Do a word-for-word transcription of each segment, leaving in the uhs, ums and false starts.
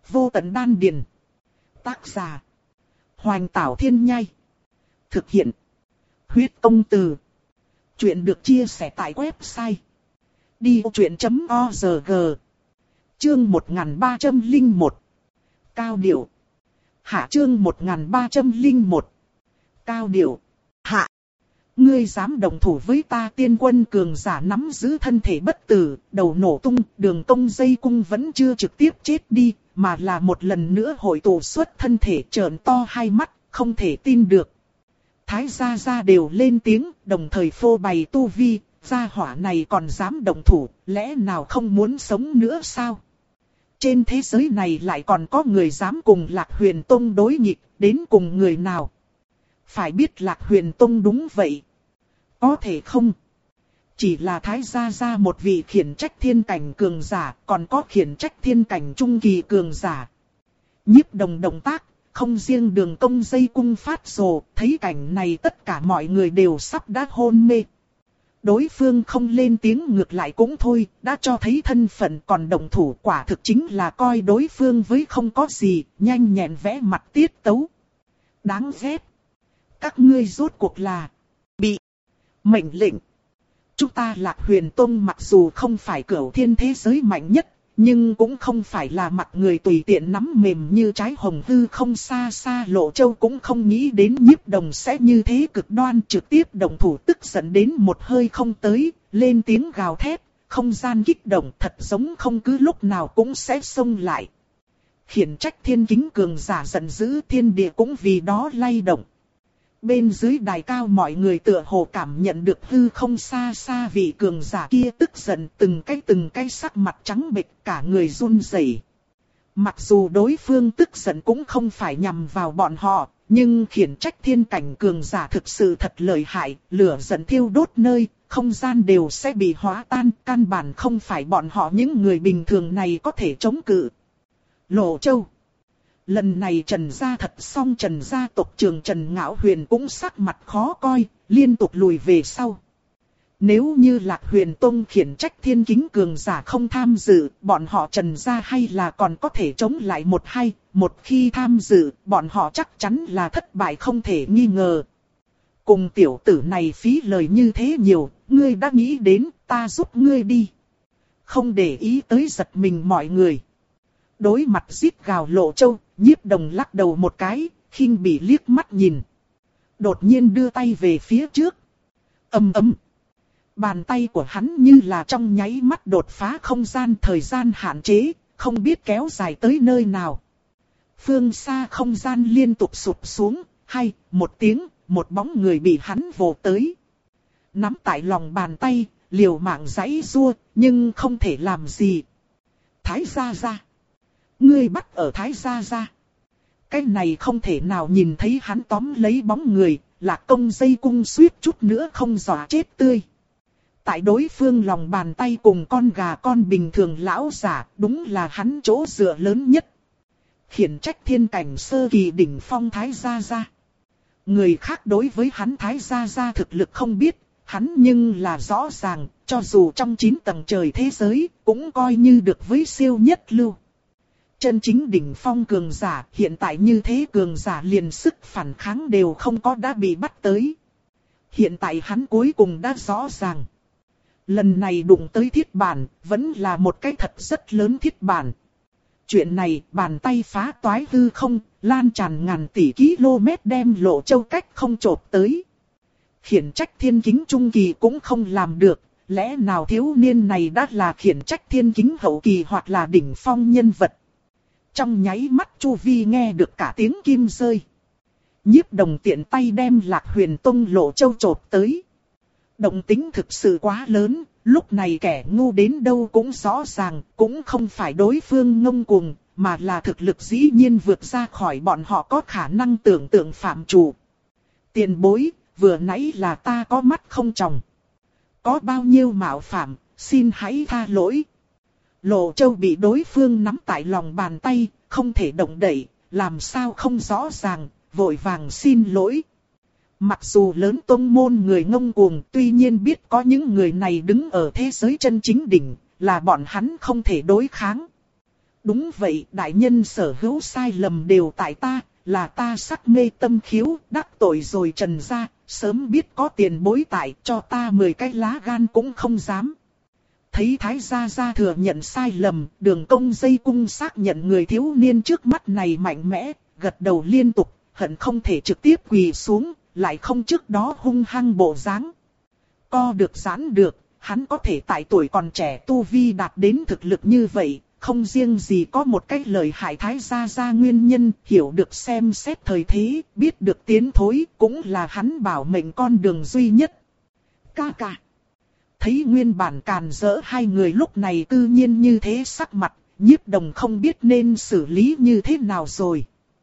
Vô tận đan điền. Tác giả. Hoành Tảo Thiên Nhai. Thực hiện. Huyết Công Từ. Chuyện được chia sẻ tại website đi vô chuyện chấm org. Chương một nghìn ba trăm lẻ một. Cao điệu. Hạ. Chương một nghìn ba trăm lẻ một. Cao điệu. Hạ. Ngươi dám đồng thủ với ta? Tiên quân cường giả nắm giữ thân thể bất tử, đầu nổ tung, Đường Tông dây cung vẫn chưa trực tiếp chết đi, mà là một lần nữa hội tụ xuất thân thể, trợn to hai mắt, không thể tin được. Thái gia gia đều lên tiếng, đồng thời phô bày tu vi, gia hỏa này còn dám đồng thủ, lẽ nào không muốn sống nữa sao? Trên thế giới này lại còn có người dám cùng Lạc Huyền Tông đối nghịch, đến cùng người nào? Phải biết Lạc Huyền Tông đúng vậy. Có thể không? Chỉ là Thái gia gia một vị khiển trách thiên cảnh cường giả, còn có khiển trách thiên cảnh trung kỳ cường giả. Nhiếp Đồng động tác, không riêng Đường Tông dây cung phát rồ, thấy cảnh này tất cả mọi người đều sắp đã hôn mê. Đối phương không lên tiếng ngược lại cũng thôi, đã cho thấy thân phận, còn động thủ quả thực chính là coi đối phương với không có gì, nhanh nhẹn vẽ mặt tiết tấu. Đáng ghét. Các ngươi rốt cuộc là bị mệnh lệnh. Chúng ta Lạc Huyền Tông mặc dù không phải cửu thiên thế giới mạnh nhất, nhưng cũng không phải là mặt người tùy tiện nắm mềm như trái hồng hư không. Xa xa Lộ Châu cũng không nghĩ đến Nhiếp Đồng sẽ như thế cực đoan, trực tiếp động thủ, tức giận đến một hơi không tới, lên tiếng gào thét, không gian kích động thật giống không cứ lúc nào cũng sẽ xông lại. Khiển trách thiên kính cường giả giận dữ, thiên địa cũng vì đó lay động. Bên dưới đài cao mọi người tựa hồ cảm nhận được hư không xa xa vị cường giả kia tức giận, từng cái từng cái sắc mặt trắng bệch, cả người run rẩy. Mặc dù đối phương tức giận cũng không phải nhằm vào bọn họ, nhưng khiển trách thiên cảnh cường giả thực sự thật lợi hại, lửa giận thiêu đốt nơi, không gian đều sẽ bị hóa tan, căn bản không phải bọn họ những người bình thường này có thể chống cự. Lộ Châu. Lần này Trần gia thật xong, Trần gia tộc trưởng Trần Ngạo Huyền cũng sắc mặt khó coi, liên tục lùi về sau. Nếu như Lạc Huyền Tông khiển trách thiên kính cường giả không tham dự, bọn họ Trần gia hay là còn có thể chống lại một hai, một khi tham dự, bọn họ chắc chắn là thất bại không thể nghi ngờ. Cùng tiểu tử này phí lời như thế nhiều, ngươi đã nghĩ đến, ta giúp ngươi đi. Không để ý tới giật mình mọi người. Đối mặt rít gào Lộ Châu, Nhiếp Đồng lắc đầu một cái, khinh bỉ liếc mắt nhìn. Đột nhiên đưa tay về phía trước. Ầm ầm. Bàn tay của hắn như là trong nháy mắt đột phá không gian thời gian hạn chế, không biết kéo dài tới nơi nào. Phương xa không gian liên tục sụp xuống, hay, một tiếng, một bóng người bị hắn vồ tới. Nắm tại lòng bàn tay, liều mạng giãy giụa, nhưng không thể làm gì. Thái gia gia. Ngươi bắt ở Thái gia gia. Cái này không thể nào, nhìn thấy hắn tóm lấy bóng người, Lạc Công dây cung suýt chút nữa không dọa chết tươi. Tại đối phương lòng bàn tay cùng con gà con bình thường lão giả, đúng là hắn chỗ dựa lớn nhất. Khiển trách thiên cảnh sơ kỳ đỉnh phong Thái gia gia. Người khác đối với hắn Thái gia gia thực lực không biết, hắn nhưng là rõ ràng, cho dù trong chín tầng trời thế giới, cũng coi như được với siêu nhất lưu. Chân chính đỉnh phong cường giả, hiện tại như thế cường giả liền sức phản kháng đều không có đã bị bắt tới. Hiện tại hắn cuối cùng đã rõ ràng. Lần này đụng tới thiết bản, vẫn là một cái thật rất lớn thiết bản. Chuyện này, bàn tay phá toái hư không, lan tràn ngàn tỷ km đem Lộ Châu cách không chộp tới. Khiển trách thiên kính trung kỳ cũng không làm được, lẽ nào thiếu niên này đã là khiển trách thiên kính hậu kỳ hoặc là đỉnh phong nhân vật. Trong nháy mắt Chu Vi nghe được cả tiếng kim rơi. Nhiếp Đồng tiện tay đem Lạc Huyền Tông Lộ Châu chộp tới. Động tính thực sự quá lớn, lúc này kẻ ngu đến đâu cũng rõ ràng, cũng không phải đối phương ngông cuồng, mà là thực lực dĩ nhiên vượt ra khỏi bọn họ có khả năng tưởng tượng phạm trù. Tiền bối, vừa nãy là ta có mắt không tròng. Có bao nhiêu mạo phạm, xin hãy tha lỗi. Lộ Châu bị đối phương nắm tại lòng bàn tay, không thể động đậy, làm sao không rõ ràng, vội vàng xin lỗi. Mặc dù lớn tông môn người ngông cuồng, tuy nhiên biết có những người này đứng ở thế giới chân chính đỉnh, là bọn hắn không thể đối kháng. Đúng vậy, đại nhân sở hữu sai lầm đều tại ta, là ta sắc mê tâm khiếu, đắc tội rồi Trần gia, sớm biết có tiền bối tại, cho ta mười cái lá gan cũng không dám. Thấy Thái Gia Gia thừa nhận sai lầm, Đường Công dây cung xác nhận người thiếu niên trước mắt này mạnh mẽ, gật đầu liên tục, hận không thể trực tiếp quỳ xuống, lại không trước đó hung hăng bộ dáng. Co được giãn được, hắn có thể tại tuổi còn trẻ tu vi đạt đến thực lực như vậy, không riêng gì có một cách lời hại Thái Gia Gia nguyên nhân, hiểu được xem xét thời thế, biết được tiến thối, cũng là hắn bảo mệnh con đường duy nhất. Ca ca. Thấy nguyên bản càn rỡ hai người lúc này tự nhiên như thế sắc mặt, Nhiếp Đồng không biết nên xử lý như thế nào rồi.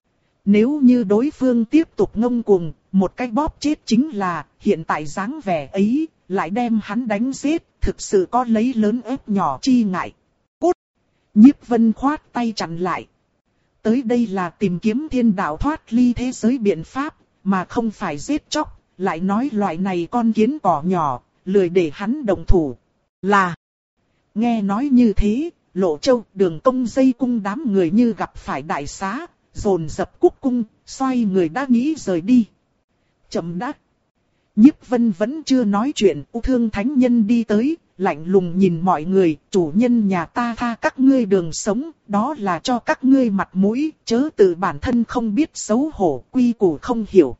Nếu như đối phương tiếp tục ngông cuồng, một cái bóp chết chính là, hiện tại dáng vẻ ấy, lại đem hắn đánh giết, thực sự có lấy lớn ép nhỏ chi ngại. Cút! Nhiếp Vân khoát tay chặn lại. Tới đây là tìm kiếm thiên đạo thoát ly thế giới biện pháp, mà không phải giết chóc, lại nói loại này con kiến cỏ nhỏ, lười để hắn động thủ. Là! Nghe nói như thế, Lộ Châu, Đường Công dây cung đám người như gặp phải đại xá, dồn dập cúc cung, xoay người đã nghĩ rời đi. Chậm đã! Nhiếp Vân vẫn chưa nói chuyện, U Thương Thánh Nhân đi tới, lạnh lùng nhìn mọi người, chủ nhân nhà ta tha các ngươi đường sống, đó là cho các ngươi mặt mũi, chớ tự bản thân không biết xấu hổ, quy củ không hiểu.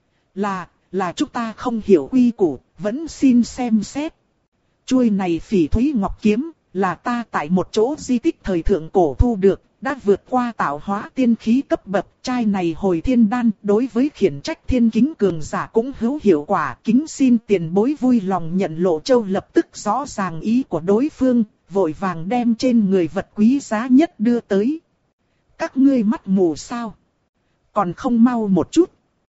Là, là chúng ta không hiểu quy củ, vẫn xin xem xét. Chuôi này Phỉ Thúy Ngọc Kiếm, là ta tại một chỗ di tích thời thượng cổ thu được, đã vượt qua tạo hóa tiên khí cấp bậc, trai này hồi thiên đan, đối với khiển trách thiên kính cường giả cũng hữu hiệu quả, kính xin tiền bối vui lòng nhận. Lộ Châu lập tức rõ ràng ý của đối phương, vội vàng đem trên người vật quý giá nhất đưa tới. Các ngươi mắt mù sao? Còn không mau một chút.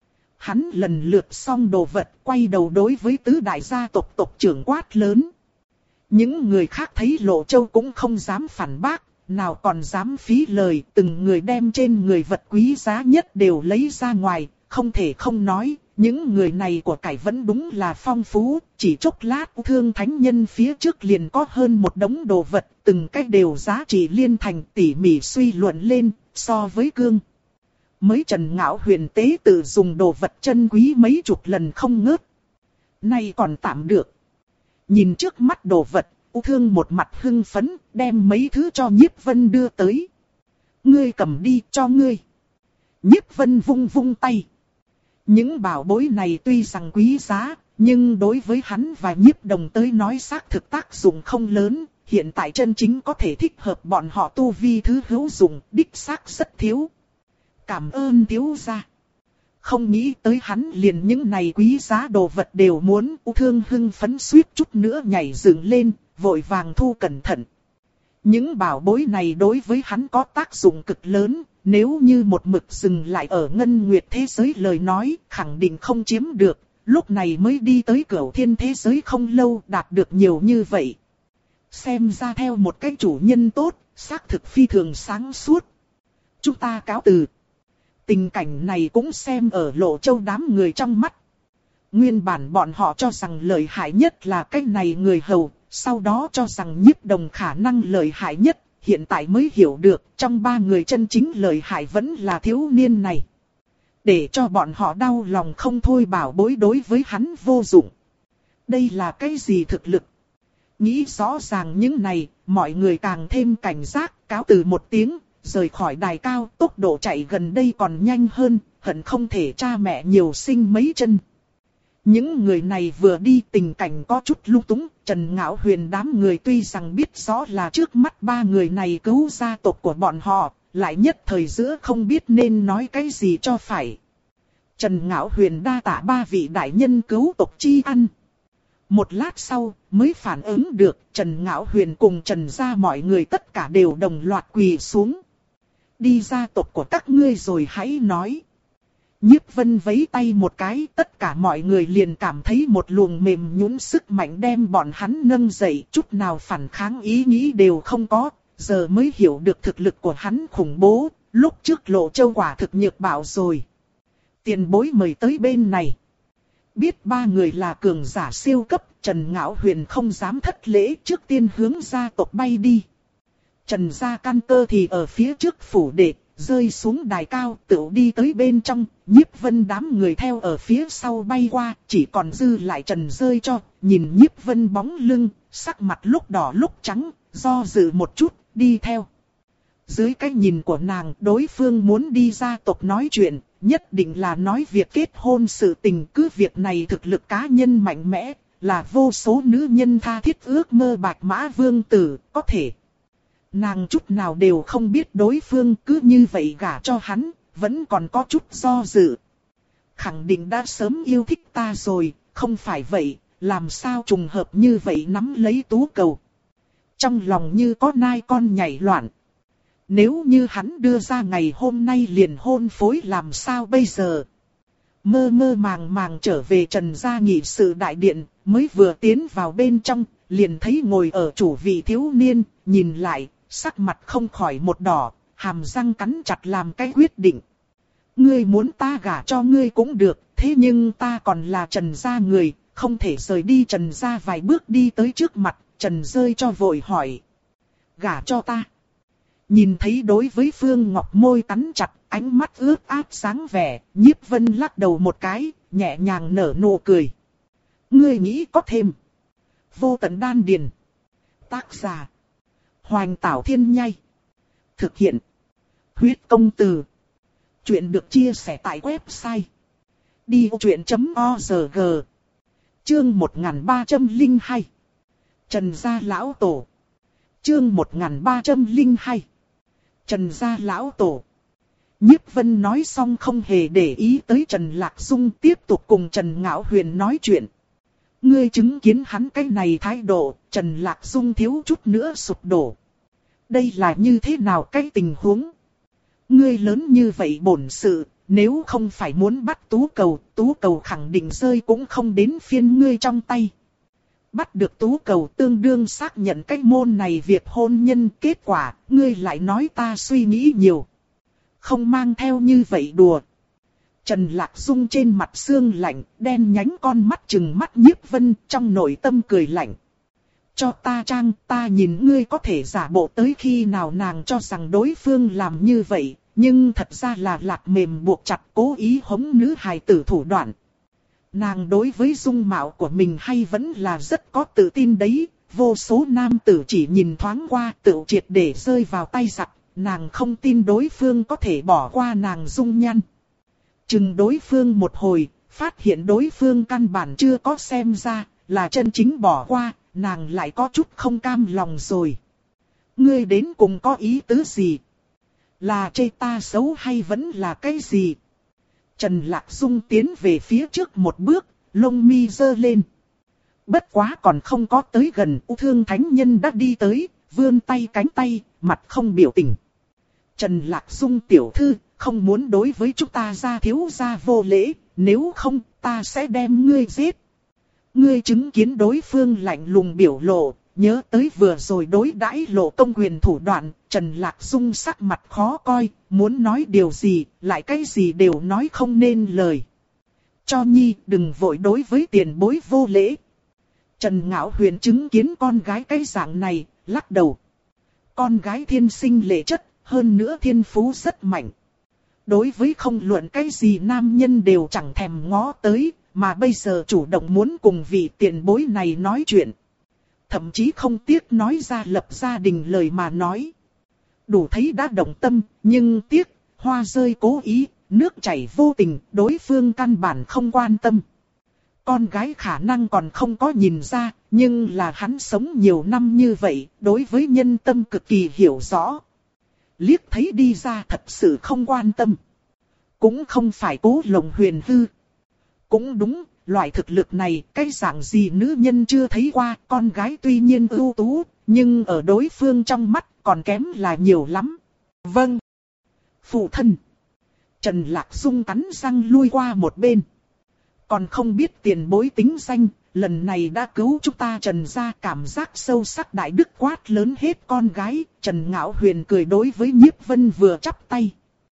Hắn lần lượt xong đồ vật, quay đầu đối với tứ đại gia tộc tộc trưởng quát lớn. Những người khác thấy Lộ Châu cũng không dám phản bác. Nào còn dám phí lời, từng người đem trên người vật quý giá nhất đều lấy ra ngoài, không thể không nói, những người này của cải vẫn đúng là phong phú, chỉ chốc lát Thương Thánh Nhân phía trước liền có hơn một đống đồ vật, từng cái đều giá trị liên thành, tỉ mỉ suy luận lên, so với cương. Mới Trần Ngạo Huyền tế tự dùng đồ vật chân quý mấy chục lần không ngớt. Nay còn tạm được. Nhìn trước mắt đồ vật, U Thương một mặt hưng phấn, đem mấy thứ cho Nhiếp Vân đưa tới. Ngươi cầm đi cho ngươi. Nhiếp Vân vung vung tay. Những bảo bối này tuy rằng quý giá, nhưng đối với hắn và Nhiếp Đồng tới nói xác thực tác dụng không lớn. Hiện tại chân chính có thể thích hợp bọn họ tu vi thứ hữu dụng, đích xác rất thiếu. Cảm ơn thiếu gia. Không nghĩ tới hắn liền những này quý giá đồ vật đều muốn. U Thương hưng phấn suýt chút nữa nhảy dựng lên, vội vàng thu cẩn thận. Những bảo bối này đối với hắn có tác dụng cực lớn, nếu như một mực dừng lại ở ngân nguyệt thế giới lời nói, khẳng định không chiếm được, lúc này mới đi tới cửu thiên thế giới không lâu đạt được nhiều như vậy. Xem ra theo một cái chủ nhân tốt, xác thực phi thường sáng suốt. Chúng ta cáo từ. Tình cảnh này cũng xem ở Lộ Châu đám người trong mắt. Nguyên bản bọn họ cho rằng lợi hại nhất là cái này người hầu, sau đó cho rằng Nhiếp Đồng khả năng lợi hại nhất, hiện tại mới hiểu được trong ba người chân chính lợi hại vẫn là thiếu niên này. Để cho bọn họ đau lòng không thôi bảo bối đối với hắn vô dụng. Đây là cái gì thực lực? Nghĩ rõ ràng những này, mọi người càng thêm cảnh giác, cáo từ một tiếng, rời khỏi đài cao, tốc độ chạy gần đây còn nhanh hơn, hận không thể cha mẹ nhiều sinh mấy chân. Những người này vừa đi tình cảnh có chút lung túng, Trần Ngạo Huyền đám người tuy rằng biết rõ là trước mắt ba người này cứu gia tộc của bọn họ, lại nhất thời giữa không biết nên nói cái gì cho phải. Trần Ngạo Huyền đa tạ ba vị đại nhân cứu tộc chi ăn. Một lát sau, mới phản ứng được, Trần Ngạo Huyền cùng Trần gia mọi người tất cả đều đồng loạt quỳ xuống. Đi gia tộc của các ngươi rồi hãy nói. Nhiếp Vân vẫy tay một cái, tất cả mọi người liền cảm thấy một luồng mềm nhũn sức mạnh đem bọn hắn nâng dậy, chút nào phản kháng ý nghĩ đều không có, giờ mới hiểu được thực lực của hắn khủng bố, lúc trước Lộ Châu quả thực nhược bạo rồi. Tiền bối mời tới bên này. Biết ba người là cường giả siêu cấp, Trần Ngạo Huyền không dám thất lễ, trước tiên hướng gia tộc bay đi. Trần gia căn cơ thì ở phía trước phủ đệ, rơi xuống đài cao tựu đi tới bên trong, Nhiếp Vân đám người theo ở phía sau bay qua, chỉ còn dư lại Trần rơi cho, nhìn Nhiếp Vân bóng lưng, sắc mặt lúc đỏ lúc trắng, do dự một chút, đi theo. Dưới cái nhìn của nàng, đối phương muốn đi gia tộc nói chuyện, nhất định là nói việc kết hôn sự tình, cứ việc này thực lực cá nhân mạnh mẽ, là vô số nữ nhân tha thiết ước mơ bạch mã vương tử, có thể. Nàng chút nào đều không biết đối phương cứ như vậy gả cho hắn, vẫn còn có chút do dự. Khẳng định đã sớm yêu thích ta rồi, không phải vậy, làm sao trùng hợp như vậy nắm lấy tú cầu. Trong lòng như có nai con nhảy loạn. Nếu như hắn đưa ra ngày hôm nay liền hôn phối làm sao bây giờ? Mơ mơ màng màng trở về Trần gia nghị sự đại điện, mới vừa tiến vào bên trong, liền thấy ngồi ở chủ vị thiếu niên, nhìn lại, sắc mặt không khỏi một đỏ, hàm răng cắn chặt làm cái quyết định. Ngươi muốn ta gả cho ngươi cũng được, thế nhưng ta còn là Trần gia người, không thể rời đi Trần gia vài bước đi tới trước mặt, Trần rơi cho vội hỏi. Gả cho ta. Nhìn thấy đối với Phương Ngọc môi cắn chặt, ánh mắt ướt át sáng vẻ, Nhiếp Vân lắc đầu một cái, nhẹ nhàng nở nụ cười. Ngươi nghĩ có thêm. Vô tận đan điền. Tác giả. Hoành Tảo Thiên Nhai. Thực hiện. Huyết công từ. Chuyện được chia sẻ tại website. đi ô chuyện chấm org. Chương một nghìn ba trăm lẻ hai. Trần gia lão tổ. Chương một nghìn ba trăm lẻ hai. Trần gia lão tổ. Nhiếp Vân nói xong không hề để ý tới Trần Lạc Dung, tiếp tục cùng Trần Ngạo Huyền nói chuyện. Ngươi chứng kiến hắn cái này thái độ, Trần Lạc Dung thiếu chút nữa sụp đổ. Đây là như thế nào cái tình huống? Ngươi lớn như vậy bổn sự, nếu không phải muốn bắt tú cầu, tú cầu khẳng định rơi cũng không đến phiên ngươi trong tay. Bắt được tú cầu tương đương xác nhận cái môn này việc hôn nhân, kết quả, ngươi lại nói ta suy nghĩ nhiều. Không mang theo như vậy đùa. Trần Lạc Dung trên mặt xương lạnh, đen nhánh con mắt trừng mắt Nhiếp Vân, trong nội tâm cười lạnh. Cho ta trang, ta nhìn ngươi có thể giả bộ tới khi nào. Nàng cho rằng đối phương làm như vậy, nhưng thật ra là lạc mềm buộc chặt, cố ý hống nữ hài tử thủ đoạn. Nàng đối với dung mạo của mình hay vẫn là rất có tự tin đấy, vô số nam tử chỉ nhìn thoáng qua tự triệt để rơi vào tay giặc, nàng không tin đối phương có thể bỏ qua nàng dung nhan. Chừng đối phương một hồi, phát hiện đối phương căn bản chưa có xem ra, là chân chính bỏ qua, nàng lại có chút không cam lòng rồi. Ngươi đến cùng có ý tứ gì? Là chê ta xấu hay vẫn là cái gì? Trần Lạc Dung tiến về phía trước một bước, lông mi giơ lên. Bất quá còn không có tới gần, U Thương Thánh Nhân đã đi tới, vươn tay cánh tay, mặt không biểu tình. Trần Lạc Dung tiểu thư, không muốn đối với chúng ta gia thiếu gia vô lễ, nếu không ta sẽ đem ngươi giết. Ngươi chứng kiến đối phương lạnh lùng biểu lộ, nhớ tới vừa rồi đối đãi lộ công quyền thủ đoạn, Trần Lạc Dung sắc mặt khó coi, muốn nói điều gì, lại cái gì đều nói không nên lời. Cho nhi đừng vội đối với tiền bối vô lễ. Trần Ngạo Huyền chứng kiến con gái cái dạng này, lắc đầu. Con gái thiên sinh lệ chất, hơn nữa thiên phú rất mạnh. Đối với không luận cái gì nam nhân đều chẳng thèm ngó tới, mà bây giờ chủ động muốn cùng vị tiền bối này nói chuyện. Thậm chí không tiếc nói ra lập gia đình lời mà nói. Đủ thấy đã động tâm, nhưng tiếc, hoa rơi cố ý, nước chảy vô tình, đối phương căn bản không quan tâm. Con gái khả năng còn không có nhìn ra, nhưng là hắn sống nhiều năm như vậy, đối với nhân tâm cực kỳ hiểu rõ. Liếc thấy đi ra thật sự không quan tâm. Cũng không phải cố lộng huyền hư. Cũng đúng, loại thực lực này, cái dạng gì nữ nhân chưa thấy qua, con gái tuy nhiên ưu tú, nhưng ở đối phương trong mắt còn kém là nhiều lắm. Vâng. Phụ thân. Trần Lạc Dung cắn răng lui qua một bên. Còn không biết tiền bối tính danh, lần này đã cứu chúng ta Trần gia, cảm giác sâu sắc đại đức quát lớn hết con gái. Trần Ngạo Huyền cười đối với Nhiếp Vân vừa chắp tay.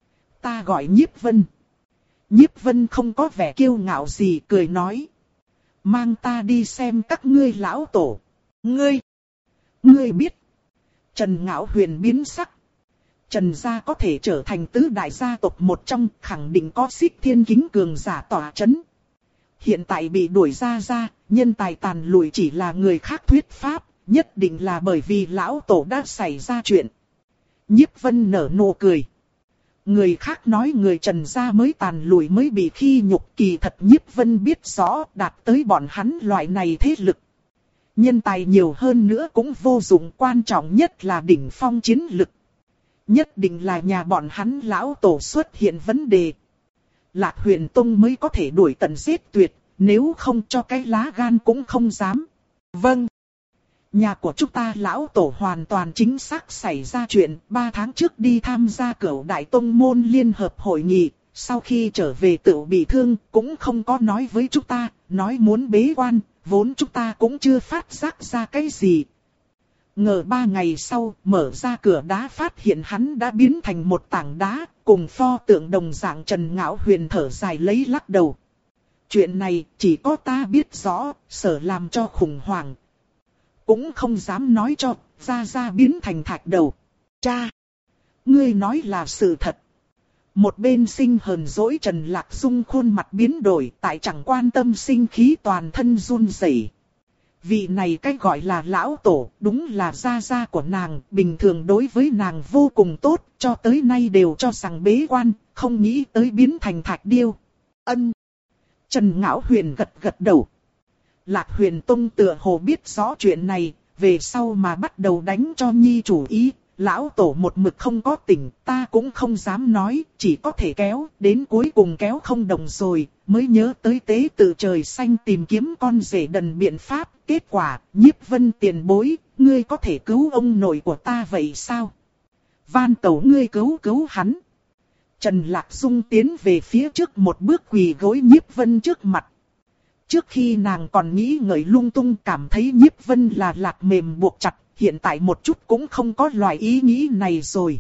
Ta gọi Nhiếp Vân. Nhiếp Vân không có vẻ kiêu ngạo gì, cười nói. Mang ta đi xem các ngươi lão tổ. Ngươi, ngươi biết. Trần Ngạo Huyền biến sắc. Trần gia có thể trở thành tứ đại gia tộc một trong, khẳng định có Xích Thiên Kính cường giả tỏa chấn. Hiện tại bị đuổi ra ra, nhân tài tàn lụi chỉ là người khác thuyết pháp, nhất định là bởi vì lão tổ đã xảy ra chuyện. Nhiếp Vân nở nụ cười. Người khác nói người Trần gia mới tàn lụi mới bị khi nhục, kỳ thật Nhiếp Vân biết rõ đạt tới bọn hắn loại này thế lực. Nhân tài nhiều hơn nữa cũng vô dụng, quan trọng nhất là đỉnh phong chiến lực. Nhất định là nhà bọn hắn lão tổ xuất hiện vấn đề. Lạc Huyền Tông mới có thể đuổi tận giết tuyệt, nếu không cho cái lá gan cũng không dám. Vâng. Nhà của chúng ta lão tổ hoàn toàn chính xác xảy ra chuyện, ba tháng trước đi tham gia Cửu Đại Tông môn liên hợp hội nghị, sau khi trở về tự bị thương, cũng không có nói với chúng ta, nói muốn bế quan, vốn chúng ta cũng chưa phát giác ra cái gì. Ngờ ba ngày sau, mở ra cửa đá phát hiện hắn đã biến thành một tảng đá, cùng pho tượng đồng dạng. Trần Ngạo Huyền thở dài lấy lắc đầu. Chuyện này chỉ có ta biết rõ, sợ làm cho khủng hoảng. Cũng không dám nói cho, ra ra biến thành thạch đầu. Cha! Ngươi nói là sự thật. Một bên sinh hờn dỗi Trần Lạc Dung khuôn mặt biến đổi, tại chẳng quan tâm sinh khí toàn thân run rẩy. Vị này cách gọi là lão tổ, đúng là gia gia của nàng, bình thường đối với nàng vô cùng tốt, cho tới nay đều cho rằng bế quan, không nghĩ tới biến thành thạch điêu. Ân. Trần Ngạo Huyền gật gật đầu. Lạc Huyền Tông tựa hồ biết rõ chuyện này, về sau mà bắt đầu đánh cho nhi chủ ý. Lão tổ một mực không có tỉnh, ta cũng không dám nói, chỉ có thể kéo, đến cuối cùng kéo không đồng rồi, mới nhớ tới tế tự trời xanh tìm kiếm con rể đần biện pháp. Kết quả, Nhiếp Vân tiền bối, ngươi có thể cứu ông nội của ta vậy sao? Van cầu ngươi cứu cứu hắn. Trần Lạc Dung tiến về phía trước một bước quỳ gối Nhiếp Vân trước mặt. Trước khi nàng còn nghĩ ngợi lung tung, cảm thấy Nhiếp Vân là lạc mềm buộc chặt, hiện tại một chút cũng không có loại ý nghĩ này rồi.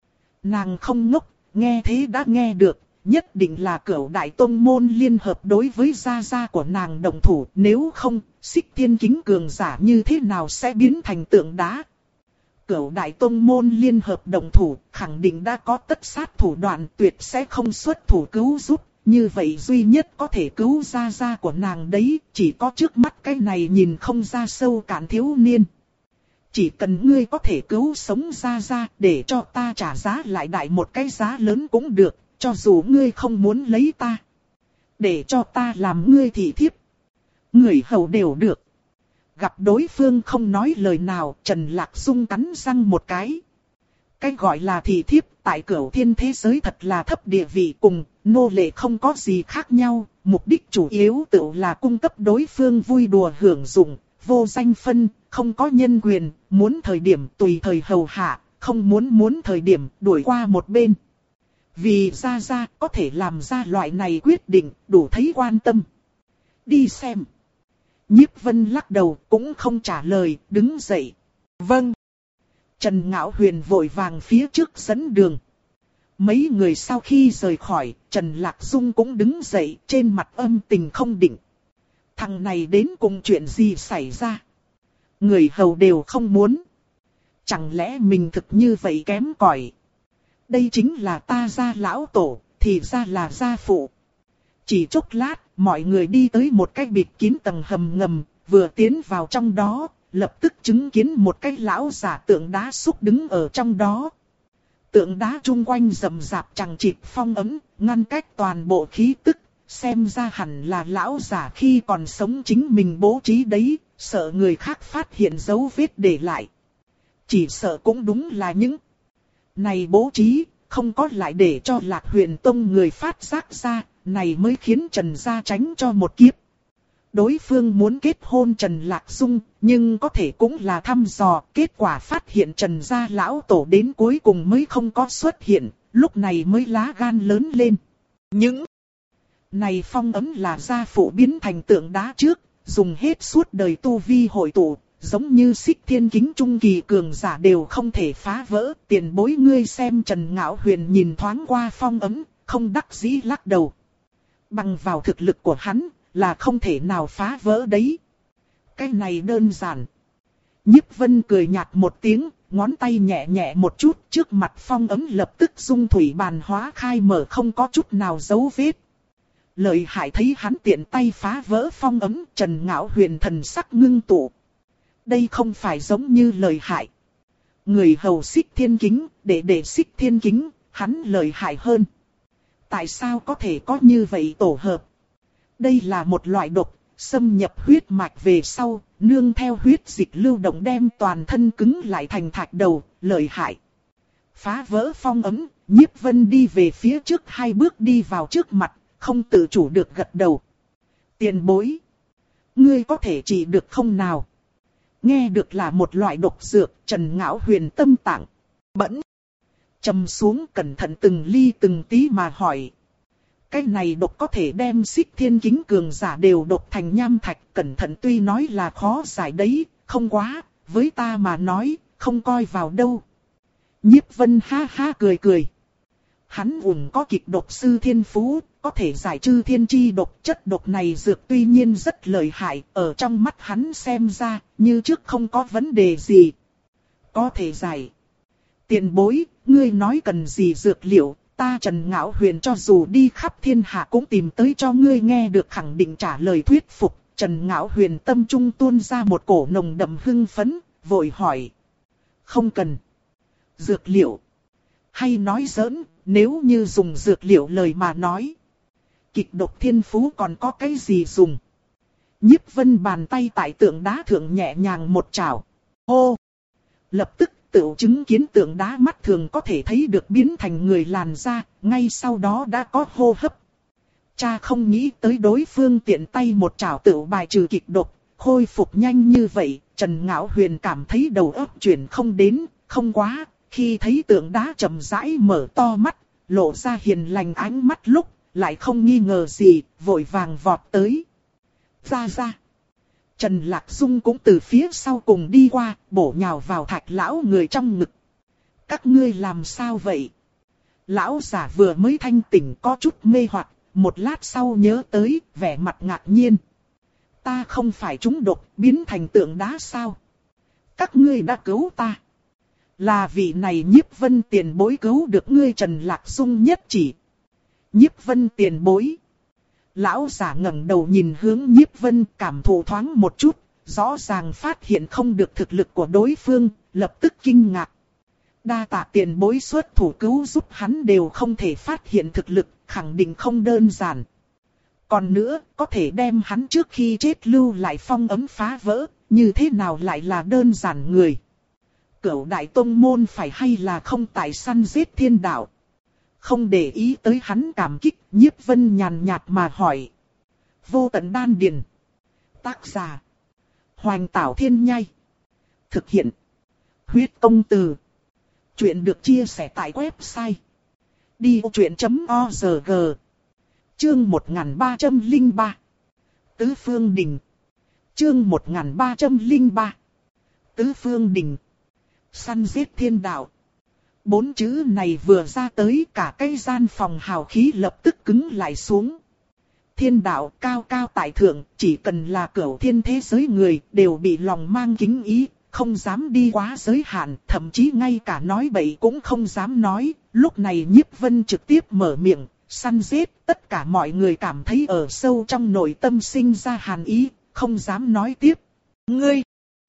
Nàng không ngốc, nghe thế đã nghe được, nhất định là Cửu Đại Tông môn liên hợp đối với gia gia của nàng đồng thủ, nếu không, Xích Thiên Kính cường giả như thế nào sẽ biến thành tượng đá. Cửu Đại Tông môn liên hợp đồng thủ, khẳng định đã có tất sát thủ đoạn, tuyệt sẽ không xuất thủ cứu giúp. Như vậy duy nhất có thể cứu gia gia của nàng đấy, chỉ có trước mắt cái này nhìn không ra sâu cạn thiếu niên. Chỉ cần ngươi có thể cứu sống gia gia, để cho ta trả giá lại đại một cái giá lớn cũng được, cho dù ngươi không muốn lấy ta. Để cho ta làm ngươi thị thiếp. Người hầu đều được. Gặp đối phương không nói lời nào, Trần Lạc Dung cắn răng một cái. Cái gọi là thị thiếp tại Cửu Thiên thế giới thật là thấp địa vị, cùng nô lệ không có gì khác nhau, mục đích chủ yếu tự là cung cấp đối phương vui đùa hưởng dụng, vô danh phân, không có nhân quyền, muốn thời điểm tùy thời hầu hạ, không muốn muốn thời điểm đuổi qua một bên. Vì gia gia có thể làm ra loại này quyết định, đủ thấy quan tâm. Đi xem. Nhiếp Vân lắc đầu cũng không trả lời, đứng dậy. Vâng. Trần Ngạo Huyền vội vàng phía trước dẫn đường. Mấy người sau khi rời khỏi, Trần Lạc Dung cũng đứng dậy, trên mặt âm tình không định. Thằng này đến cùng chuyện gì xảy ra? Người hầu đều không muốn. Chẳng lẽ mình thực như vậy kém cỏi? Đây chính là ta gia lão tổ, thì ra là gia phụ. Chỉ chốc lát, mọi người đi tới một cái bịt kín tầng hầm ngầm, vừa tiến vào trong đó, lập tức chứng kiến một cái lão giả tượng đá xúc đứng ở trong đó. Tượng đá chung quanh rậm rạp chằng chịt phong ấm, ngăn cách toàn bộ khí tức, xem ra hẳn là lão giả khi còn sống chính mình bố trí đấy, sợ người khác phát hiện dấu vết để lại. Chỉ sợ cũng đúng là những này bố trí, không có lại để cho Lạc Huyền Tông người phát giác ra, này mới khiến Trần gia tránh cho một kiếp. Đối phương muốn kết hôn Trần Lạc Dung, nhưng có thể cũng là thăm dò, kết quả phát hiện Trần gia lão tổ đến cuối cùng mới không có xuất hiện, lúc này mới lá gan lớn lên. Những này phong ấn là gia phụ biến thành tượng đá trước, dùng hết suốt đời tu vi hội tụ, giống như Xích Thiên Kính trung kỳ cường giả đều không thể phá vỡ. Tiền bối ngươi xem. Trần Ngạo Huyền nhìn thoáng qua phong ấn, không đắc dĩ lắc đầu. Bằng vào thực lực của hắn, là không thể nào phá vỡ đấy. Cái này đơn giản. Nhiếp Vân cười nhạt một tiếng, ngón tay nhẹ nhẹ một chút, trước mặt phong ấm lập tức dung thủy bàn hóa khai mở không có chút nào dấu vết. Lợi hại thấy hắn tiện tay phá vỡ phong ấm, Trần Ngạo Huyền thần sắc ngưng tụ. Đây không phải giống như lợi hại. Người hầu Xích Thiên Kính, để để Xích Thiên Kính, hắn lợi hại hơn. Tại sao có thể có như vậy tổ hợp? Đây là một loại độc, xâm nhập huyết mạch về sau, nương theo huyết dịch lưu động đem toàn thân cứng lại thành thạch đầu, lợi hại. Phá vỡ phong ấm, Nhiếp Vân đi về phía trước hai bước đi vào trước mặt, không tự chủ được gật đầu. Tiền bối, ngươi có thể trị được không nào? Nghe được là một loại độc dược, Trần Ngạo Huyền tâm tạng bẫn trầm xuống, cẩn thận từng ly từng tí mà hỏi. Cái này độc có thể đem Xích Thiên Kính cường giả đều độc thành nham thạch, cẩn thận tuy nói là khó giải đấy, không quá, với ta mà nói, không coi vào đâu. Nhiếp Vân ha ha cười cười. Hắn ủng có kịch độc sư thiên phú, có thể giải trừ thiên chi độc, chất độc này dược tuy nhiên rất lợi hại, ở trong mắt hắn xem ra, như trước không có vấn đề gì. Có thể giải. Tiền bối, ngươi nói cần gì dược liệu, ta Trần Ngạo Huyền cho dù đi khắp thiên hạ cũng tìm tới cho ngươi. Nghe được khẳng định trả lời thuyết phục, Trần Ngạo Huyền tâm trung tuôn ra một cổ nồng đậm hưng phấn, vội hỏi. Không cần. Dược liệu. Hay nói giỡn, nếu như dùng dược liệu lời mà nói. Kịch độc thiên phú còn có cái gì dùng? Nhiếp Vân bàn tay tại tượng đá thượng nhẹ nhàng một chảo. Hô! Lập tức tự chứng kiến tượng đá mắt thường có thể thấy được biến thành người làn da, ngay sau đó đã có hô hấp. Cha không nghĩ tới đối phương tiện tay một chảo tự bài trừ kịch độc, khôi phục nhanh như vậy, Trần Ngạo Huyền cảm thấy đầu óc chuyển không đến, không quá, khi thấy tượng đá chậm rãi mở to mắt, lộ ra hiền lành ánh mắt lúc, lại không nghi ngờ gì, vội vàng vọt tới. Ra ra. Trần Lạc Dung cũng từ phía sau cùng đi qua, bổ nhào vào Thạch lão người trong ngực. Các ngươi làm sao vậy? Lão giả vừa mới thanh tỉnh có chút mê hoặc, một lát sau nhớ tới, vẻ mặt ngạc nhiên. Ta không phải trúng độc, biến thành tượng đá sao? Các ngươi đã cứu ta. Là vị này Nhiếp Vân tiền bối cứu được ngươi. Trần Lạc Dung nhất chỉ. Nhiếp Vân tiền bối. Lão giả ngẩng đầu nhìn hướng Nhiếp Vân, cảm thụ thoáng một chút, rõ ràng phát hiện không được thực lực của đối phương, lập tức kinh ngạc. Đa tạ tiền bối xuất thủ cứu giúp hắn đều không thể phát hiện thực lực, khẳng định không đơn giản. Còn nữa, có thể đem hắn trước khi chết lưu lại phong ấm phá vỡ, như thế nào lại là đơn giản người? Cửu đại tông môn phải hay là không tại săn giết thiên đạo? Không để ý tới hắn cảm kích, Nhiếp Vân nhàn nhạt mà hỏi. Vô tận đan điền. Tác giả. Hoành Tảo Thiên Nhai. Thực hiện. Huyết Công Từ. Chuyện được chia sẻ tại website. đi vô chuyện chấm org. Chương một nghìn ba trăm lẻ ba. Tứ Phương Đình. Chương một nghìn ba trăm lẻ ba. Tứ Phương Đình. Săn giết thiên đạo. Bốn chữ này vừa ra tới, cả cái gian phòng hào khí lập tức cứng lại xuống. Thiên đạo cao cao tại thượng, chỉ cần là cửu thiên thế giới người đều bị lòng mang kính ý, không dám đi quá giới hạn, thậm chí ngay cả nói bậy cũng không dám nói. Lúc này Nhiếp Vân trực tiếp mở miệng, săn giết, tất cả mọi người cảm thấy ở sâu trong nội tâm sinh ra hàn ý, không dám nói tiếp. Ngươi,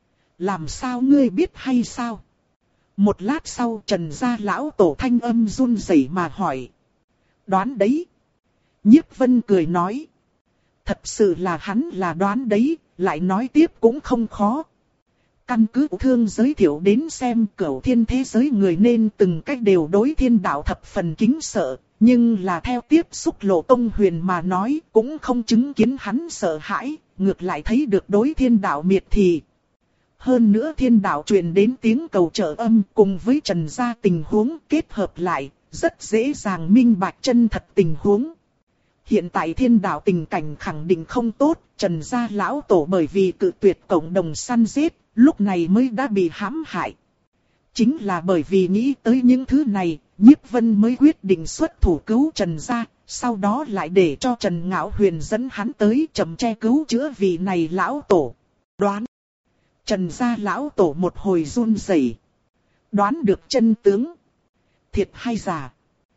làm sao ngươi biết hay sao? Một lát sau Trần gia lão tổ thanh âm run rẩy mà hỏi. Đoán đấy. Nhiếp Vân cười nói. Thật sự là hắn là đoán đấy, lại nói tiếp cũng không khó. Căn cứ thương giới thiệu đến xem, cửu thiên thế giới người nên từng cách đều đối thiên đạo thập phần kính sợ, nhưng là theo tiếp xúc Lộ Tông Huyền mà nói, cũng không chứng kiến hắn sợ hãi, ngược lại thấy được đối thiên đạo miệt thị. Hơn nữa thiên đạo truyền đến tiếng cầu trợ âm cùng với Trần gia tình huống kết hợp lại, rất dễ dàng minh bạch chân thật tình huống. Hiện tại thiên đạo tình cảnh khẳng định không tốt, Trần gia lão tổ bởi vì cự tuyệt cộng đồng săn giết, lúc này mới đã bị hãm hại. Chính là bởi vì nghĩ tới những thứ này, Nhiếp Vân mới quyết định xuất thủ cứu Trần gia, sau đó lại để cho Trần Ngạo Huyền dẫn hắn tới chậm che cứu chữa vị này lão tổ. Đoán. Trần gia lão tổ một hồi run rẩy. đoán được chân tướng. Thiệt hay giả?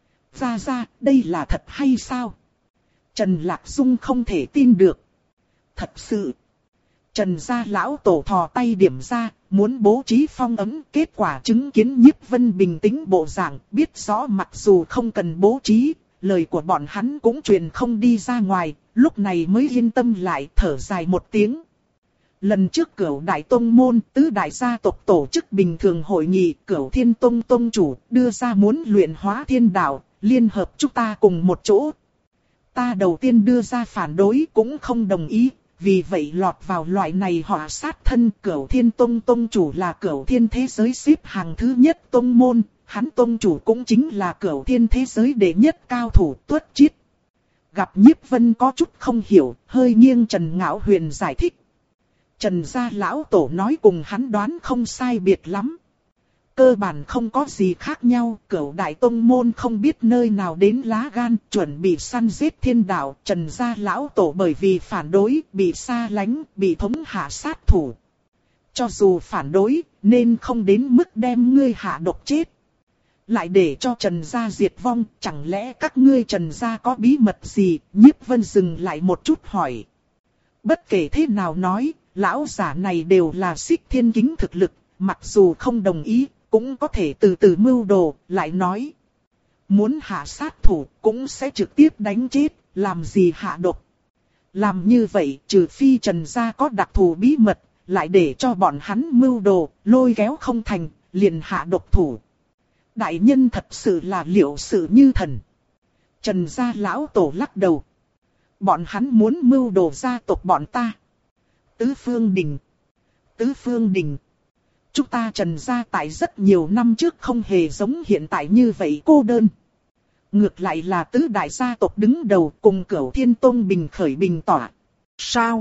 Ra ra, đây là thật hay sao? Trần Lạc Dung không thể tin được. Thật sự. Trần gia lão tổ thò tay điểm ra, muốn bố trí phong ấn. Kết quả chứng kiến Nhiếp Vân bình tĩnh bộ dạng, biết rõ mặc dù không cần bố trí, lời của bọn hắn cũng truyền không đi ra ngoài, lúc này mới yên tâm lại, thở dài một tiếng. Lần trước Cửu Đại Tông Môn, tứ đại gia tộc tổ chức bình thường hội nghị, Cửu Thiên Tông Tông chủ đưa ra muốn luyện hóa thiên đạo, liên hợp chúng ta cùng một chỗ. Ta đầu tiên đưa ra phản đối cũng không đồng ý, vì vậy lọt vào loại này họa sát thân. Cửu Thiên Tông Tông chủ là Cửu Thiên thế giới xếp hàng thứ nhất tông môn, hắn tông chủ cũng chính là Cửu Thiên thế giới đệ nhất cao thủ Tuất Chiết. Gặp Nhiếp Vân có chút không hiểu, hơi nghiêng Trần Ngạo Huyền giải thích. Trần gia lão tổ nói cùng hắn đoán không sai biệt lắm. Cơ bản không có gì khác nhau, Cửu Đại Tông Môn không biết nơi nào đến lá gan, chuẩn bị săn giết thiên đạo. Trần gia lão tổ bởi vì phản đối, bị xa lánh, bị thống hạ sát thủ. Cho dù phản đối, nên không đến mức đem ngươi hạ độc chết. Lại để cho Trần gia diệt vong, chẳng lẽ các ngươi Trần gia có bí mật gì? Nhiếp Vân dừng lại một chút hỏi. Bất kể thế nào nói, lão giả này đều là Xích Thiên Kính thực lực, mặc dù không đồng ý, cũng có thể từ từ mưu đồ. Lại nói, muốn hạ sát thủ cũng sẽ trực tiếp đánh chết, làm gì hạ độc. Làm như vậy trừ phi Trần gia có đặc thù bí mật, lại để cho bọn hắn mưu đồ, lôi kéo không thành, liền hạ độc thủ. Đại nhân thật sự là liệu sự như thần. Trần gia lão tổ lắc đầu. Bọn hắn muốn mưu đồ gia tộc bọn ta. Tứ Phương Đình. Tứ Phương Đình. Chúng ta Trần gia tại rất nhiều năm trước không hề giống hiện tại như vậy cô đơn. Ngược lại là tứ đại gia tộc đứng đầu cùng Cửu Thiên Tông bình khởi bình tỏa. Sao?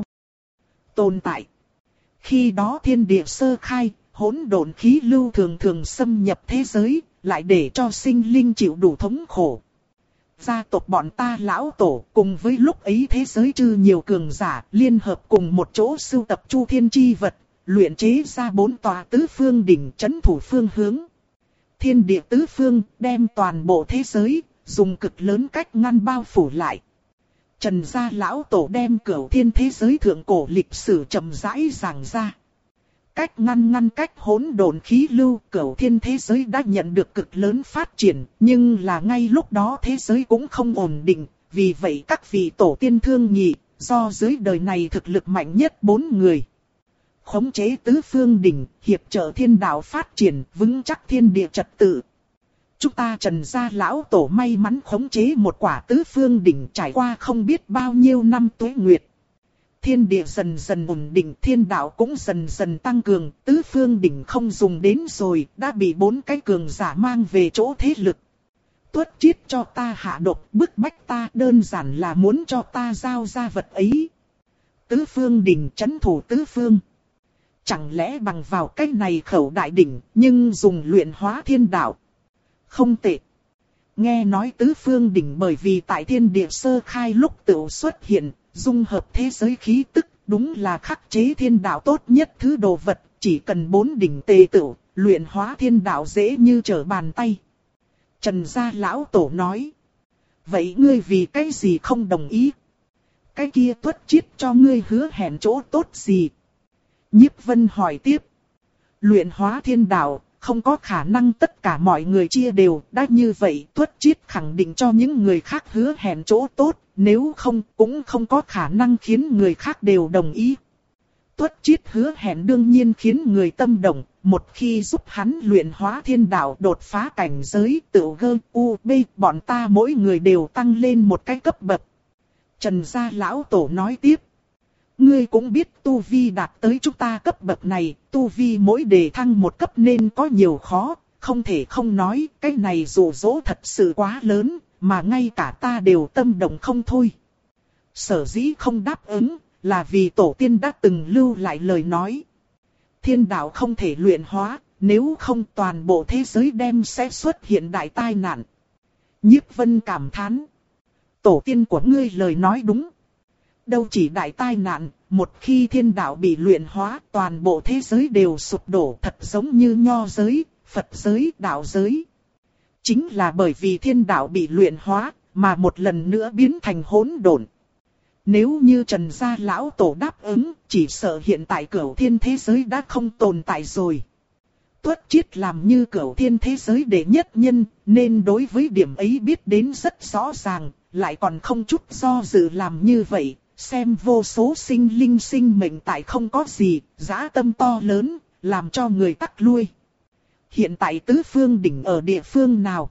Tồn tại. Khi đó thiên địa sơ khai, hỗn độn khí lưu thường thường xâm nhập thế giới, lại để cho sinh linh chịu đủ thống khổ. Gia tộc bọn ta lão tổ cùng với lúc ấy thế giới chư nhiều cường giả liên hợp cùng một chỗ sưu tập chu thiên chi vật, luyện chế ra bốn tòa tứ phương đỉnh trấn thủ phương hướng. Thiên địa tứ phương đem toàn bộ thế giới dùng cực lớn cách ngăn bao phủ lại. Trần gia lão tổ đem Cửu Thiên thế giới thượng cổ lịch sử chậm rãi giảng ra. Cách ngăn ngăn cách hỗn độn khí lưu, Cửu Thiên thế giới đã nhận được cực lớn phát triển, nhưng là ngay lúc đó thế giới cũng không ổn định, vì vậy các vị tổ tiên thương nghị, do dưới đời này thực lực mạnh nhất bốn người. Khống chế tứ phương đỉnh, hiệp trợ thiên đạo phát triển, vững chắc thiên địa trật tự. Chúng ta Trần gia lão tổ may mắn khống chế một quả tứ phương đỉnh trải qua không biết bao nhiêu năm tuế nguyệt. Thiên địa dần dần ổn định, thiên đạo cũng dần dần tăng cường, tứ phương đỉnh không dùng đến rồi, đã bị bốn cái cường giả mang về chỗ thế lực. Tuất Chiết cho ta hạ độc, bức bách ta, đơn giản là muốn cho ta giao ra vật ấy. Tứ phương đỉnh trấn thủ tứ phương. Chẳng lẽ bằng vào cách này khẩu đại đỉnh, nhưng dùng luyện hóa thiên đạo. Không tệ. Nghe nói tứ phương đỉnh bởi vì tại thiên địa sơ khai lúc tự xuất hiện, dung hợp thế giới khí tức, đúng là khắc chế thiên đạo tốt nhất thứ đồ vật, chỉ cần bốn đỉnh tề tựu, luyện hóa thiên đạo dễ như trở bàn tay. Trần gia lão tổ nói. Vậy ngươi vì cái gì không đồng ý? Cái kia Tuất Chiết cho ngươi hứa hẹn chỗ tốt gì? Nhiếp Vân hỏi tiếp. Luyện hóa thiên đạo, không có khả năng tất cả mọi người chia đều, đã như vậy Tuất Chiết khẳng định cho những người khác hứa hẹn chỗ tốt, nếu không cũng không có khả năng khiến người khác đều đồng ý. Tuất Chiết hứa hẹn đương nhiên khiến người tâm động, một khi giúp hắn luyện hóa thiên đạo đột phá cảnh giới tự gơ u b, bọn ta mỗi người đều tăng lên một cái cấp bậc. Trần gia lão tổ nói tiếp. Ngươi cũng biết tu vi đạt tới chúng ta cấp bậc này, tu vi mỗi đề thăng một cấp nên có nhiều khó, không thể không nói, cái này dụ dỗ thật sự quá lớn, mà ngay cả ta đều tâm động không thôi. Sở dĩ không đáp ứng, là vì tổ tiên đã từng lưu lại lời nói. Thiên đạo không thể luyện hóa, nếu không toàn bộ thế giới đem sẽ xuất hiện đại tai nạn. Nhiếp Vân cảm thán. Tổ tiên của ngươi lời nói đúng. Đâu chỉ đại tai nạn, một khi thiên đạo bị luyện hóa, toàn bộ thế giới đều sụp đổ, thật giống như nho giới, Phật giới, đạo giới. Chính là bởi vì thiên đạo bị luyện hóa, mà một lần nữa biến thành hỗn độn. Nếu như Trần gia lão tổ đáp ứng, chỉ sợ hiện tại cửu thiên thế giới đã không tồn tại rồi. Tuất Chiết làm như cửu thiên thế giới đệ nhất nhân, nên đối với điểm ấy biết đến rất rõ ràng, lại còn không chút do dự làm như vậy, xem vô số sinh linh sinh mệnh tại không có gì, dã tâm to lớn, làm cho người tắc lui. Hiện tại tứ phương đỉnh ở địa phương nào?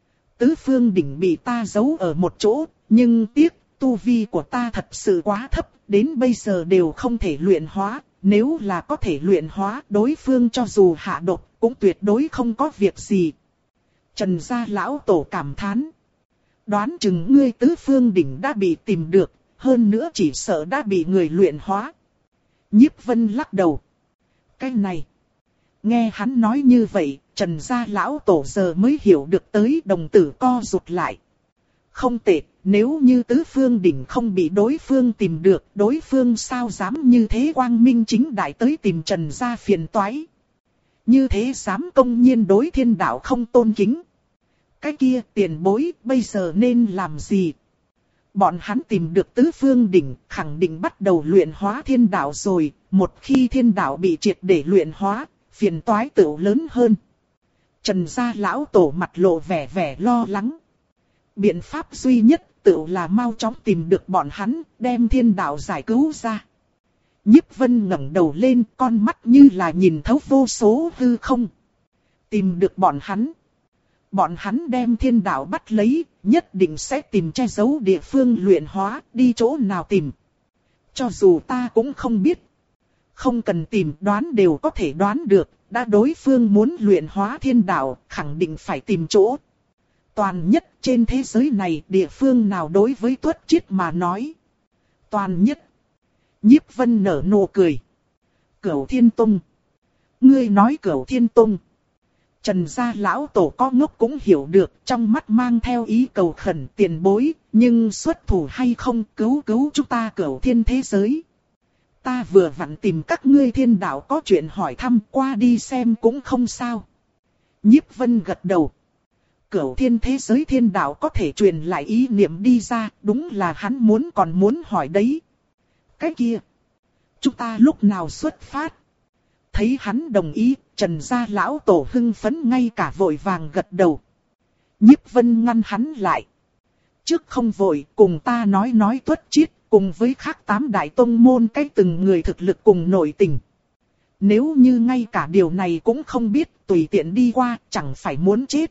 Tứ phương đỉnh bị ta giấu ở một chỗ, nhưng tiếc, tu vi của ta thật sự quá thấp, đến bây giờ đều không thể luyện hóa. Nếu là có thể luyện hóa, đối phương cho dù hạ độc, cũng tuyệt đối không có việc gì. Trần gia lão tổ cảm thán. Đoán chừng ngươi tứ phương đỉnh đã bị tìm được, hơn nữa chỉ sợ đã bị người luyện hóa. Nhiếp Vân lắc đầu. Cái này. Nghe hắn nói như vậy, Trần gia lão tổ giờ mới hiểu được tới đồng tử co rụt lại. Không tệ, nếu như tứ phương đỉnh không bị đối phương tìm được, đối phương sao dám như thế quang minh chính đại tới tìm Trần gia phiền toái. Như thế dám công nhiên đối thiên đạo không tôn kính. Cái kia tiền bối bây giờ nên làm gì? Bọn hắn tìm được tứ phương đỉnh, khẳng định bắt đầu luyện hóa thiên đạo rồi, một khi thiên đạo bị triệt để luyện hóa, phiền toái tựu lớn hơn. Trần gia lão tổ mặt lộ vẻ vẻ lo lắng. Biện pháp duy nhất tựu là mau chóng tìm được bọn hắn, đem thiên đạo giải cứu ra. Nhiếp Vân ngẩng đầu lên, con mắt như là nhìn thấu vô số hư không. Tìm được bọn hắn. Bọn hắn đem thiên đạo bắt lấy, nhất định sẽ tìm che giấu địa phương luyện hóa, đi chỗ nào tìm. Cho dù ta cũng không biết. Không cần tìm, đoán đều có thể đoán được, đã đối phương muốn luyện hóa thiên đạo, khẳng định phải tìm chỗ. Toàn nhất trên thế giới này, địa phương nào đối với Tuất Chiết mà nói. Toàn nhất. Nhiếp Vân nở nụ cười. Cửu Thiên Tông. Ngươi nói Cửu Thiên Tông. Trần gia lão tổ có ngốc cũng hiểu được, trong mắt mang theo ý cầu khẩn tiền bối, nhưng xuất thủ hay không cứu cứu chúng ta Cửu Thiên thế giới. Ta vừa vặn tìm các ngươi thiên đạo có chuyện hỏi thăm, qua đi xem cũng không sao. Nhiếp Vân gật đầu. Cửu Thiên thế giới thiên đạo có thể truyền lại ý niệm đi ra, đúng là hắn muốn còn muốn hỏi đấy. Cái kia, chúng ta lúc nào xuất phát? Thấy hắn đồng ý, Trần gia lão tổ hưng phấn ngay cả vội vàng gật đầu. Nhiếp Vân ngăn hắn lại. Trước không vội, cùng ta nói nói Tuất Chiết, cùng với khác tám đại tông môn cách từng người thực lực cùng nội tình. Nếu như ngay cả điều này cũng không biết, tùy tiện đi qua, chẳng phải muốn chết.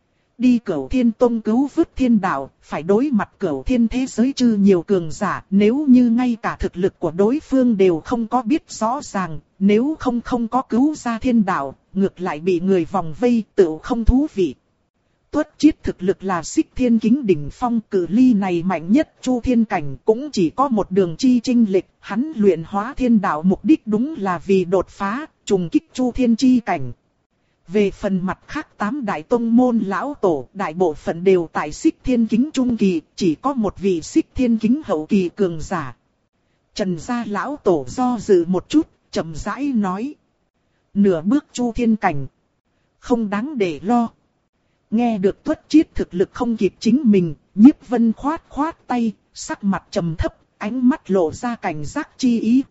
Đi Cửu Thiên Tông cứu vớt thiên đạo, phải đối mặt Cửu Thiên thế giới chư nhiều cường giả, nếu như ngay cả thực lực của đối phương đều không có biết rõ ràng, nếu không không có cứu ra thiên đạo, ngược lại bị người vòng vây, tự không thú vị. Tuất Chiết thực lực là Xích Thiên Kính đỉnh phong, cự ly này mạnh nhất Chu Thiên cảnh, cũng chỉ có một đường chi chênh lệch, hắn luyện hóa thiên đạo mục đích đúng là vì đột phá, trùng kích Chu Thiên chi cảnh. Về phần mặt khác tám đại tông môn lão tổ, đại bộ phận đều tại Xích Thiên Kính trung kỳ, chỉ có một vị Xích Thiên Kính hậu kỳ cường giả. Trần gia lão tổ do dự một chút, chậm rãi nói: nửa bước Chu Thiên cảnh, không đáng để lo. Nghe được Tuất Chiết thực lực không kịp chính mình, Nhiếp Vân khoát khoát tay, sắc mặt trầm thấp, ánh mắt lộ ra cảnh giác chi ý.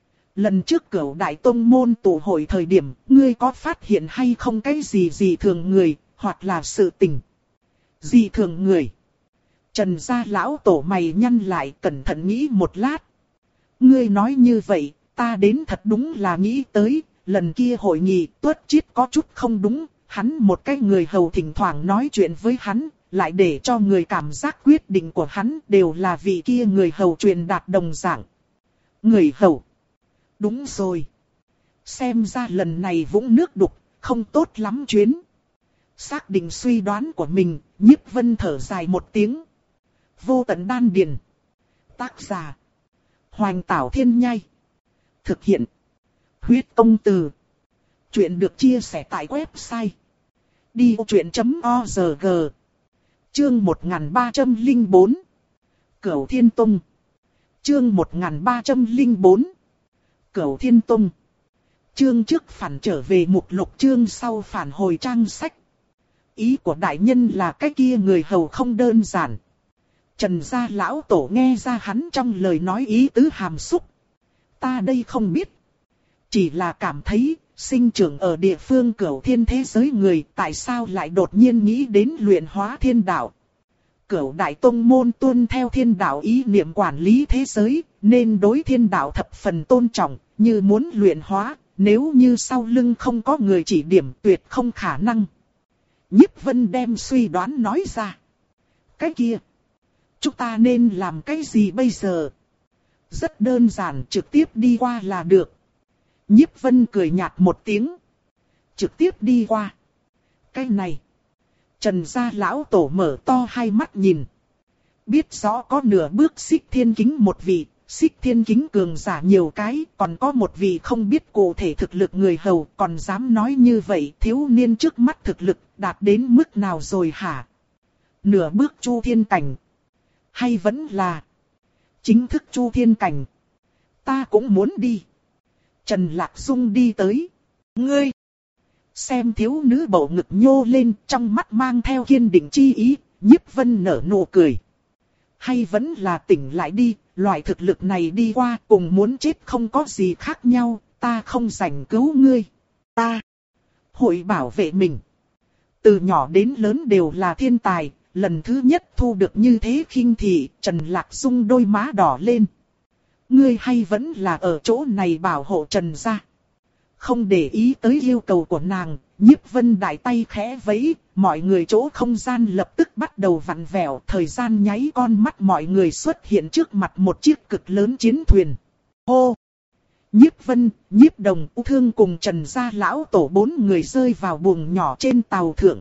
Lần trước Cửu đại tông môn tụ hội thời điểm, ngươi có phát hiện hay không cái gì gì thường người, hoặc là sự tình gì thường người? Trần gia lão tổ mày nhăn lại, cẩn thận nghĩ một lát. Ngươi nói như vậy, ta đến thật đúng là nghĩ tới, lần kia hội nghị Tuất Chiết có chút không đúng. Hắn một cái người hầu thỉnh thoảng nói chuyện với hắn, lại để cho người cảm giác quyết định của hắn đều là vị kia người hầu truyền đạt đồng dạng. Người hầu. Đúng rồi. Xem ra lần này vũng nước đục, không tốt lắm chuyến. Xác định suy đoán của mình, Nhiếp Vân thở dài một tiếng. Vô tận đan điền. Tác giả: Hoành Tảo Thiên Nhai. Thực hiện: Huyết Công Từ. Chuyện được chia sẻ tại website đi ô chuyện chấm org. Chương một nghìn ba trăm lẻ bốn. Cửu Thiên Tông. Chương một nghìn ba trăm lẻ bốn. Cửu Thiên Tông. Chương trước phản trở về mục lục, chương sau phản hồi trang sách. Ý của đại nhân là cái kia người hầu không đơn giản. Trần gia lão tổ nghe ra hắn trong lời nói ý tứ hàm xúc. Ta đây không biết. Chỉ là cảm thấy, sinh trưởng ở địa phương cửu thiên thế giới người tại sao lại đột nhiên nghĩ đến luyện hóa thiên đạo. Cửu đại tông môn tuân theo thiên đạo ý niệm quản lý thế giới, nên đối thiên đạo thập phần tôn trọng, như muốn luyện hóa, nếu như sau lưng không có người chỉ điểm tuyệt không khả năng. Nhiếp Vân đem suy đoán nói ra. Cái kia, chúng ta nên làm cái gì bây giờ? Rất đơn giản, trực tiếp đi qua là được. Nhiếp Vân cười nhạt một tiếng. Trực tiếp đi qua. Cái này. Trần gia lão tổ mở to hai mắt nhìn. Biết rõ có nửa bước xích thiên kính một vị, xích thiên kính cường giả nhiều cái, còn có một vị không biết cụ thể thực lực người hầu, còn dám nói như vậy, thiếu niên trước mắt thực lực đạt đến mức nào rồi hả? Nửa bước chu thiên cảnh. Hay vẫn là chính thức chu thiên cảnh? Ta cũng muốn đi. Trần Lạc Dung đi tới. Ngươi! Xem thiếu nữ bầu ngực nhô lên, trong mắt mang theo kiên định chi ý, Nhiếp Vân nở nụ cười. Hay vẫn là tỉnh lại đi, loại thực lực này đi qua cùng muốn chết không có gì khác nhau, ta không rảnh cứu ngươi. Ta hội bảo vệ mình. Từ nhỏ đến lớn đều là thiên tài, lần thứ nhất thu được như thế khinh thị, Trần Lạc Dung đôi má đỏ lên. Ngươi hay vẫn là ở chỗ này bảo hộ Trần gia. Không để ý tới yêu cầu của nàng, Nhiếp Vân đại tay khẽ vẫy, mọi người chỗ không gian lập tức bắt đầu vặn vẹo, thời gian nháy con mắt mọi người xuất hiện trước mặt một chiếc cực lớn chiến thuyền. Hô! Nhiếp Vân, Nhiếp Đồng, U Thương cùng Trần gia lão tổ bốn người rơi vào buồng nhỏ trên tàu thượng.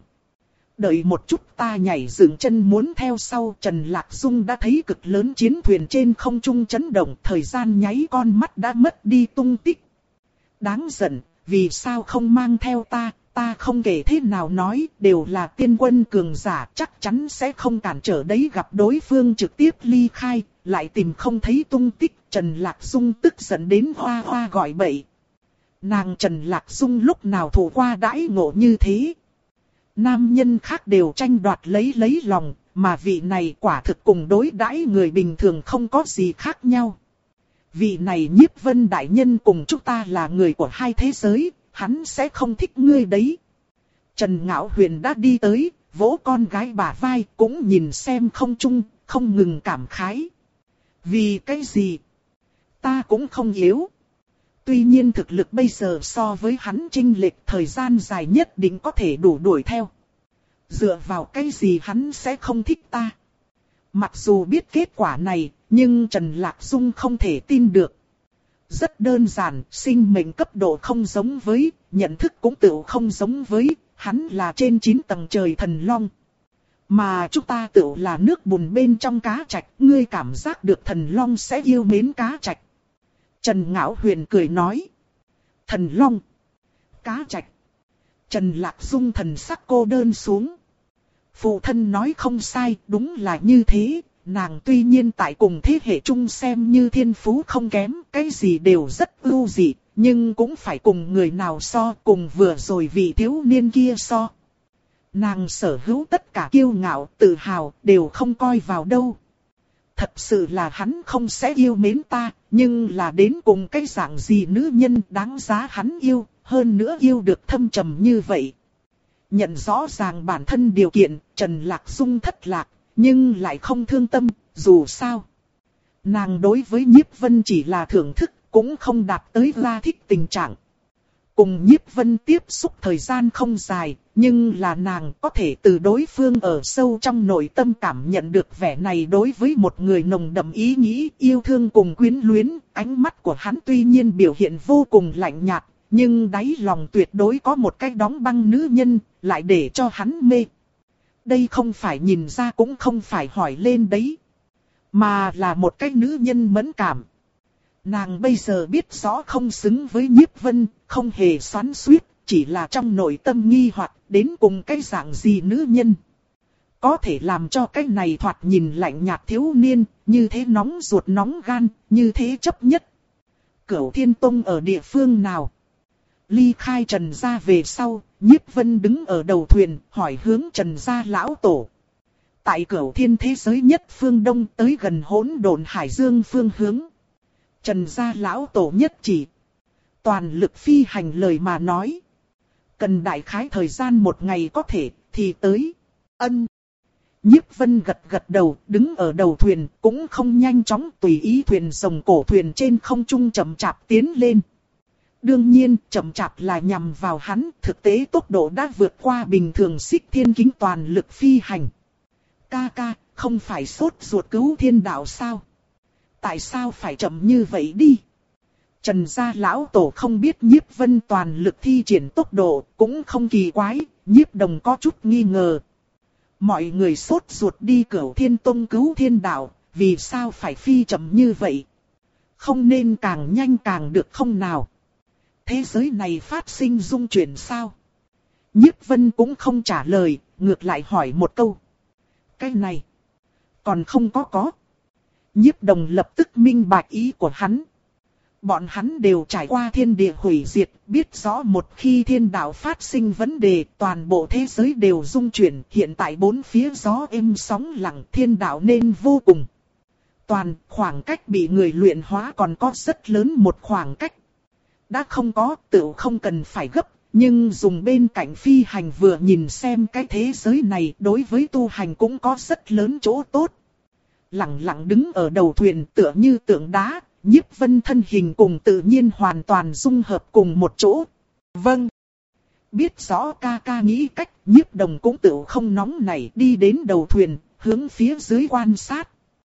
Đợi một chút, ta nhảy dựng chân muốn theo sau. Trần Lạc Dung đã thấy cực lớn chiến thuyền trên không trung chấn động, thời gian nháy con mắt đã mất đi tung tích. Đáng giận, vì sao không mang theo ta, ta không kể thế nào nói, đều là tiên quân cường giả, chắc chắn sẽ không cản trở đấy, gặp đối phương trực tiếp ly khai, lại tìm không thấy tung tích. Trần Lạc Dung tức giận đến hoa hoa gọi bậy. Nàng Trần Lạc Dung lúc nào thủ qua đãi ngộ như thế? Nam nhân khác đều tranh đoạt lấy lấy lòng, mà vị này quả thực cùng đối đãi người bình thường không có gì khác nhau. Vị này Nhiếp Vân đại nhân cùng chúng ta là người của hai thế giới, hắn sẽ không thích ngươi đấy. Trần Ngạo Huyền đã đi tới, vỗ con gái bả vai, cũng nhìn xem không trung, không ngừng cảm khái. Vì cái gì? Ta cũng không yếu. Tuy nhiên thực lực bây giờ so với hắn chênh lệch thời gian dài nhất định có thể đủ đuổi theo. Dựa vào cái gì hắn sẽ không thích ta? Mặc dù biết kết quả này, nhưng Trần Lạc Dung không thể tin được. Rất đơn giản, sinh mệnh cấp độ không giống với, nhận thức cũng tự không giống với, hắn là trên chín tầng trời thần long. Mà chúng ta tự là nước bùn bên trong cá trạch, ngươi cảm giác được thần long sẽ yêu mến cá trạch. Trần Ngạo Huyền cười nói. Thần long, cá trạch. Trần Lạc Dung thần sắc cô đơn xuống. Phụ thân nói không sai, đúng là như thế. Nàng tuy nhiên tại cùng thế hệ chung xem như thiên phú không kém, cái gì đều rất ưu dị, nhưng cũng phải cùng người nào so, cùng vừa rồi vị thiếu niên kia so. Nàng sở hữu tất cả kiêu ngạo, tự hào, đều không coi vào đâu. Thật sự là hắn không sẽ yêu mến ta, nhưng là đến cùng cái dạng gì nữ nhân đáng giá hắn yêu, hơn nữa yêu được thâm trầm như vậy. Nhận rõ ràng bản thân điều kiện, Trần Lạc Dung thất lạc, nhưng lại không thương tâm, dù sao. Nàng đối với Nhiếp Vân chỉ là thưởng thức, cũng không đạt tới la thích tình trạng. Cùng Nhiếp Vân tiếp xúc thời gian không dài, nhưng là nàng có thể từ đối phương ở sâu trong nội tâm cảm nhận được vẻ này đối với một người nồng đậm ý nghĩ, yêu thương cùng quyến luyến. Ánh mắt của hắn tuy nhiên biểu hiện vô cùng lạnh nhạt, nhưng đáy lòng tuyệt đối có một cái đóng băng nữ nhân, lại để cho hắn mê. Đây không phải nhìn ra cũng không phải hỏi lên đấy, mà là một cái nữ nhân mẫn cảm. Nàng bây giờ biết rõ không xứng với Nhiếp Vân, không hề xoắn xuýt, chỉ là trong nội tâm nghi hoặc đến cùng cái dạng gì nữ nhân. Có thể làm cho cái này thoạt nhìn lạnh nhạt thiếu niên, như thế nóng ruột nóng gan, như thế chấp nhất. Cửu Thiên Tông ở địa phương nào? Ly khai Trần gia về sau, Nhiếp Vân đứng ở đầu thuyền, hỏi hướng Trần gia lão tổ. Tại Cửu Thiên thế giới nhất phương đông tới gần Hỗn Độn Hải Dương phương hướng. Trần gia lão tổ nhất chỉ. Toàn lực phi hành lời mà nói. Cần đại khái thời gian một ngày có thể, thì tới. Ân. Nhiếp Vân gật gật đầu, đứng ở đầu thuyền, cũng không nhanh chóng tùy ý thuyền rồng cổ thuyền trên không trung chậm chạp tiến lên. Đương nhiên, chậm chạp là nhằm vào hắn, thực tế tốc độ đã vượt qua bình thường Xích Thiên Kính toàn lực phi hành. Ca ca, không phải sốt ruột cứu thiên đạo sao? Tại sao phải chậm như vậy đi? Trần gia lão tổ không biết Nhiếp Vân toàn lực thi triển tốc độ, cũng không kỳ quái, Nhiếp Đồng có chút nghi ngờ. Mọi người sốt ruột đi Cửu Thiên Tông cứu thiên đạo, vì sao phải phi chậm như vậy? Không nên càng nhanh càng được không nào? Thế giới này phát sinh dung chuyển sao? Nhiếp Vân cũng không trả lời, ngược lại hỏi một câu. Cái này, còn không có có. Nhiếp Đồng lập tức minh bạch ý của hắn. Bọn hắn đều trải qua thiên địa hủy diệt, biết rõ một khi thiên đạo phát sinh vấn đề, toàn bộ thế giới đều rung chuyển, hiện tại bốn phía gió êm sóng lặng, thiên đạo nên vô cùng. Toàn khoảng cách bị người luyện hóa còn có rất lớn một khoảng cách. Đã không có, tự không cần phải gấp, nhưng dùng bên cạnh phi hành vừa nhìn xem cái thế giới này đối với tu hành cũng có rất lớn chỗ tốt. Lặng lặng đứng ở đầu thuyền tựa như tượng đá, Nhiếp Vân thân hình cùng tự nhiên hoàn toàn dung hợp cùng một chỗ. Vâng. Biết rõ ca ca nghĩ cách, Nhiếp Đồng cũng tự không nóng nảy đi đến đầu thuyền, hướng phía dưới quan sát.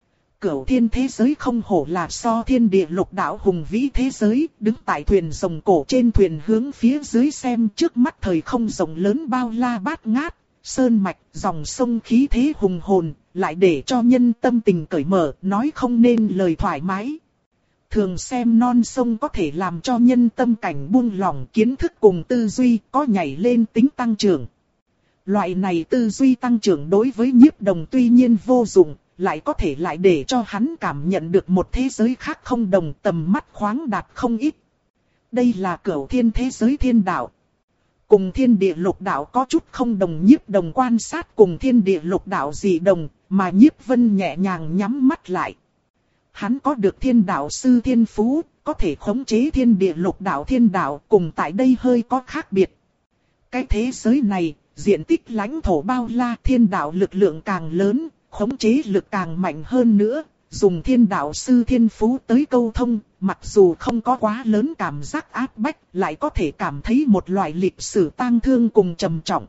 Cửu thiên thế giới không hổ là so thiên địa lục đạo hùng vĩ thế giới, đứng tại thuyền rồng cổ trên thuyền hướng phía dưới xem trước mắt thời không rộng lớn bao la bát ngát, sơn mạch, dòng sông khí thế hùng hồn, lại để cho nhân tâm tình cởi mở, nói không nên lời thoải mái. Thường xem non sông có thể làm cho nhân tâm cảnh buông lỏng, kiến thức cùng tư duy có nhảy lên tính tăng trưởng. Loại này tư duy tăng trưởng đối với Nhiếp Đồng tuy nhiên vô dụng, lại có thể lại để cho hắn cảm nhận được một thế giới khác không đồng, tầm mắt khoáng đạt không ít. Đây là Cửu Thiên thế giới thiên đạo. Cùng thiên địa lục đạo có chút không đồng, Nhiếp Đồng quan sát cùng thiên địa lục đạo dị đồng, mà Nhiếp Vân nhẹ nhàng nhắm mắt lại. Hắn có được thiên đạo sư thiên phú, có thể khống chế thiên địa lục đạo thiên đạo, cùng tại đây hơi có khác biệt. Cái thế giới này, diện tích lãnh thổ bao la, thiên đạo lực lượng càng lớn, khống chế lực càng mạnh hơn nữa, dùng thiên đạo sư thiên phú tới câu thông, mặc dù không có quá lớn cảm giác áp bách, lại có thể cảm thấy một loại lịch sử tang thương cùng trầm trọng.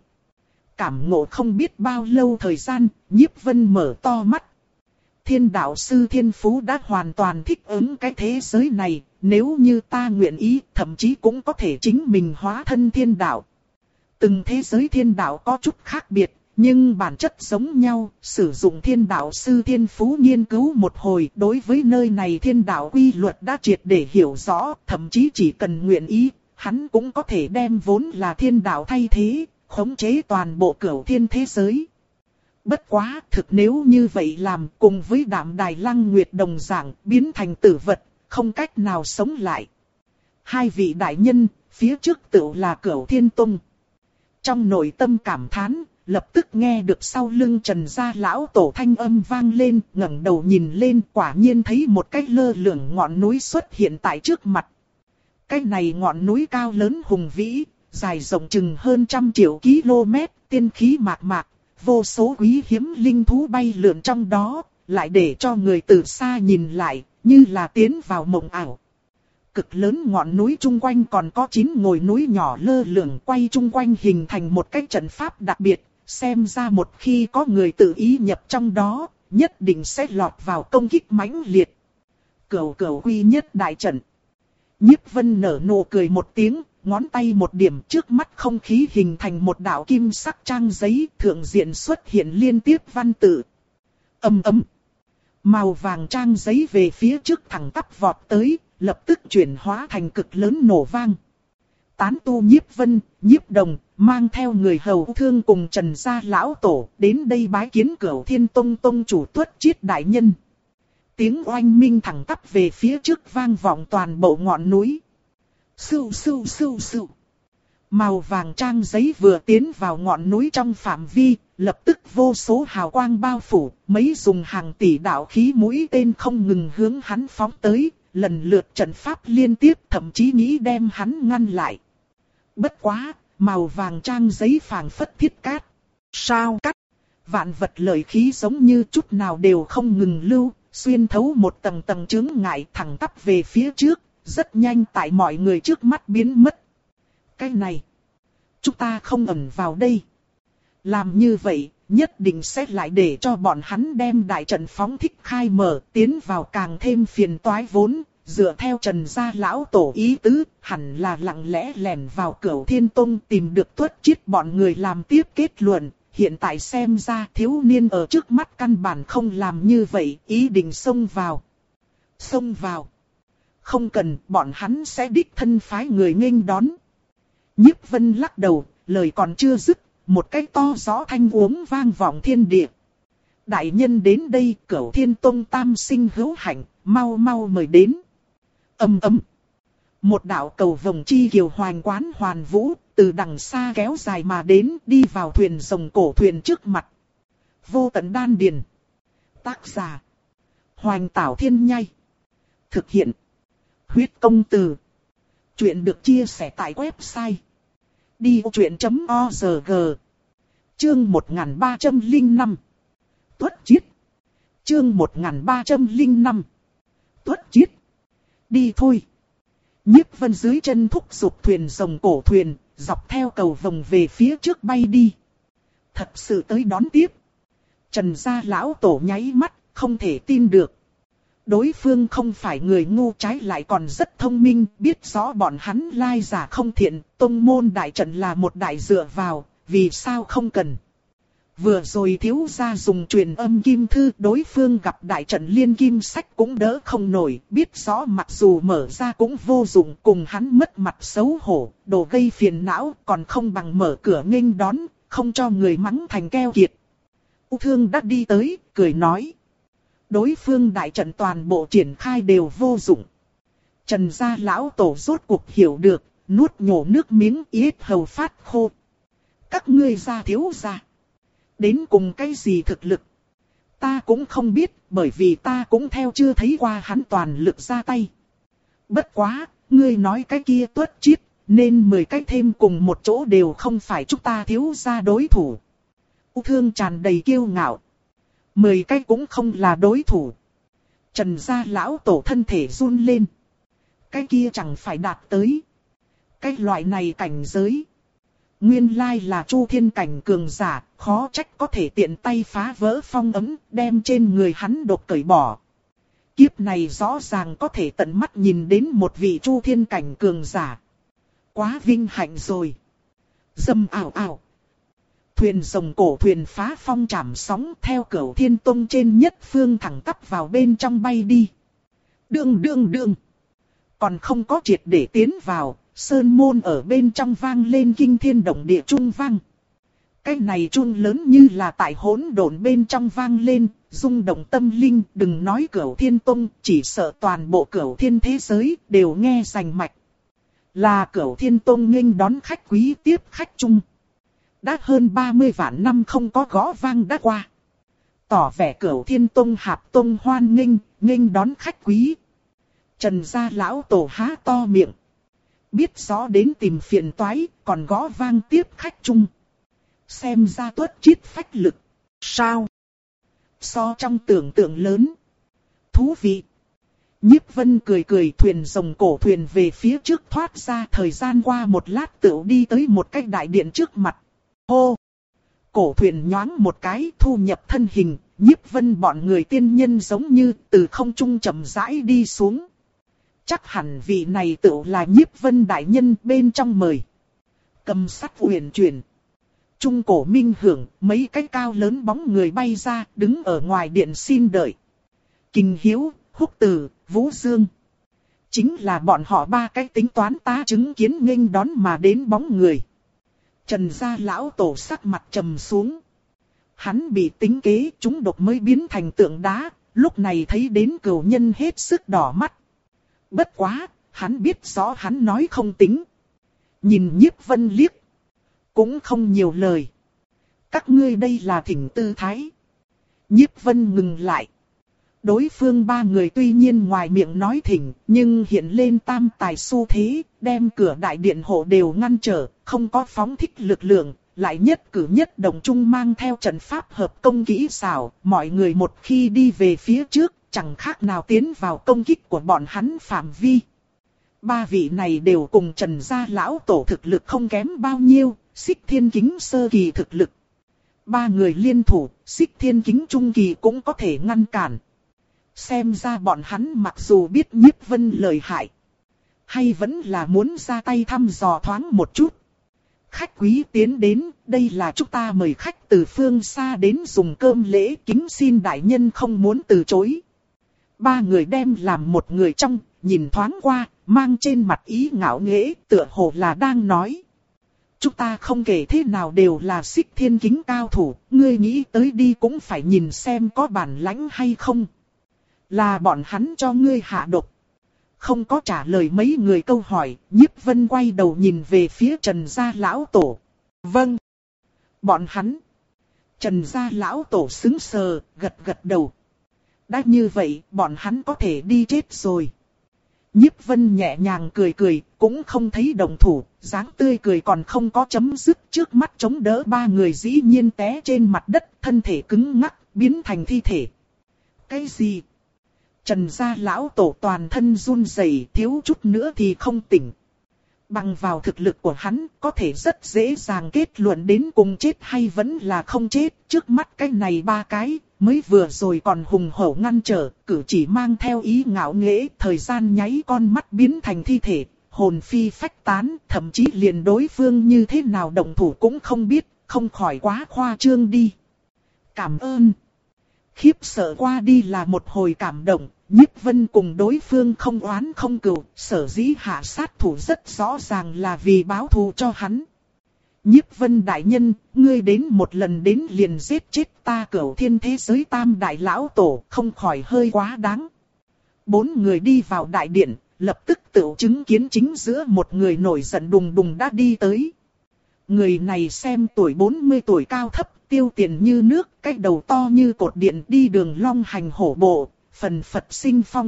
Cảm ngộ không biết bao lâu thời gian, Nhiếp Vân mở to mắt. Thiên đạo sư thiên phú đã hoàn toàn thích ứng cái thế giới này, nếu như ta nguyện ý, thậm chí cũng có thể chính mình hóa thân thiên đạo. Từng thế giới thiên đạo có chút khác biệt, nhưng bản chất giống nhau, sử dụng thiên đạo sư thiên phú nghiên cứu một hồi, đối với nơi này thiên đạo quy luật đã triệt để hiểu rõ, thậm chí chỉ cần nguyện ý, hắn cũng có thể đem vốn là thiên đạo thay thế, khống chế toàn bộ cửu thiên thế giới. Bất quá, thực nếu như vậy làm cùng với Đạm Đài Lăng Nguyệt đồng dạng, biến thành tử vật, không cách nào sống lại. Hai vị đại nhân, phía trước tựu là Cửu Thiên Tông. Trong nội tâm cảm thán, lập tức nghe được sau lưng Trần gia lão tổ thanh âm vang lên, ngẩng đầu nhìn lên, quả nhiên thấy một cái lơ lửng ngọn núi xuất hiện tại trước mặt. Cái này ngọn núi cao lớn hùng vĩ, dài rộng chừng hơn trăm triệu km, tiên khí mạc mạc, vô số quý hiếm linh thú bay lượn trong đó, lại để cho người từ xa nhìn lại, như là tiến vào mộng ảo. Cực lớn ngọn núi chung quanh còn có chín ngồi núi nhỏ lơ lửng quay chung quanh hình thành một cái trận pháp đặc biệt, xem ra một khi có người tự ý nhập trong đó, nhất định sẽ lọt vào công kích mãnh liệt. Cửu cửu quy nhất đại trận. Nhiếp Vân nở nụ cười một tiếng, ngón tay một điểm, trước mắt không khí hình thành một đạo kim sắc trang giấy, thượng diện xuất hiện liên tiếp văn tự. Ầm ầm. Màu vàng trang giấy về phía trước thẳng tắp vọt tới, lập tức chuyển hóa thành cực lớn nổ vang. Tán tu Nhiếp Vân, Nhiếp Đồng, mang theo người hầu thương cùng Trần gia lão tổ, đến đây bái kiến Cửu Thiên Tông tông chủ Tuất Chiết đại nhân. Tiếng oanh minh thẳng tắp về phía trước vang vọng toàn bộ ngọn núi. Sưu sưu sưu sưu. Màu vàng trang giấy vừa tiến vào ngọn núi trong phạm vi, lập tức vô số hào quang bao phủ, mấy dùng hàng tỷ đạo khí mũi tên không ngừng hướng hắn phóng tới, lần lượt trận pháp liên tiếp thậm chí nghĩ đem hắn ngăn lại. Bất quá, màu vàng trang giấy phảng phất thiết cát. Sao cắt? Vạn vật lợi khí giống như chút nào đều không ngừng lưu, xuyên thấu một tầng tầng chướng ngại thẳng tắp về phía trước, rất nhanh tại mọi người trước mắt biến mất. Cái này, chúng ta không ẩn vào đây. Làm như vậy, nhất định sẽ lại để cho bọn hắn đem đại trận phóng thích khai mở, tiến vào càng thêm phiền toái vốn. Dựa theo Trần gia lão tổ ý tứ, hẳn là lặng lẽ lẻn vào Cửu Thiên Tông tìm được Tuất Chiết bọn người làm tiếp kết luận. Hiện tại xem ra thiếu niên ở trước mắt căn bản không làm như vậy, ý định xông vào. Xông vào. Không cần, bọn hắn sẽ đích thân phái người nghênh đón. Nhiếp Vân lắc đầu, lời còn chưa dứt, một cái to rõ thanh uống vang vọng thiên địa. Đại nhân đến đây, Cửu Thiên Tông tam sinh hữu hạnh, mau mau mời đến. Ầm ầm. Một đạo cầu vồng chi kiều hoành quán hoàn vũ, từ đằng xa kéo dài mà đến, đi vào thuyền rồng cổ thuyền trước mặt. Vô tận đan điền. Tác giả: Hoành Tảo Thiên Nhai. Thực hiện: Huyết Công Từ. Chuyện được chia sẻ tại website đi vô chuyện chấm org. Chương một nghìn ba trăm lẻ năm. Tuất Chiết. Chương một nghìn ba trăm lẻ năm. Tuất Chiết. Đi thôi. Nhiếp Vân dưới chân thúc giục thuyền rồng cổ thuyền, dọc theo cầu vồng về phía trước bay đi. Thật sự tới đón tiếp. Trần gia lão tổ nháy mắt, không thể tin được. Đối phương không phải người ngu, trái lại còn rất thông minh, biết rõ bọn hắn lai giả không thiện, tông môn đại trận là một đại dựa vào, vì sao không cần. Vừa rồi thiếu gia dùng truyền âm kim thư, đối phương gặp đại trận liên kim sách cũng đỡ không nổi, biết rõ mặc dù mở ra cũng vô dụng, cùng hắn mất mặt xấu hổ, đồ gây phiền não, còn không bằng mở cửa nghênh đón, không cho người mắng thành keo kiệt. U Thương đã đi tới, cười nói. Đối phương đại trận toàn bộ triển khai đều vô dụng. Trần gia lão tổ rốt cuộc hiểu được, nuốt nhổ nước miếng, yết hầu phát khô. Các ngươi gia thiếu gia, đến cùng cái gì thực lực? Ta cũng không biết, bởi vì ta cũng theo chưa thấy qua hắn toàn lực ra tay. Bất quá, ngươi nói cái kia Tuất Chiết, nên mười cái thêm cùng một chỗ đều không phải chúng ta thiếu gia đối thủ. U Thương tràn đầy kiêu ngạo. Mười cái cũng không là đối thủ. Trần gia lão tổ thân thể run lên. Cái kia chẳng phải đạt tới. Cái loại này cảnh giới. Nguyên lai là Chu Thiên cảnh cường giả, khó trách có thể tiện tay phá vỡ phong ấm, đem trên người hắn độc cởi bỏ. Kiếp này rõ ràng có thể tận mắt nhìn đến một vị Chu Thiên cảnh cường giả. Quá vinh hạnh rồi. Dâm ảo ảo. Thuyền rồng cổ thuyền phá phong trảm sóng theo Cửu Thiên Tông trên nhất phương thẳng tắp vào bên trong bay đi. Đương đương đương. Còn không có triệt để tiến vào, sơn môn ở bên trong vang lên kinh thiên động địa trung vang. Cái này chun lớn như là tại hỗn độn bên trong vang lên, rung động tâm linh, đừng nói Cửu Thiên Tông, chỉ sợ toàn bộ Cửu Thiên thế giới đều nghe rành mạch. Là Cửu Thiên Tông nghênh đón khách quý tiếp khách chung. Đã hơn ba mươi vạn năm không có gõ vang đã qua. Tỏ vẻ Cửu Thiên Tông hạp tông hoan nghênh, nghênh đón khách quý. Trần gia lão tổ há to miệng. Biết rõ đến tìm phiền toái, còn gõ vang tiếp khách chung. Xem ra Tuất Chiết phách lực. Sao? So trong tưởng tượng lớn. Thú vị. Nhiếp Vân cười cười, thuyền rồng cổ thuyền về phía trước thoát ra, thời gian qua một lát tựu đi tới một cái đại điện trước mặt. Hô! Cổ thuyền nhoáng một cái, thu nhập thân hình, Nhiếp Vân bọn người tiên nhân giống như từ không trung chậm rãi đi xuống. Chắc hẳn vị này tựu là Nhiếp Vân đại nhân bên trong mời. Cầm sắt uyển chuyển. Trung cổ minh hưởng, mấy cái cao lớn bóng người bay ra, đứng ở ngoài điện xin đợi. Kình Hiếu, Húc Từ, Vũ Dương. Chính là bọn họ ba cái tính toán ta chứng kiến nghênh đón mà đến bóng người. Trần gia lão tổ sắc mặt trầm xuống. Hắn bị tính kế, chúng độc mới biến thành tượng đá, lúc này thấy đến cửu nhân hết sức đỏ mắt. Bất quá, hắn biết rõ hắn nói không tính. Nhìn Nhiếp Vân liếc. Cũng không nhiều lời. Các ngươi đây là thỉnh tư thái. Nhiếp Vân ngừng lại. Đối phương ba người tuy nhiên ngoài miệng nói thỉnh, nhưng hiện lên tam tài xu thế, đem cửa đại điện hộ đều ngăn trở, không có phóng thích lực lượng, lại nhất cử nhất động chung mang theo trận pháp hợp công kỹ xảo, mọi người một khi đi về phía trước, chẳng khác nào tiến vào công kích của bọn hắn phạm vi. Ba vị này đều cùng Trần gia lão tổ thực lực không kém bao nhiêu, Xích Thiên Kính sơ kỳ thực lực. Ba người liên thủ, Xích Thiên Kính trung kỳ cũng có thể ngăn cản. Xem ra bọn hắn mặc dù biết Nhiếp Vân lợi hại, hay vẫn là muốn ra tay thăm dò thoáng một chút. Khách quý tiến đến, đây là chúng ta mời khách từ phương xa đến dùng cơm lễ, kính xin đại nhân không muốn từ chối. Ba người đem làm một người trong, nhìn thoáng qua, mang trên mặt ý ngạo nghễ, tựa hồ là đang nói. Chúng ta không kể thế nào đều là Xích Thiên Kính cao thủ, ngươi nghĩ tới đi cũng phải nhìn xem có bản lãnh hay không. Là bọn hắn cho ngươi hạ độc. Không có trả lời mấy người câu hỏi, Nhiếp Vân quay đầu nhìn về phía Trần gia lão tổ. Vâng. Bọn hắn. Trần gia lão tổ sững sờ, gật gật đầu. Đã như vậy, bọn hắn có thể đi chết rồi. Nhiếp Vân nhẹ nhàng cười cười, cũng không thấy đồng thủ, dáng tươi cười còn không có chấm dứt, trước mắt chống đỡ ba người dĩ nhiên té trên mặt đất, thân thể cứng ngắc, biến thành thi thể. Cái gì? Trần gia lão tổ toàn thân run rẩy, thiếu chút nữa thì không tỉnh. Bằng vào thực lực của hắn, có thể rất dễ dàng kết luận đến cùng chết hay vẫn là không chết. Trước mắt cái này ba cái, mới vừa rồi còn hùng hổ ngăn trở, cử chỉ mang theo ý ngạo nghễ, thời gian nháy con mắt biến thành thi thể, hồn phi phách tán, thậm chí liền đối phương như thế nào động thủ cũng không biết, không khỏi quá khoa trương đi. Cảm ơn. Khiếp sợ qua đi là một hồi cảm động. Nhiếp Vân cùng đối phương không oán không cừu, sở dĩ hạ sát thủ rất rõ ràng là vì báo thù cho hắn. Nhiếp Vân đại nhân, ngươi đến một lần đến liền giết chết ta Cửu Thiên thế giới tam đại lão tổ, không khỏi hơi quá đáng. Bốn người đi vào đại điện, lập tức tự chứng kiến chính giữa một người nổi giận đùng đùng đã đi tới. Người này xem tuổi bốn mươi tuổi cao thấp, tiêu tiền như nước, cái đầu to như cột điện, đi đường long hành hổ bộ. Phần Phật sinh phong.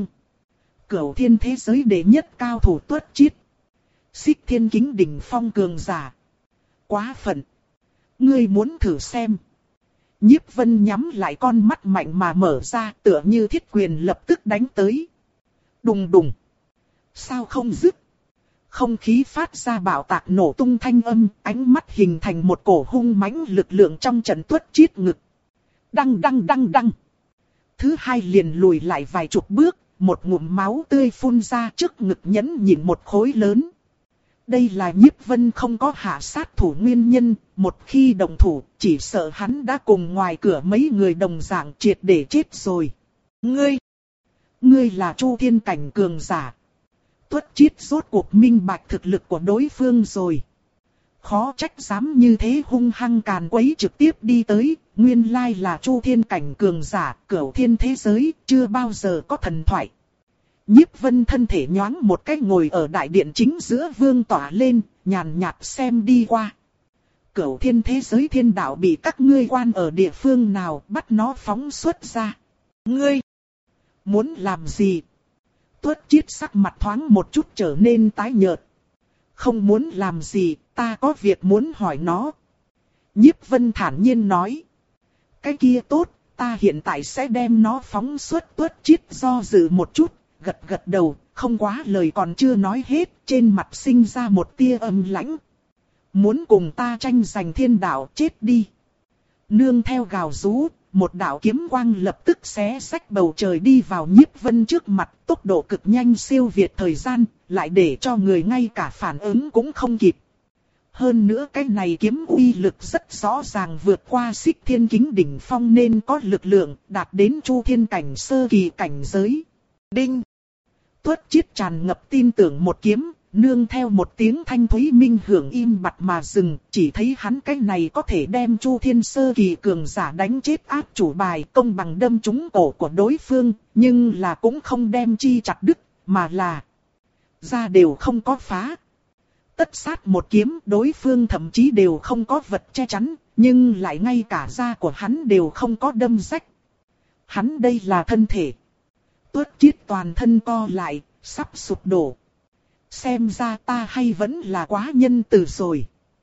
Cửu Thiên thế giới đệ nhất cao thủ Tuất Chiết. Xích Thiên Kính đỉnh phong cường giả. Quá phận. Ngươi muốn thử xem. Nhiếp Vân nhắm lại con mắt mạnh mà mở ra, tựa như thiết quyền lập tức đánh tới. Đùng đùng. Sao không dứt? Không khí phát ra bạo tạc nổ tung thanh âm, ánh mắt hình thành một cổ hung mãnh lực lượng trong trận Tuất Chiết ngực. Đăng đăng đăng đăng. Thứ hai liền lùi lại vài chục bước, một ngụm máu tươi phun ra, trước ngực nhẫn nhịn một khối lớn. Đây là Nhiếp Vân không có hạ sát thủ nguyên nhân, một khi động thủ, chỉ sợ hắn đã cùng ngoài cửa mấy người đồng dạng triệt để chết rồi. Ngươi, ngươi là Chu Thiên cảnh cường giả. Tuất Chiết rốt cuộc minh bạch thực lực của đối phương rồi. Khó trách dám như thế hung hăng càn quấy trực tiếp đi tới, nguyên lai là Chu Thiên cảnh cường giả, Cửu Thiên thế giới, chưa bao giờ có thần thoại. Nhiếp Vân thân thể nhoáng một cái ngồi ở đại điện chính giữa vương tỏa lên, nhàn nhạt xem đi qua. Cửu Thiên thế giới thiên đạo bị các ngươi quan ở địa phương nào, bắt nó phóng xuất ra. Ngươi muốn làm gì? Tuất Chiết sắc mặt thoáng một chút trở nên tái nhợt. Không muốn làm gì, ta có việc muốn hỏi nó. Nhiếp Vân thản nhiên nói. Cái kia tốt, ta hiện tại sẽ đem nó phóng xuất. Tuất Chiết do dự một chút, gật gật đầu, không quá lời còn chưa nói hết, trên mặt sinh ra một tia âm lãnh. Muốn cùng ta tranh giành thiên đạo, chết đi. Nương theo gào rú, một đạo kiếm quang lập tức xé rách bầu trời đi vào Nhiếp Vân trước mặt, tốc độ cực nhanh siêu việt thời gian, lại để cho người ngay cả phản ứng cũng không kịp. Hơn nữa cái này kiếm uy lực rất rõ ràng vượt qua Xích Thiên Kính đỉnh phong nên có lực lượng đạt đến Chu Thiên cảnh sơ kỳ cảnh giới. Đinh! Tuất Chiết tràn ngập tin tưởng một kiếm, nương theo một tiếng thanh thúy minh hưởng im bặt mà dừng, chỉ thấy hắn cái này có thể đem Chu Thiên sơ kỳ cường giả đánh chết áp chủ bài, công bằng đâm trúng cổ của đối phương, nhưng là cũng không đem chi chặt đứt, mà là da đều không có phá. tất sát một kiếm, đối phương thậm chí đều không có vật che chắn, nhưng lại ngay cả da của hắn đều không có đâm rách. Hắn đây là thân thể. Tuất Chiết toàn thân co lại, sắp sụp đổ. Xem ra ta hay vẫn là quá nhân từ rồi.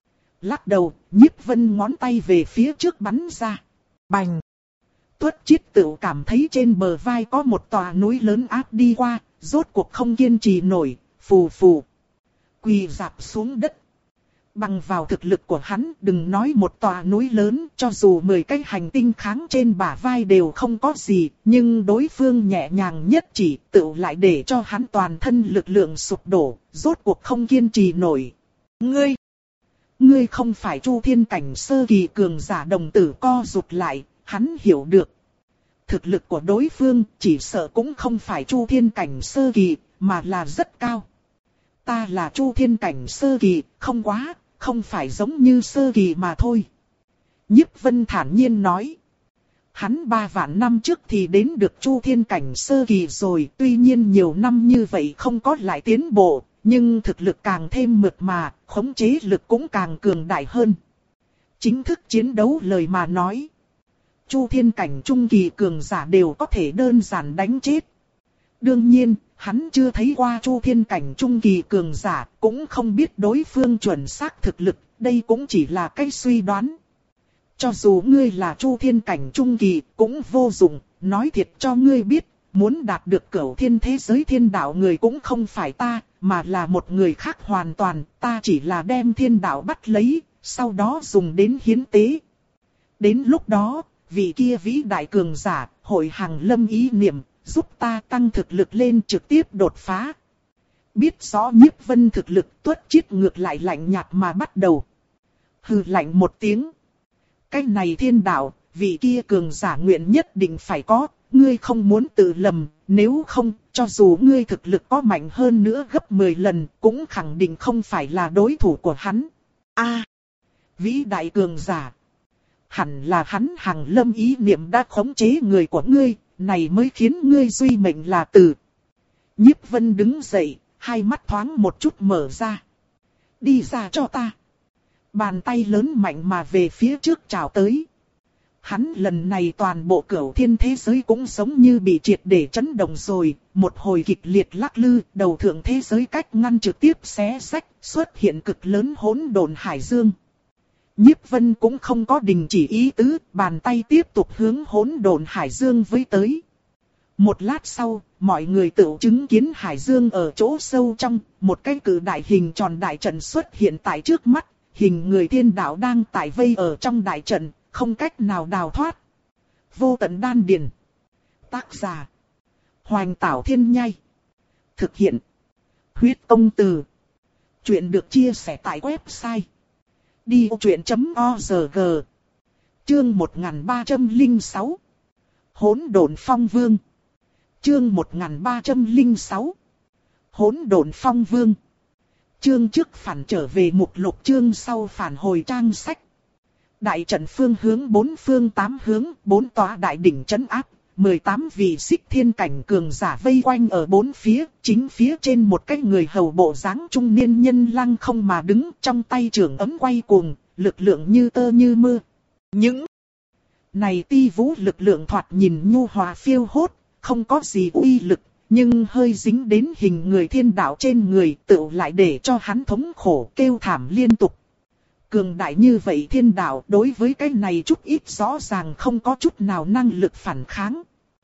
Lắc đầu, Nhiếp Vân ngón tay về phía trước bắn ra. Bành! Tuất Chiết tự cảm thấy trên bờ vai có một tòa núi lớn áp đi qua, rốt cuộc không kiên trì nổi, phù phù. Quỳ rạp xuống đất. Bằng vào thực lực của hắn, đừng nói một tòa núi lớn, cho dù mười cái hành tinh kháng trên bả vai đều không có gì, nhưng đối phương nhẹ nhàng nhất chỉ tự lại để cho hắn toàn thân lực lượng sụp đổ, rốt cuộc không kiên trì nổi. Ngươi! Ngươi không phải Chu Thiên cảnh sơ kỳ cường giả, đồng tử co rụt lại, hắn hiểu được. Thực lực của đối phương chỉ sợ cũng không phải Chu Thiên cảnh sơ kỳ, mà là rất cao. Ta là Chu Thiên cảnh sơ kỳ, không quá, không phải giống như sơ kỳ mà thôi. Nhiếp Vân thản nhiên nói. Hắn ba vạn năm trước thì đến được Chu Thiên cảnh sơ kỳ rồi, tuy nhiên nhiều năm như vậy không có lại tiến bộ, nhưng thực lực càng thêm mượt mà, khống chế lực cũng càng cường đại hơn. Chính thức chiến đấu lời mà nói. Chu Thiên cảnh trung kỳ cường giả đều có thể đơn giản đánh chết. Đương nhiên, hắn chưa thấy qua Chu Thiên cảnh trung kỳ cường giả, cũng không biết đối phương chuẩn xác thực lực, đây cũng chỉ là cái suy đoán. Cho dù ngươi là Chu Thiên cảnh trung kỳ, cũng vô dụng, nói thiệt cho ngươi biết, muốn đạt được cửu thiên thế giới thiên đạo người cũng không phải ta, mà là một người khác hoàn toàn, ta chỉ là đem thiên đạo bắt lấy, sau đó dùng đến hiến tế. Đến lúc đó, vị kia vĩ đại cường giả, hội hàng lâm ý niệm, giúp ta tăng thực lực lên trực tiếp đột phá. Biết rõ Nhiếp Vân thực lực, Tuất Chiết ngược lại lạnh nhạt mà bắt đầu. Hừ lạnh một tiếng. Cái này thiên đạo, vị kia cường giả nguyện nhất định phải có, ngươi không muốn tự lầm, nếu không, cho dù ngươi thực lực có mạnh hơn nữa gấp mười lần, cũng khẳng định không phải là đối thủ của hắn. A, à, vĩ đại cường giả. Hẳn là hắn hàng lâm ý niệm đã khống chế người của ngươi, này mới khiến ngươi duy mệnh là tử. Nhiếp Vân đứng dậy, hai mắt thoáng một chút mở ra. Đi ra cho ta. Bàn tay lớn mạnh mà về phía trước chào tới. Hắn lần này toàn bộ cửu thiên thế giới cũng giống như bị triệt để chấn động rồi, một hồi kịch liệt lắc lư, đầu thượng thế giới cách ngăn trực tiếp xé rách, xuất hiện cực lớn hỗn độn hải dương. Nhiếp Vân cũng không có đình chỉ ý tứ, bàn tay tiếp tục hướng hỗn độn hải dương với tới. Một lát sau, mọi người tự chứng kiến hải dương ở chỗ sâu trong, một cái cự đại hình tròn đại trận xuất hiện tại trước mắt, hình người thiên đạo đang tải vây ở trong đại trận, không cách nào đào thoát. Vô tận đan điền. Tác giả: Hoành Tảo Thiên Nhai. Thực hiện: Huyết Công Từ. Chuyện được chia sẻ tại website đi ô chuyện chấm org. Chương một nghìn ba trăm lẻ sáu. Hỗn độn phong vương. Chương một nghìn ba trăm lẻ sáu. Hỗn độn phong vương. Chương trước phản trở về mục lục, chương sau phản hồi trang sách. Đại trận phương hướng bốn phương tám hướng, bốn tòa đại đỉnh trấn áp, mười tám vị xích thiên cảnh cường giả vây quanh ở bốn phía, chính phía trên một cái người hầu bộ dáng trung niên nhân lăng không mà đứng, trong tay trường ấm quay cuồng, lực lượng như tơ như mưa. Những này ti vũ lực lượng thoạt nhìn nhu hòa phiêu hốt, không có gì uy lực, nhưng hơi dính đến hình người thiên đạo trên người, tự lại để cho hắn thống khổ kêu thảm liên tục. Cường đại như vậy thiên đạo đối với cái này chút ít rõ ràng không có chút nào năng lực phản kháng.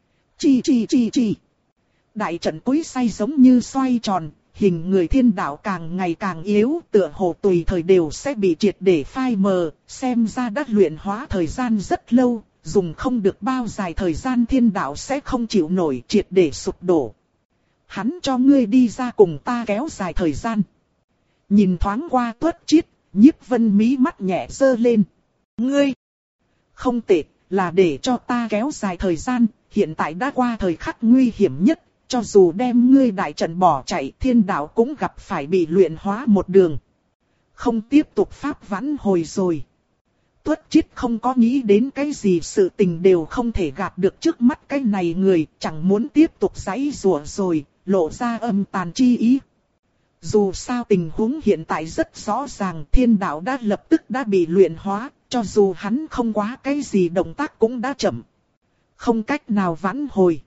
Chi chi chi chi. Đại trận cối xay giống như xoay tròn, hình người thiên đạo càng ngày càng yếu, tựa hồ tùy thời đều sẽ bị triệt để phai mờ, xem ra đã luyện hóa thời gian rất lâu, dùng không được bao dài thời gian thiên đạo sẽ không chịu nổi, triệt để sụp đổ. Hắn cho ngươi đi ra cùng ta kéo dài thời gian. Nhìn thoáng qua Tuất Chiết, Nhiếp Vân mí mắt nhẹ giơ lên. Ngươi! Không tệ, là để cho ta kéo dài thời gian, hiện tại đã qua thời khắc nguy hiểm nhất, cho dù đem ngươi đại trận bỏ chạy, thiên đạo cũng gặp phải bị luyện hóa một đường. Không tiếp tục pháp vãn hồi rồi. Tuất Chiết không có nghĩ đến cái gì, sự tình đều không thể gạt được trước mắt cái này người, chẳng muốn tiếp tục giãy giụa rồi, lộ ra âm tàn chi ý. Dù sao tình huống hiện tại rất rõ ràng, thiên đạo đã lập tức đã bị luyện hóa, cho dù hắn không quá cái gì động tác cũng đã chậm. Không cách nào vãn hồi.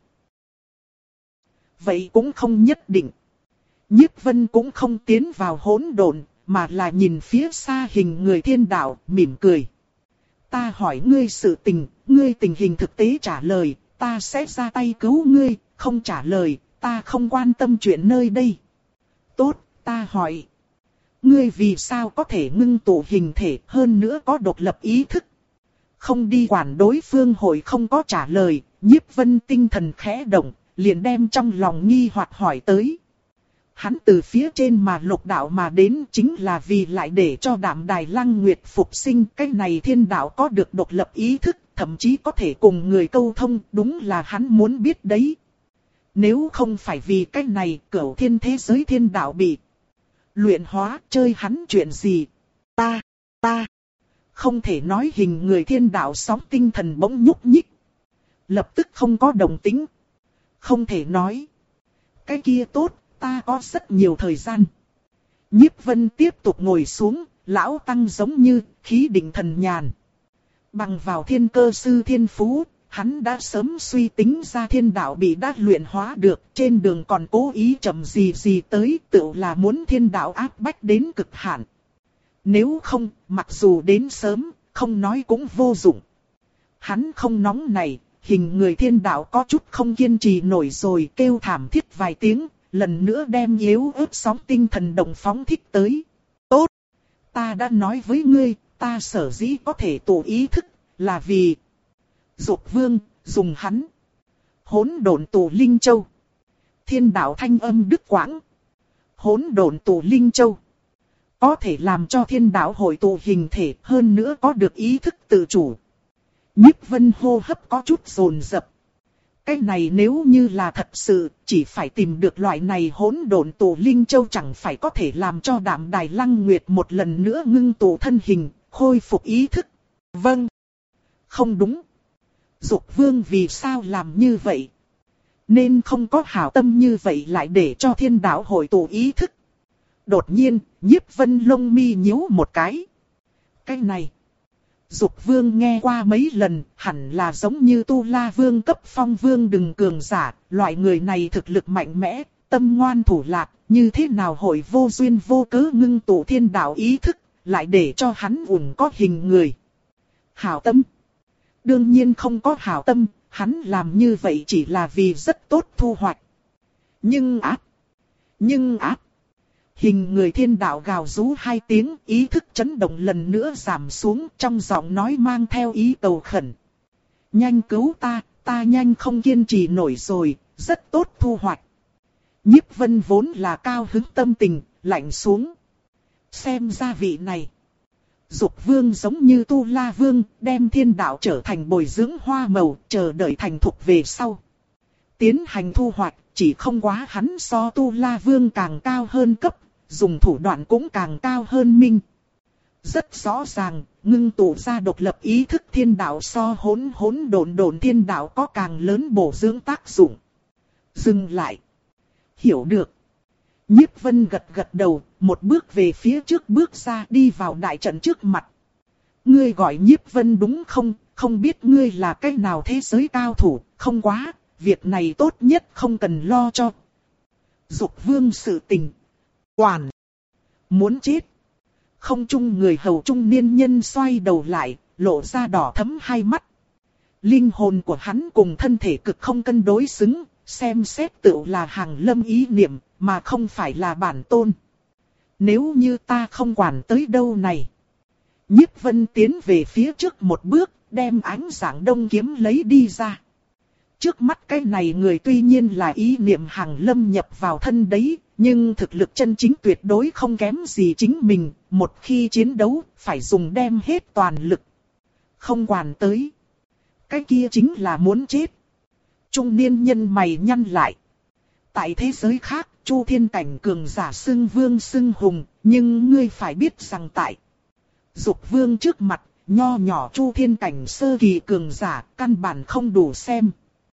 Vậy cũng không nhất định. Nhiếp Vân cũng không tiến vào hỗn độn, mà là nhìn phía xa hình người thiên đạo, mỉm cười. Ta hỏi ngươi sự tình, ngươi tình hình thực tế trả lời, ta sẽ ra tay cứu ngươi, không trả lời, ta không quan tâm chuyện nơi đây. Tốt, ta hỏi. Ngươi vì sao có thể ngưng tụ hình thể hơn nữa có độc lập ý thức? Không đi quản đối phương hồi không có trả lời, Nhiếp Vân tinh thần khẽ động, liền đem trong lòng nghi hoặc hỏi tới. Hắn từ phía trên mà lục đạo mà đến chính là vì lại để cho Đạm Đài Lăng Nguyệt phục sinh. Cái này thiên đạo có được độc lập ý thức, thậm chí có thể cùng người câu thông, đúng là hắn muốn biết đấy. Nếu không phải vì cái này, cửu thiên thế giới thiên đạo bị luyện hóa, chơi hắn chuyện gì? Ta, ta, không thể nói hình người thiên đạo sóng tinh thần bỗng nhúc nhích. Lập tức không có đồng tính. Không thể nói. Cái kia tốt, ta có rất nhiều thời gian. Nhiếp Vân tiếp tục ngồi xuống, lão tăng giống như khí định thần nhàn. Bằng vào thiên cơ sư thiên phú, hắn đã sớm suy tính ra thiên đạo bị đã luyện hóa được, trên đường còn cố ý chậm gì gì tới, tự là muốn thiên đạo áp bách đến cực hạn. Nếu không, mặc dù đến sớm, không nói cũng vô dụng. Hắn không nóng này, hình người thiên đạo có chút không kiên trì nổi rồi, kêu thảm thiết vài tiếng, lần nữa đem yếu ớt sóng tinh thần đồng phóng thích tới. Tốt! Ta đã nói với ngươi, ta sở dĩ có thể tụ ý thức, là vì Dục Vương, dùng hắn. Hỗn độn tụ Linh Châu. Thiên đạo thanh âm đức quãng. Hỗn độn tụ Linh Châu. Có thể làm cho thiên đạo hội tụ hình thể, hơn nữa có được ý thức tự chủ. Nhiếp Vân hô hấp có chút dồn dập. Cái này nếu như là thật sự, chỉ phải tìm được loại này hỗn độn tụ Linh Châu chẳng phải có thể làm cho Đạm Đài Lăng Nguyệt một lần nữa ngưng tụ thân hình, khôi phục ý thức. Vâng. Không đúng. Dục Vương vì sao làm như vậy? Nên không có hảo tâm như vậy lại để cho thiên đạo hội tụ ý thức. Đột nhiên, Nhiếp Vân lông mi nhíu một cái. Cái này, Dục Vương nghe qua mấy lần, hẳn là giống như Tu La Vương cấp phong vương đừng cường giả, loại người này thực lực mạnh mẽ, tâm ngoan thủ lạc, như thế nào hội vô duyên vô cớ ngưng tụ thiên đạo ý thức, lại để cho hắn ủng có hình người. Hảo tâm. Đương nhiên không có hảo tâm, hắn làm như vậy chỉ là vì rất tốt thu hoạch. Nhưng áp, nhưng áp. Hình người thiên đạo gào rú hai tiếng, ý thức chấn động lần nữa giảm xuống, trong giọng nói mang theo ý cầu khẩn. Nhanh cứu ta, ta nhanh không kiên trì nổi rồi, rất tốt thu hoạch. Nhiếp Vân vốn là cao hứng tâm tình, lạnh xuống. Xem ra vị này. Dục Vương giống như Tu La Vương, đem thiên đạo trở thành bồi dưỡng hoa màu, chờ đợi thành thục về sau. Tiến hành thu hoạch, chỉ không quá hắn so Tu La Vương càng cao hơn cấp, dùng thủ đoạn cũng càng cao hơn minh. Rất rõ ràng, ngưng tụ ra độc lập ý thức thiên đạo so hỗn hỗn độn độn thiên đạo có càng lớn bổ dưỡng tác dụng. Dừng lại. Hiểu được. Nhiếp Vân gật gật đầu, một bước về phía trước bước ra đi vào đại trận trước mặt. Ngươi gọi Nhiếp Vân đúng không? Không biết ngươi là cái nào thế giới cao thủ, không quá, việc này tốt nhất không cần lo cho. Dục Vương sự tình. Quản. Muốn chết. Không chung người hầu trung niên nhân xoay đầu lại, lộ ra đỏ thẫm hai mắt. Linh hồn của hắn cùng thân thể cực không cân đối xứng, xem xét tựu là hàng lâm ý niệm, mà không phải là bản tôn. Nếu như ta không quản tới đâu này. Nhiếp Vân tiến về phía trước một bước, đem ánh sáng đông kiếm lấy đi ra. Trước mắt cái này người tuy nhiên là ý niệm hàng lâm nhập vào thân đấy, nhưng thực lực chân chính tuyệt đối không kém gì chính mình, một khi chiến đấu, phải dùng đem hết toàn lực. Không quản tới. Cái kia chính là muốn chết. Trung niên nhân mày nhăn lại. Tại thế giới khác, Chu Thiên cảnh cường giả xưng vương xưng hùng, nhưng ngươi phải biết rằng tại Dục Vương trước mặt, nho nhỏ Chu Thiên cảnh sơ kỳ cường giả, căn bản không đủ xem.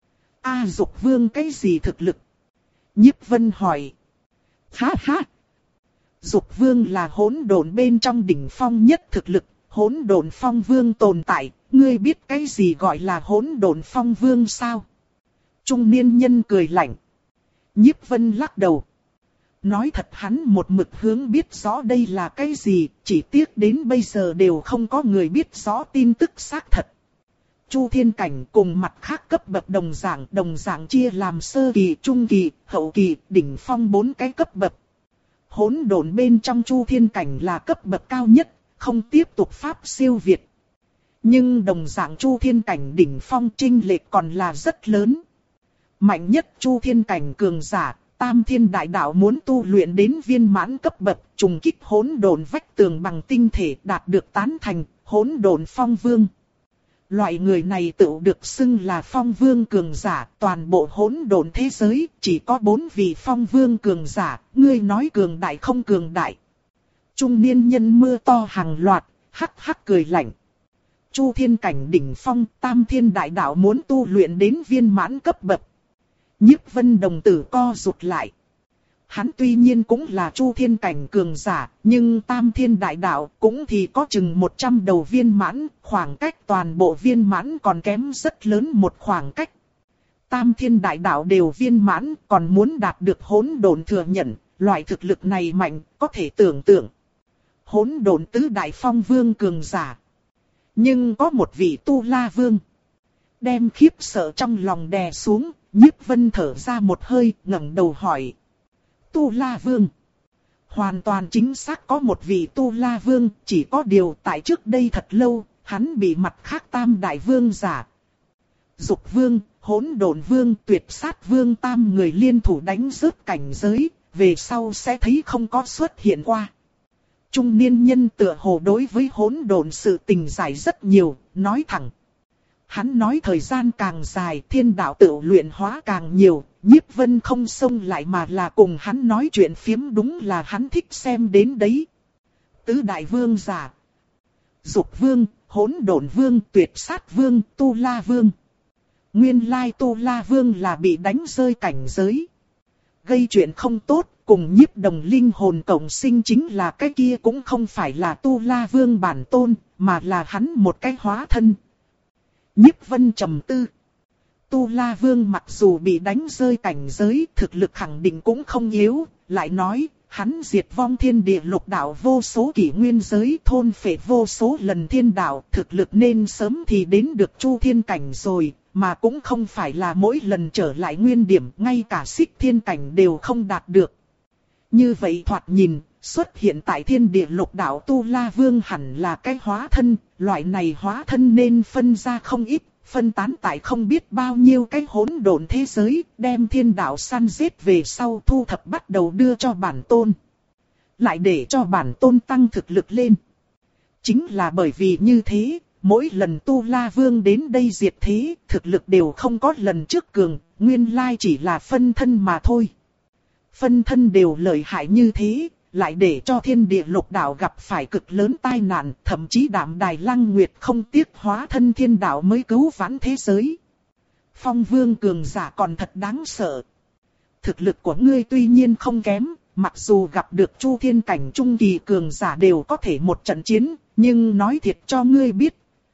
A Dục Vương cái gì thực lực? Nhiếp Vân hỏi. Ha ha! Dục vương là hỗn độn bên trong đỉnh phong nhất thực lực, hỗn độn phong vương tồn tại, ngươi biết cái gì gọi là hỗn độn phong vương sao? Trung niên nhân cười lạnh. Nhiếp Vân lắc đầu. Nói thật hắn một mực hướng biết rõ đây là cái gì, chỉ tiếc đến bây giờ đều không có người biết rõ tin tức xác thật. Chu thiên cảnh cùng mặt khác cấp bậc đồng dạng, đồng dạng chia làm sơ kỳ, trung kỳ, hậu kỳ, đỉnh phong bốn cái cấp bậc. Hỗn độn bên trong chu thiên cảnh là cấp bậc cao nhất, không tiếp tục pháp siêu việt. Nhưng đồng dạng chu thiên cảnh đỉnh phong chênh lệch còn là rất lớn. Mạnh nhất chu thiên cảnh cường giả, Tam Thiên Đại Đạo muốn tu luyện đến viên mãn cấp bậc, trùng kích hỗn độn vách tường bằng tinh thể đạt được tán thành, hỗn độn phong vương. Loại người này tự được xưng là phong vương cường giả, toàn bộ hỗn độn thế giới chỉ có bốn vị phong vương cường giả, ngươi nói cường đại không cường đại. Trung niên nhân mưa to hàng loạt, hắc hắc cười lạnh. Chu thiên cảnh đỉnh phong, Tam Thiên Đại Đạo muốn tu luyện đến viên mãn cấp bậc. Nhiếp Vân đồng tử co rụt lại. Hắn tuy nhiên cũng là chu thiên cảnh cường giả, nhưng Tam Thiên Đại Đạo cũng thì có chừng một trăm đầu viên mãn, khoảng cách toàn bộ viên mãn còn kém rất lớn một khoảng cách. Tam Thiên Đại Đạo đều viên mãn, còn muốn đạt được hỗn độn thừa nhận, loại thực lực này mạnh, có thể tưởng tượng. Hỗn độn tứ đại phong vương cường giả. Nhưng có một vị Tu La Vương. Đem khiếp sợ trong lòng đè xuống, Nhiếp Vân thở ra một hơi, ngẩng đầu hỏi. Tu La Vương. Hoàn toàn chính xác có một vị Tu La Vương, chỉ có điều tại trước đây thật lâu, hắn bị mặt khác tam đại vương giả. Dục Vương, Hỗn Độn Vương, Tuyệt Sát Vương tam người liên thủ đánh rớt cảnh giới, về sau sẽ thấy không có xuất hiện qua. Trung niên nhân tựa hồ đối với hỗn độn sự tình giải rất nhiều, nói thẳng. Hắn nói thời gian càng dài, thiên đạo tự luyện hóa càng nhiều, Nhiếp Vân không xông lại mà là cùng hắn nói chuyện phiếm, đúng là hắn thích xem đến đấy. Tứ đại vương giả. Dục Vương, Hỗn Độn Vương, Tuyệt Sát Vương, Tu La Vương. Nguyên lai Tu La Vương là bị đánh rơi cảnh giới. Gây chuyện không tốt, cùng Nhiếp Đồng linh hồn cộng sinh chính là cái kia cũng không phải là Tu La Vương bản tôn, mà là hắn một cái hóa thân. Nhiếp Vân trầm tư. Tu La Vương mặc dù bị đánh rơi cảnh giới, thực lực khẳng định cũng không yếu, lại nói, hắn diệt vong thiên địa lục đạo vô số kỷ nguyên giới, thôn phệ vô số lần thiên đạo, thực lực nên sớm thì đến được chu thiên cảnh rồi, mà cũng không phải là mỗi lần trở lại nguyên điểm, ngay cả xích thiên cảnh đều không đạt được. Như vậy thoạt nhìn, xuất hiện tại thiên địa lục đạo Tu La Vương hẳn là cái hóa thân, loại này hóa thân nên phân ra không ít, phân tán tại không biết bao nhiêu cái hỗn độn thế giới, đem thiên đạo săn giết về sau thu thập bắt đầu đưa cho bản tôn. Lại để cho bản tôn tăng thực lực lên. Chính là bởi vì như thế, mỗi lần Tu La Vương đến đây diệt thế, thực lực đều không có lần trước cường, nguyên lai chỉ là phân thân mà thôi. Phân thân đều lợi hại như thế, lại để cho thiên địa lục đạo gặp phải cực lớn tai nạn, thậm chí Đạm Đài Lăng Nguyệt không tiếc hóa thân thiên đạo mới cứu vãn thế giới. Phong vương cường giả còn thật đáng sợ. Thực lực của ngươi tuy nhiên không kém, mặc dù gặp được chu thiên cảnh trung kỳ cường giả đều có thể một trận chiến, nhưng nói thiệt cho ngươi biết.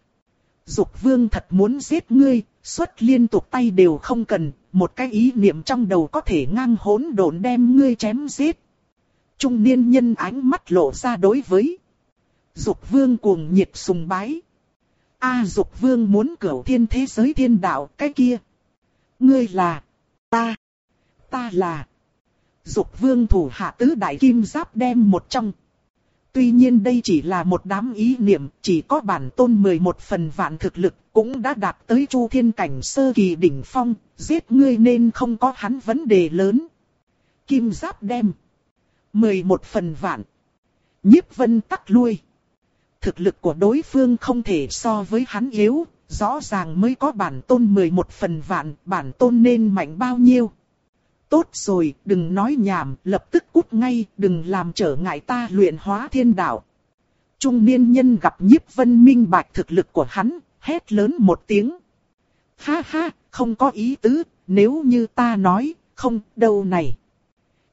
Dục Vương thật muốn giết ngươi, xuất liên tục tay đều không cần, một cái ý niệm trong đầu có thể ngang hỗn độn đem ngươi chém giết. Trung niên nhân ánh mắt lộ ra đối với Dục Vương cuồng nhiệt sùng bái. A à, Dục Vương muốn cửu thiên thế giới thiên đạo, cái kia. Ngươi là ta, ta là Dục Vương thủ hạ tứ đại kim giáp đem một trong. Tuy nhiên đây chỉ là một đám ý niệm, chỉ có bản tôn mười một phần vạn thực lực, cũng đã đạt tới chu thiên cảnh sơ kỳ đỉnh phong, giết ngươi nên không có hắn vấn đề lớn. Kim giáp đem mười một phần vạn. Nhiếp Vân tắc lui. Thực lực của đối phương không thể so với hắn yếu, rõ ràng mới có bản tôn mười một phần vạn, bản tôn nên mạnh bao nhiêu. Tốt rồi, đừng nói nhảm, lập tức cút ngay, đừng làm trở ngại ta luyện hóa thiên đạo. Trung niên nhân gặp Nhiếp Vân minh bạch thực lực của hắn, hét lớn một tiếng. Ha ha, không có ý tứ, nếu như ta nói, không, đâu này.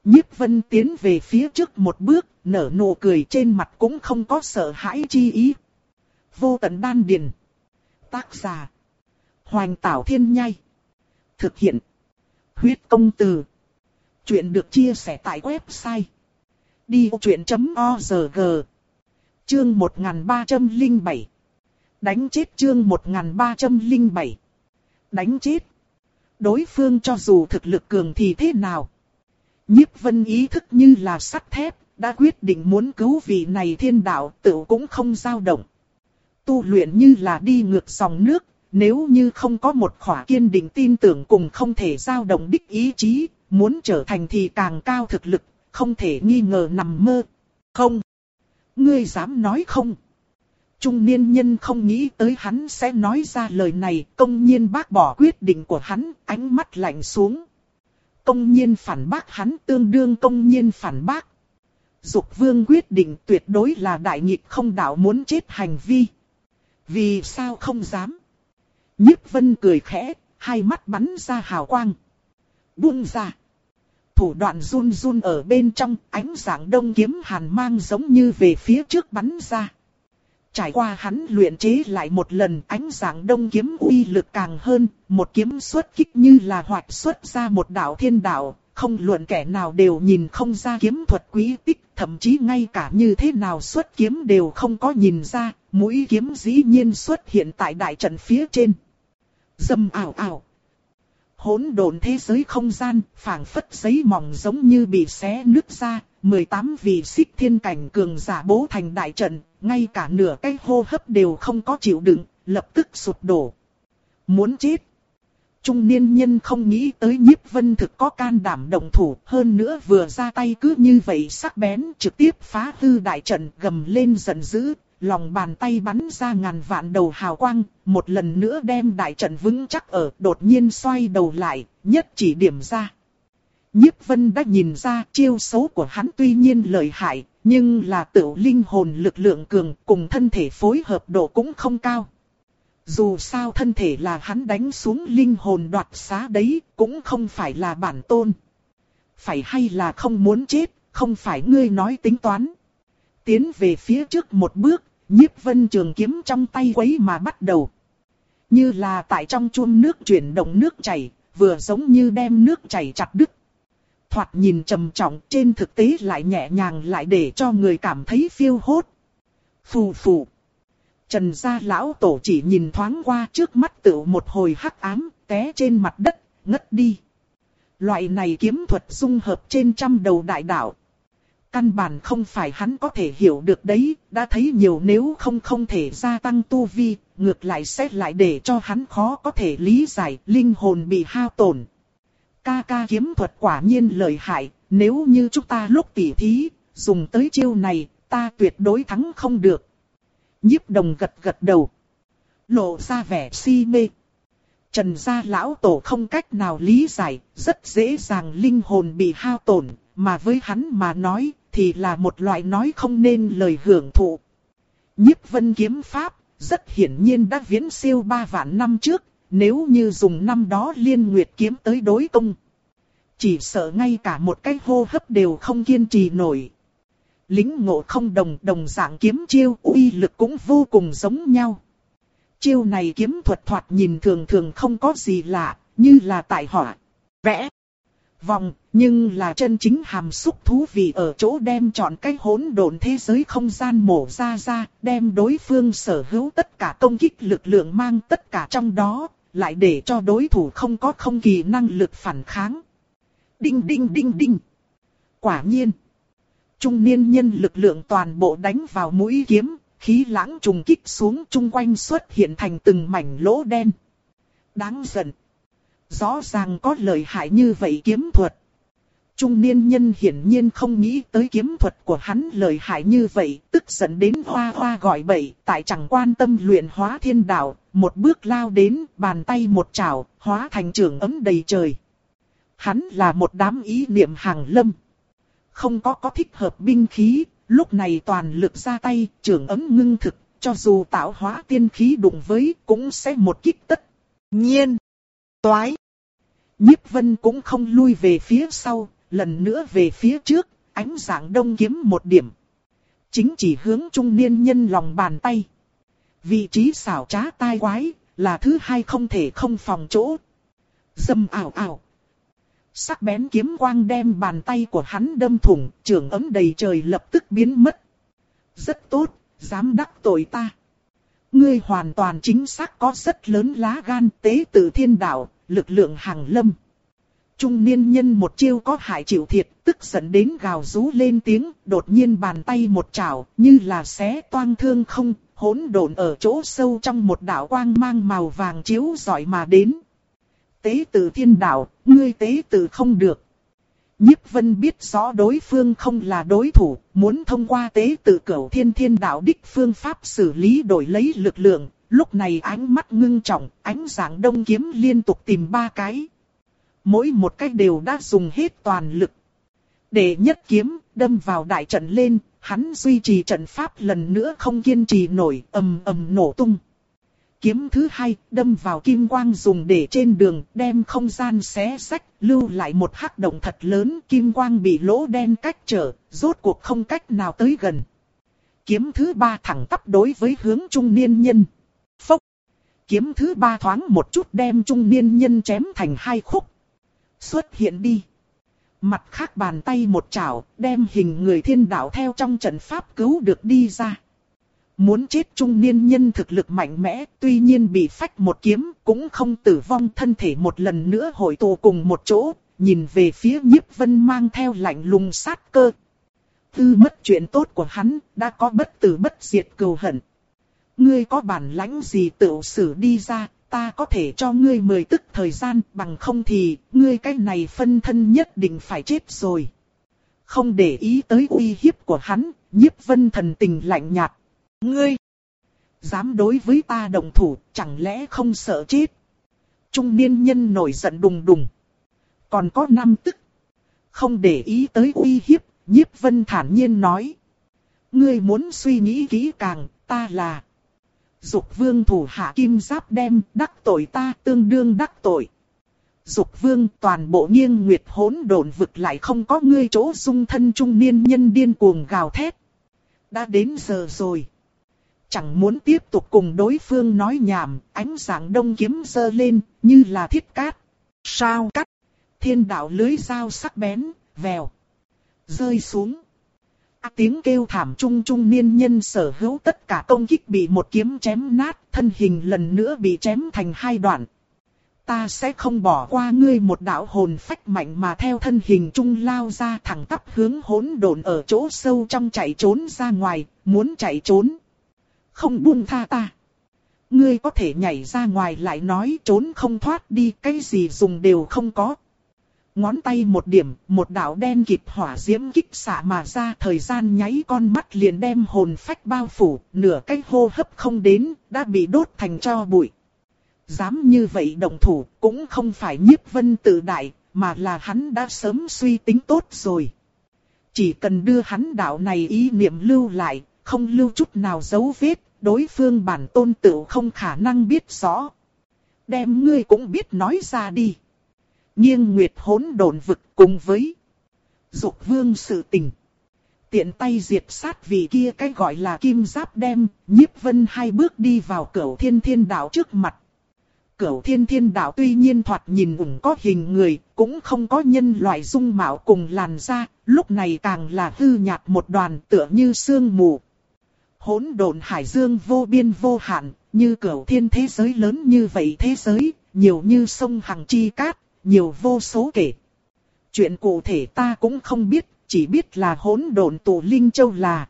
Nhiếp Vân tiến về phía trước một bước, nở nụ cười trên mặt cũng không có sợ hãi chi ý. Vô tận đan điền. Tác giả. Hoành Tảo Thiên Nhai. Thực hiện. Huyết Công Từ. Chuyện được chia sẻ tại website. đi ô chuyện chấm o rờ giê. Chương một nghìn ba trăm lẻ bảy. Đánh chết chương một nghìn ba trăm lẻ bảy. Đánh chết. Đối phương cho dù thực lực cường thì thế nào? Nhiếp Vân ý thức như là sắt thép, đã quyết định muốn cứu vị này thiên đạo, tự cũng không dao động. Tu luyện như là đi ngược dòng nước, nếu như không có một khỏa kiên định tin tưởng cùng không thể dao động đích ý chí, muốn trở thành thì càng cao thực lực, không thể nghi ngờ nằm mơ. Không. Ngươi dám nói không? Trung niên nhân không nghĩ tới hắn sẽ nói ra lời này, công nhiên bác bỏ quyết định của hắn, ánh mắt lạnh xuống. Công nhiên phản bác hắn tương đương công nhiên phản bác. Dục Vương quyết định tuyệt đối là đại nghịch không đạo muốn chết hành vi. Vì sao không dám? Nhiếp Vân cười khẽ, hai mắt bắn ra hào quang. Buông ra. Thủ đoạn run run ở bên trong, ánh dạng đông kiếm hàn mang giống như về phía trước bắn ra. Trải qua hắn luyện chế lại một lần, ánh dạng đông kiếm uy lực càng hơn, một kiếm xuất kích như là hoạch xuất ra một đạo thiên đạo, không luận kẻ nào đều nhìn không ra kiếm thuật quý tích, thậm chí ngay cả như thế nào xuất kiếm đều không có nhìn ra, mũi kiếm dĩ nhiên xuất hiện tại đại trận phía trên. Dầm ảo ảo. Hỗn độn thế giới không gian, phảng phất giấy mỏng giống như bị xé nứt ra, mười tám vị xích thiên cảnh cường giả bố thành đại trận, ngay cả nửa cái hô hấp đều không có chịu đựng, lập tức sụp đổ. Muốn chết. Trung niên nhân không nghĩ tới Nhiếp Vân thực có can đảm động thủ, hơn nữa vừa ra tay cứ như vậy sắc bén trực tiếp phá hư đại trận, gầm lên giận dữ, lòng bàn tay bắn ra ngàn vạn đầu hào quang, một lần nữa đem đại trận vững chắc ở, đột nhiên xoay đầu lại, nhất chỉ điểm ra. Nhiếp Vân đã nhìn ra chiêu xấu của hắn tuy nhiên lợi hại, nhưng là tự linh hồn lực lượng cường cùng thân thể phối hợp độ cũng không cao. Dù sao thân thể là hắn đánh xuống linh hồn đoạt xá đấy, cũng không phải là bản tôn. Phải hay là không muốn chết, không phải ngươi nói tính toán. Tiến về phía trước một bước, Nhiếp Vân trường kiếm trong tay quấy mà bắt đầu. Như là tại trong chuông nước chuyển động nước chảy, vừa giống như đem nước chảy chặt đứt. Thoạt nhìn trầm trọng, trên thực tế lại nhẹ nhàng lại để cho người cảm thấy phiêu hốt. Phù phù. Trần gia lão tổ chỉ nhìn thoáng qua trước mắt tự một hồi hắc ám, té trên mặt đất, ngất đi. Loại này kiếm thuật dung hợp trên trăm đầu đại đạo. Căn bản không phải hắn có thể hiểu được đấy, đã thấy nhiều nếu không không thể gia tăng tu vi, ngược lại sẽ lại để cho hắn khó có thể lý giải, linh hồn bị hao tổn. Ca ca kiếm thuật quả nhiên lợi hại, nếu như chúng ta lúc tỉ thí, dùng tới chiêu này, ta tuyệt đối thắng không được. Nhiếp Đồng gật gật đầu, lộ ra vẻ si mê. Trần gia lão tổ không cách nào lý giải, rất dễ dàng linh hồn bị hao tổn, mà với hắn mà nói, thì là một loại nói không nên lời hưởng thụ. Nhiếp Vân kiếm pháp, rất hiển nhiên đã viễn siêu ba vạn năm trước, nếu như dùng năm đó Liên Nguyệt kiếm tới đối công, chỉ sợ ngay cả một cái hô hấp đều không kiên trì nổi. Lính ngộ không đồng, đồng dạng kiếm chiêu uy lực cũng vô cùng giống nhau. Chiêu này kiếm thuật thoạt nhìn thường thường không có gì lạ, như là tại họa, vẽ, vòng, nhưng là chân chính hàm xúc thú vị ở chỗ đem chọn cái hỗn độn thế giới không gian mổ ra ra, đem đối phương sở hữu tất cả công kích lực lượng mang tất cả trong đó, lại để cho đối thủ không có không kỳ năng lực phản kháng. Đinh đinh đinh đinh. Quả nhiên. Trung niên nhân lực lượng toàn bộ đánh vào mũi kiếm, khí lãng trùng kích xuống chung quanh xuất hiện thành từng mảnh lỗ đen. Đáng giận. Rõ ràng có lợi hại như vậy kiếm thuật. Trung niên nhân hiển nhiên không nghĩ tới kiếm thuật của hắn lợi hại như vậy, tức giận đến hoa hoa gọi bậy, tại chẳng quan tâm luyện hóa thiên đạo, một bước lao đến, bàn tay một chảo, hóa thành trường ấm đầy trời. Hắn là một đám ý niệm hàng lâm. Không có có thích hợp binh khí, lúc này toàn lực ra tay, trường ấm ngưng thực, cho dù tạo hóa tiên khí đụng với, cũng sẽ một kích tất nhiên. Toái. Nhiếp Vân cũng không lui về phía sau, lần nữa về phía trước, ánh dạng đông kiếm một điểm. Chính chỉ hướng trung niên nhân lòng bàn tay. Vị trí xảo trá tai quái, là thứ hai không thể không phòng chỗ. Dâm ảo ảo. Sắc bén kiếm quang đem bàn tay của hắn đâm thủng, trường ấm đầy trời lập tức biến mất. Rất tốt, dám đắc tội ta. Ngươi hoàn toàn chính xác có rất lớn lá gan, tế tự thiên đạo, lực lượng hàng lâm. Trung niên nhân một chiêu có hại chịu thiệt, tức giận đến gào rú lên tiếng, đột nhiên bàn tay một chảo, như là xé toang thương không, hỗn độn ở chỗ sâu trong một đạo quang mang màu vàng chiếu rọi mà đến. Tế tự thiên đạo, ngươi tế tự không được. Nhiếp Vân biết rõ đối phương không là đối thủ, muốn thông qua tế tự Cửu Thiên Thiên Đạo đích phương pháp xử lý đổi lấy lực lượng. Lúc này ánh mắt ngưng trọng, ánh dạng đông kiếm liên tục tìm ba cái. Mỗi một cái đều đã dùng hết toàn lực. Để nhất kiếm, đâm vào đại trận lên, hắn duy trì trận pháp lần nữa không kiên trì nổi, ầm ầm nổ tung. Kiếm thứ hai, đâm vào kim quang dùng để trên đường, đem không gian xé rách, lưu lại một hắc động thật lớn, kim quang bị lỗ đen cách trở, rốt cuộc không cách nào tới gần. Kiếm thứ ba thẳng tắp đối với hướng trung niên nhân. Phốc! Kiếm thứ ba thoáng một chút đem trung niên nhân chém thành hai khúc. Xuất hiện đi! Mặt khác bàn tay một chảo, đem hình người thiên đạo theo trong trận pháp cứu được đi ra. Muốn chết trung niên nhân thực lực mạnh mẽ, tuy nhiên bị phách một kiếm, cũng không tử vong, thân thể một lần nữa hội tụ cùng một chỗ, nhìn về phía Nhiếp Vân mang theo lạnh lùng sát cơ. Tư mất chuyện tốt của hắn, đã có bất tử bất diệt cừu hận. Ngươi có bản lãnh gì tự xử đi ra, ta có thể cho ngươi mười tức thời gian, bằng không thì, ngươi cái này phân thân nhất định phải chết rồi. Không để ý tới uy hiếp của hắn, Nhiếp Vân thần tình lạnh nhạt. Ngươi, dám đối với ta động thủ, chẳng lẽ không sợ chết? Trung niên nhân nổi giận đùng đùng. Còn có năm tức. Không để ý tới uy hiếp, Nhiếp Vân thản nhiên nói. Ngươi muốn suy nghĩ kỹ càng, ta là Dục Vương thủ hạ kim giáp đem, đắc tội ta tương đương đắc tội. Dục Vương toàn bộ nghiêng nguyệt hỗn độn vực lại không có ngươi chỗ dung thân. Trung niên nhân điên cuồng gào thét. Đã đến giờ rồi. Chẳng muốn tiếp tục cùng đối phương nói nhảm, ánh dạng đông kiếm giơ lên, như là thiết cát. Sao cắt? Thiên đạo lưới dao sắc bén, vèo. Rơi xuống. À, tiếng kêu thảm trung trung niên nhân sở hữu tất cả công kích bị một kiếm chém nát, thân hình lần nữa bị chém thành hai đoạn. Ta sẽ không bỏ qua ngươi. Một đạo hồn phách mạnh mà theo thân hình trung lao ra, thẳng tắp hướng hỗn độn ở chỗ sâu trong chạy trốn ra ngoài, muốn chạy trốn. Không buông tha ta. Ngươi có thể nhảy ra ngoài lại nói trốn không thoát đi, cái gì dùng đều không có. Ngón tay một điểm, một đạo đen kịt hỏa diễm kích xạ mà ra, thời gian nháy con mắt liền đem hồn phách bao phủ, nửa cái hô hấp không đến, đã bị đốt thành tro bụi. Dám như vậy động thủ, cũng không phải Nhiếp Vân tự đại, mà là hắn đã sớm suy tính tốt rồi. Chỉ cần đưa hắn đạo này ý niệm lưu lại, không lưu chút nào dấu vết, đối phương bản tôn tự không khả năng biết rõ. Đem ngươi cũng biết nói ra đi. Nghiêng nguyệt hỗn độn vực cùng với Dục Vương sự tình. Tiện tay diệt sát vị kia cái gọi là kim giáp đem, Nhiếp Vân hai bước đi vào Cửu Thiên Thiên Đạo trước mặt. Cửu Thiên Thiên Đạo tuy nhiên thoạt nhìn ủng có hình người, cũng không có nhân loại dung mạo cùng làn da, lúc này càng là hư nhạt một đoàn tựa như sương mù. Hỗn độn hải dương vô biên vô hạn, như Cửu Thiên thế giới lớn như vậy thế giới, nhiều như sông Hằng chi cát, nhiều vô số kể. Chuyện cụ thể ta cũng không biết, chỉ biết là hỗn độn tụ linh châu là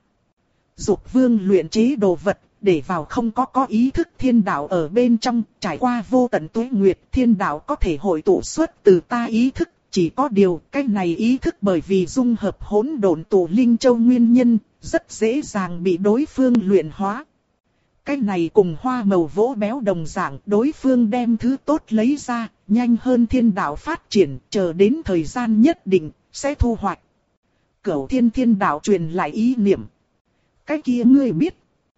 Dục Vương luyện chế đồ vật, để vào không có có ý thức thiên đạo ở bên trong, trải qua vô tận tuế nguyệt, thiên đạo có thể hội tụ xuất từ ta ý thức, chỉ có điều, cái này ý thức bởi vì dung hợp hỗn độn tụ linh châu nguyên nhân, rất dễ dàng bị đối phương luyện hóa. Cái này cùng hoa màu vỗ béo đồng dạng, đối phương đem thứ tốt lấy ra, nhanh hơn thiên đạo phát triển, chờ đến thời gian nhất định, sẽ thu hoạch. Cửu Thiên Thiên Đạo truyền lại ý niệm. Cái kia ngươi biết.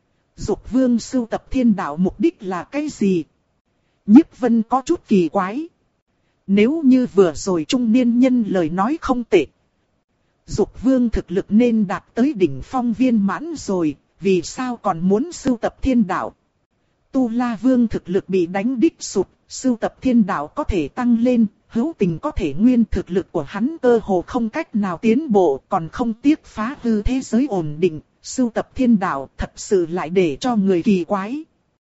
Dục Vương sưu tập thiên đạo mục đích là cái gì? Nhiếp Vân có chút kỳ quái. Nếu như vừa rồi trung niên nhân lời nói không tệ, Dục vương thực lực nên đạt tới đỉnh phong viên mãn rồi, vì sao còn muốn sưu tập thiên đạo? Tu La vương thực lực bị đánh đích sụp, sưu tập thiên đạo có thể tăng lên, hữu tình có thể nguyên thực lực của hắn cơ hồ không cách nào tiến bộ, còn không tiếc phá hư thế giới ổn định, sưu tập thiên đạo thật sự lại để cho người kỳ quái.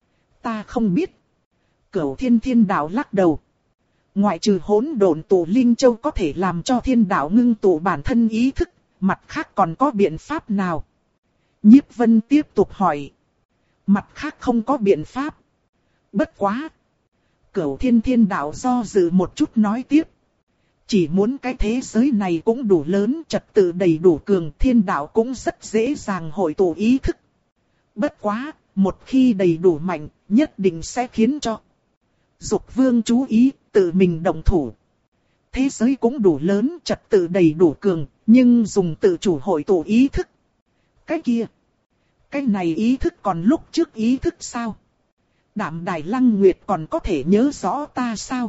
Ta không biết. Cửu Thiên Thiên Đạo lắc đầu. Ngoại trừ hỗn độn tụ linh châu có thể làm cho thiên đạo ngưng tụ bản thân ý thức, mặt khác còn có biện pháp nào? Nhiếp Vân tiếp tục hỏi. Mặt khác không có biện pháp. Bất quá. Cửu Thiên Thiên Đạo do dự một chút nói tiếp. Chỉ muốn cái thế giới này cũng đủ lớn, trật tự đầy đủ cường, thiên đạo cũng rất dễ dàng hội tụ ý thức. Bất quá, một khi đầy đủ mạnh, nhất định sẽ khiến cho Dục vương chú ý, tự mình động thủ. Thế giới cũng đủ lớn, trật tự đầy đủ cường, nhưng dùng tự chủ hội tụ ý thức. Cái kia, cái này ý thức còn lúc trước ý thức sao? Đạm Đài Lăng Nguyệt còn có thể nhớ rõ ta sao?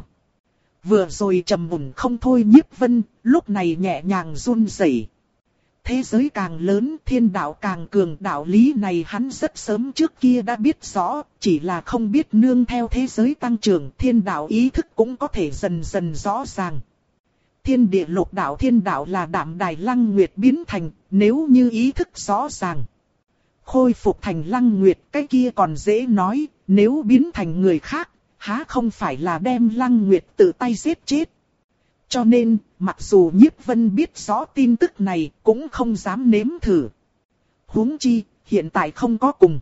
Vừa rồi trầm mùn không thôi Nhiếp Vân, lúc này nhẹ nhàng run rẩy. Thế giới càng lớn, thiên đạo càng cường, đạo lý này hắn rất sớm trước kia đã biết rõ, chỉ là không biết nương theo thế giới tăng trưởng, thiên đạo ý thức cũng có thể dần dần rõ ràng. Thiên địa lục đạo thiên đạo là Đạm Đài Lăng Nguyệt biến thành, nếu như ý thức rõ ràng. Khôi phục thành Lăng Nguyệt, cái kia còn dễ nói, nếu biến thành người khác, há không phải là đem Lăng Nguyệt tự tay giết chết. Cho nên, mặc dù Nhiếp Vân biết rõ tin tức này, cũng không dám nếm thử. Huống chi, hiện tại không có cùng.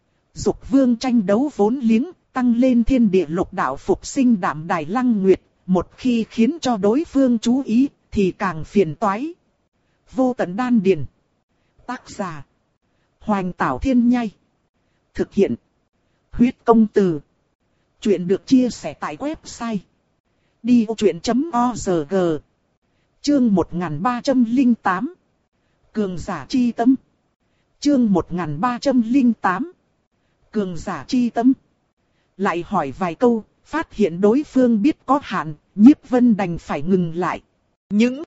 Dục vương tranh đấu vốn liếng, tăng lên thiên địa lục đạo phục sinh Đạm Đài Lăng Nguyệt, một khi khiến cho đối phương chú ý, thì càng phiền toái. Vô tận đan điền. Tác giả. Hoành Tảo Thiên Nhai. Thực hiện. Huyết công từ. Chuyện được chia sẻ tại website đi vô chuyện chấm org. Chương một nghìn ba trăm lẻ tám. Cường giả chi tâm. Chương một nghìn ba trăm lẻ tám. Cường giả chi tâm. Lại hỏi vài câu, phát hiện đối phương biết có hạn, Nhiếp Vân đành phải ngừng lại. Những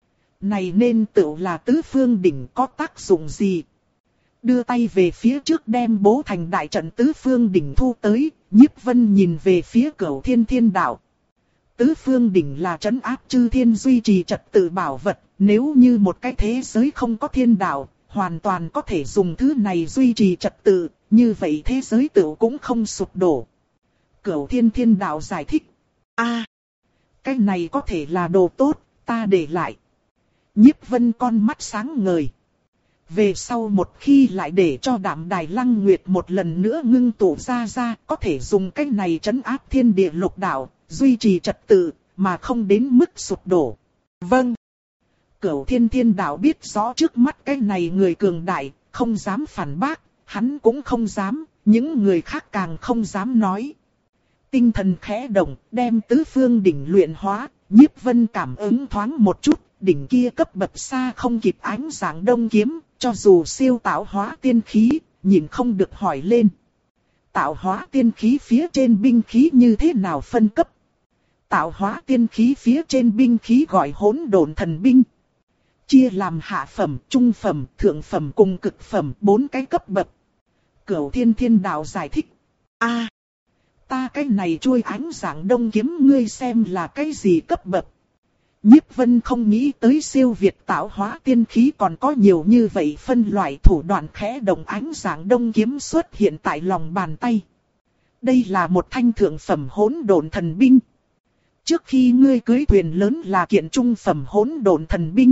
này nên tự là tứ phương đỉnh có tác dụng gì? Đưa tay về phía trước đem bố thành đại trận tứ phương đỉnh thu tới, Nhiếp Vân nhìn về phía Cửu Thiên Thiên Đạo. Tứ phương đỉnh là trấn áp chư thiên duy trì trật tự bảo vật, nếu như một cái thế giới không có thiên đạo, hoàn toàn có thể dùng thứ này duy trì trật tự, như vậy thế giới tự cũng không sụp đổ. Cửu Thiên Thiên Đạo giải thích. A, à, cái này có thể là đồ tốt, ta để lại. Nhiếp Vân con mắt sáng ngời. Về sau một khi lại để cho Đạm Đài Lăng Nguyệt một lần nữa ngưng tụ ra ra, có thể dùng cái này trấn áp thiên địa lục đạo, duy trì trật tự, mà không đến mức sụp đổ. Vâng. Cửu Thiên Thiên Đạo biết rõ trước mắt cái này người cường đại, không dám phản bác, hắn cũng không dám, những người khác càng không dám nói. Tinh thần khẽ động, đem tứ phương đỉnh luyện hóa, Nhiếp Vân cảm ứng thoáng một chút, đỉnh kia cấp bậc xa không kịp ánh sáng đông kiếm, cho dù siêu tạo hóa tiên khí, nhìn không được hỏi lên. Tạo hóa tiên khí phía trên binh khí như thế nào phân cấp? Tạo hóa tiên khí phía trên binh khí gọi hỗn độn thần binh. Chia làm hạ phẩm, trung phẩm, thượng phẩm cùng cực phẩm bốn cái cấp bậc. Cửu Thiên Thiên Đạo giải thích. A, à, ta cái này chuôi ánh sáng đông kiếm ngươi xem là cái gì cấp bậc? Nhiếp Vân không nghĩ tới siêu việt tạo hóa tiên khí còn có nhiều như vậy phân loại thủ đoạn khẽ động ánh sáng đông kiếm xuất hiện tại lòng bàn tay. Đây là một thanh thượng phẩm hỗn độn thần binh. Trước khi ngươi cưới thuyền lớn là kiện trung phẩm hỗn độn thần binh.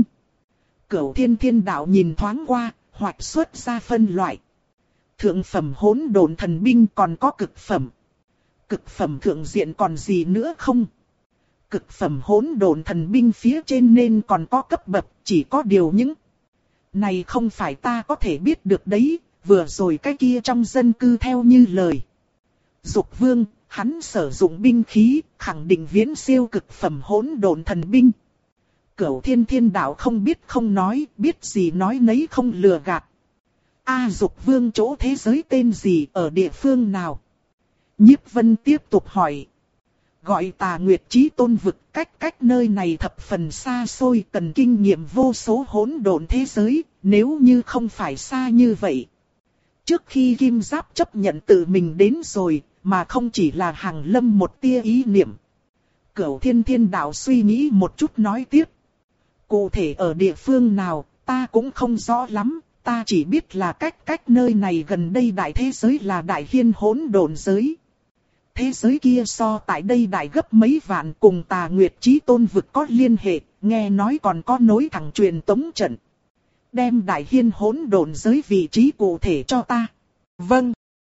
Cửu Thiên Thiên Đạo nhìn thoáng qua, hoạch xuất ra phân loại. Thượng phẩm hỗn độn thần binh còn có cực phẩm. Cực phẩm thượng diện còn gì nữa không? Cực phẩm hỗn độn thần binh phía trên nên còn có cấp bậc, chỉ có điều những này không phải ta có thể biết được đấy, vừa rồi cái kia trong dân cư theo như lời. Dục vương, hắn sử dụng binh khí, khẳng định viễn siêu cực phẩm hỗn độn thần binh. Cửu Thiên Thiên Đạo không biết không nói, biết gì nói nấy không lừa gạt. A Dục vương chỗ thế giới tên gì, ở địa phương nào? Nhiếp Vân tiếp tục hỏi. gọi Tà Nguyệt Chí Tôn vực, cách cách nơi này thập phần xa xôi, cần kinh nghiệm vô số hỗn độn thế giới, nếu như không phải xa như vậy. Trước khi Kim Giáp chấp nhận tự mình đến rồi, mà không chỉ là Hàng Lâm một tia ý niệm. Cửu Thiên Thiên Đạo suy nghĩ một chút nói tiếp. Cụ thể ở địa phương nào, ta cũng không rõ lắm, ta chỉ biết là cách cách nơi này gần đây đại thế giới là Đại Hiên hỗn độn giới. Thế giới kia so tại đây đại gấp mấy vạn, cùng Tà Nguyệt Chí Tôn vực có liên hệ, nghe nói còn có nối thẳng truyền tống trận. Đem Đại Hiên hỗn độn giới vị trí cụ thể cho ta. Vâng.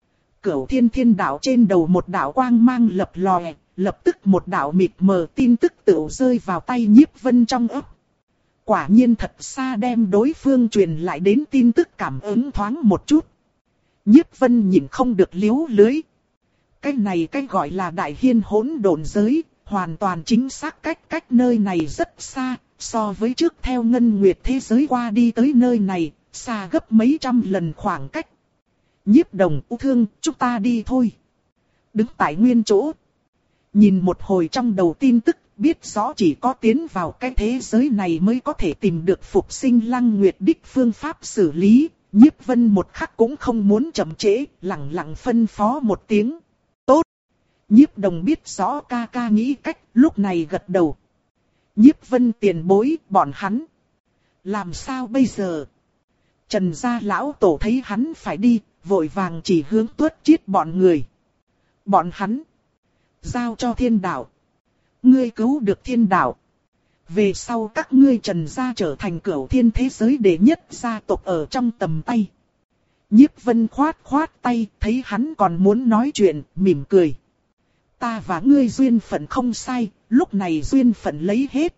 Cửu Thiên Thiên Đạo trên đầu một đạo quang mang lập lòe, lập tức một đạo mịt mờ tin tức tựu rơi vào tay Nhiếp Vân trong ấp. Quả nhiên thật xa đem đối phương truyền lại đến tin tức cảm ứng thoáng một chút. Nhiếp Vân nhìn không được liếu lưới. Cái này cái gọi là Đại Hiên hỗn độn giới, hoàn toàn chính xác cách cách nơi này rất xa, so với trước theo Ngân Nguyệt thế giới qua đi tới nơi này, xa gấp mấy trăm lần khoảng cách. Nhiếp Đồng, U Thương, chúng ta đi thôi. Đứng tại nguyên chỗ. Nhìn một hồi trong đầu tin tức, biết rõ chỉ có tiến vào cái thế giới này mới có thể tìm được phục sinh Lăng Nguyệt đích phương pháp xử lý. Nhiếp Vân một khắc cũng không muốn chậm trễ, lặng lặng phân phó một tiếng. Tốt. Nhiếp Đồng biết rõ ca ca nghĩ cách, lúc này gật đầu. Nhiếp Vân tiền bối, bọn hắn. Làm sao bây giờ? Trần gia lão tổ thấy hắn phải đi, vội vàng chỉ hướng Tuất Chiết bọn người. Bọn hắn. Giao cho thiên đạo. Ngươi cứu được thiên đạo. Về sau các ngươi Trần gia trở thành cửu thiên thế giới đệ nhất gia tộc ở trong tầm tay. Nhiếp Vân khoát khoát tay, thấy hắn còn muốn nói chuyện, mỉm cười. Ta và ngươi duyên phận không sai, lúc này duyên phận lấy hết.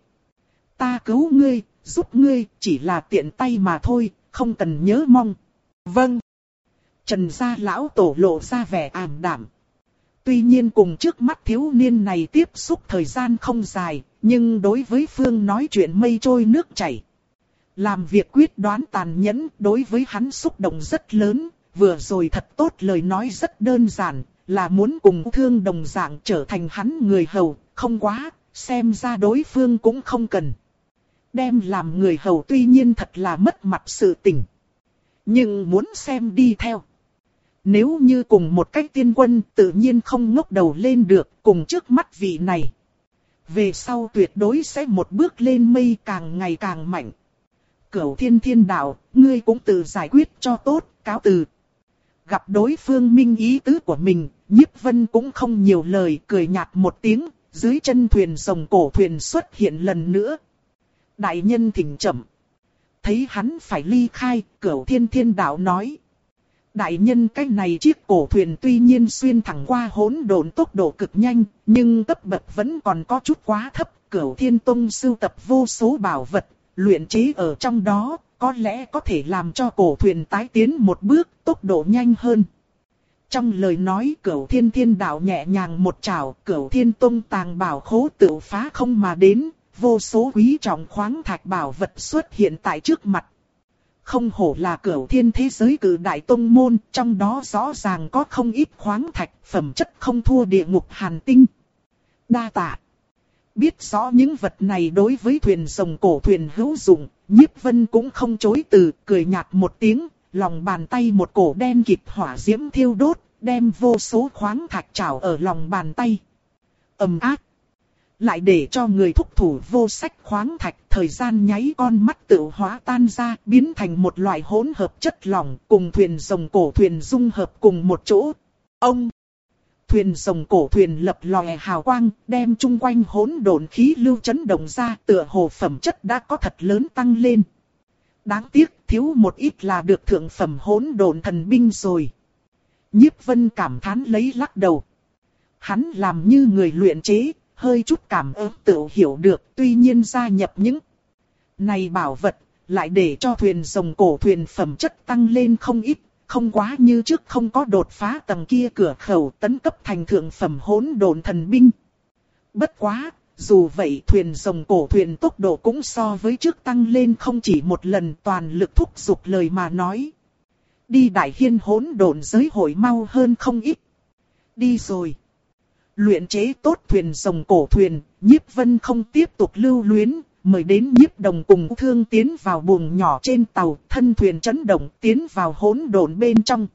Ta cứu ngươi, giúp ngươi, chỉ là tiện tay mà thôi, không cần nhớ mong. Vâng. Trần gia lão tổ lộ ra vẻ ảm đạm. Tuy nhiên cùng trước mắt thiếu niên này tiếp xúc thời gian không dài, nhưng đối với Phương nói chuyện mây trôi nước chảy. Làm việc quyết đoán tàn nhẫn, đối với hắn xúc động rất lớn, vừa rồi thật tốt lời nói rất đơn giản, là muốn cùng Thương đồng dạng trở thành hắn người hầu, không quá, xem ra đối phương cũng không cần. Đem làm người hầu tuy nhiên thật là mất mặt sự tình. Nhưng muốn xem đi theo. Nếu như cùng một cách tiên quân tự nhiên không ngóc đầu lên được cùng trước mắt vị này. Về sau tuyệt đối sẽ một bước lên mây càng ngày càng mạnh. Cửu Thiên Thiên Đạo, ngươi cũng tự giải quyết cho tốt, cáo từ. Gặp đối phương minh ý tứ của mình, Nhiếp Vân cũng không nhiều lời, cười nhạt một tiếng, dưới chân thuyền rồng cổ thuyền xuất hiện lần nữa. Đại nhân thỉnh chậm. Thấy hắn phải ly khai, Cửu Thiên Thiên Đạo nói. Đại nhân, cái này chiếc cổ thuyền tuy nhiên xuyên thẳng qua hỗn độn tốc độ cực nhanh, nhưng cấp bậc vẫn còn có chút quá thấp. Cửu Thiên Tông sưu tập vô số bảo vật, luyện chế ở trong đó, có lẽ có thể làm cho cổ thuyền tái tiến một bước, tốc độ nhanh hơn. Trong lời nói Cửu Thiên Thiên Đạo nhẹ nhàng một trảo, Cửu Thiên Tông tàng bảo khố tự phá không mà đến, vô số quý trọng khoáng thạch bảo vật xuất hiện tại trước mặt. Không hổ là Cửu Thiên thế giới cử đại tông môn, trong đó rõ ràng có không ít khoáng thạch, phẩm chất không thua địa ngục hàn tinh. Đa tạ. Biết rõ những vật này đối với thuyền rồng cổ thuyền hữu dụng, Nhiếp Vân cũng không chối từ, cười nhạt một tiếng, lòng bàn tay một cổ đen kịt hỏa diễm thiêu đốt, đem vô số khoáng thạch trào ở lòng bàn tay. Ầm ác. Lại để cho người thúc thủ vô sách khoáng thạch, thời gian nháy con mắt tự hóa tan ra, biến thành một loại hỗn hợp chất lỏng, cùng thuyền rồng cổ thuyền dung hợp cùng một chỗ. Ông! Thuyền rồng cổ thuyền lập lòe hào quang, đem chung quanh hỗn độn khí lưu chấn động ra, tựa hồ phẩm chất đã có thật lớn tăng lên. Đáng tiếc, thiếu một ít là được thượng phẩm hỗn độn thần binh rồi. Nhiếp Vân cảm thán lấy lắc đầu. Hắn làm như người luyện chế, hơi chút cảm ứng tự hiểu được, tuy nhiên gia nhập những này bảo vật, lại để cho thuyền rồng cổ thuyền phẩm chất tăng lên không ít, không quá như trước không có đột phá tầng kia cửa khẩu tấn cấp thành thượng phẩm hỗn độn thần binh. Bất quá, dù vậy thuyền rồng cổ thuyền tốc độ cũng so với trước tăng lên không chỉ một lần, toàn lực thúc giục lời mà nói. Đi Đại Hiên hỗn độn giới hội mau hơn không ít. Đi rồi. Luyện chế tốt thuyền rồng cổ thuyền, Nhiếp Vân không tiếp tục lưu luyến, mời đến Nhiếp Đồng cùng U Thương tiến vào buồng nhỏ trên tàu, thân thuyền chấn động tiến vào hỗn độn bên trong.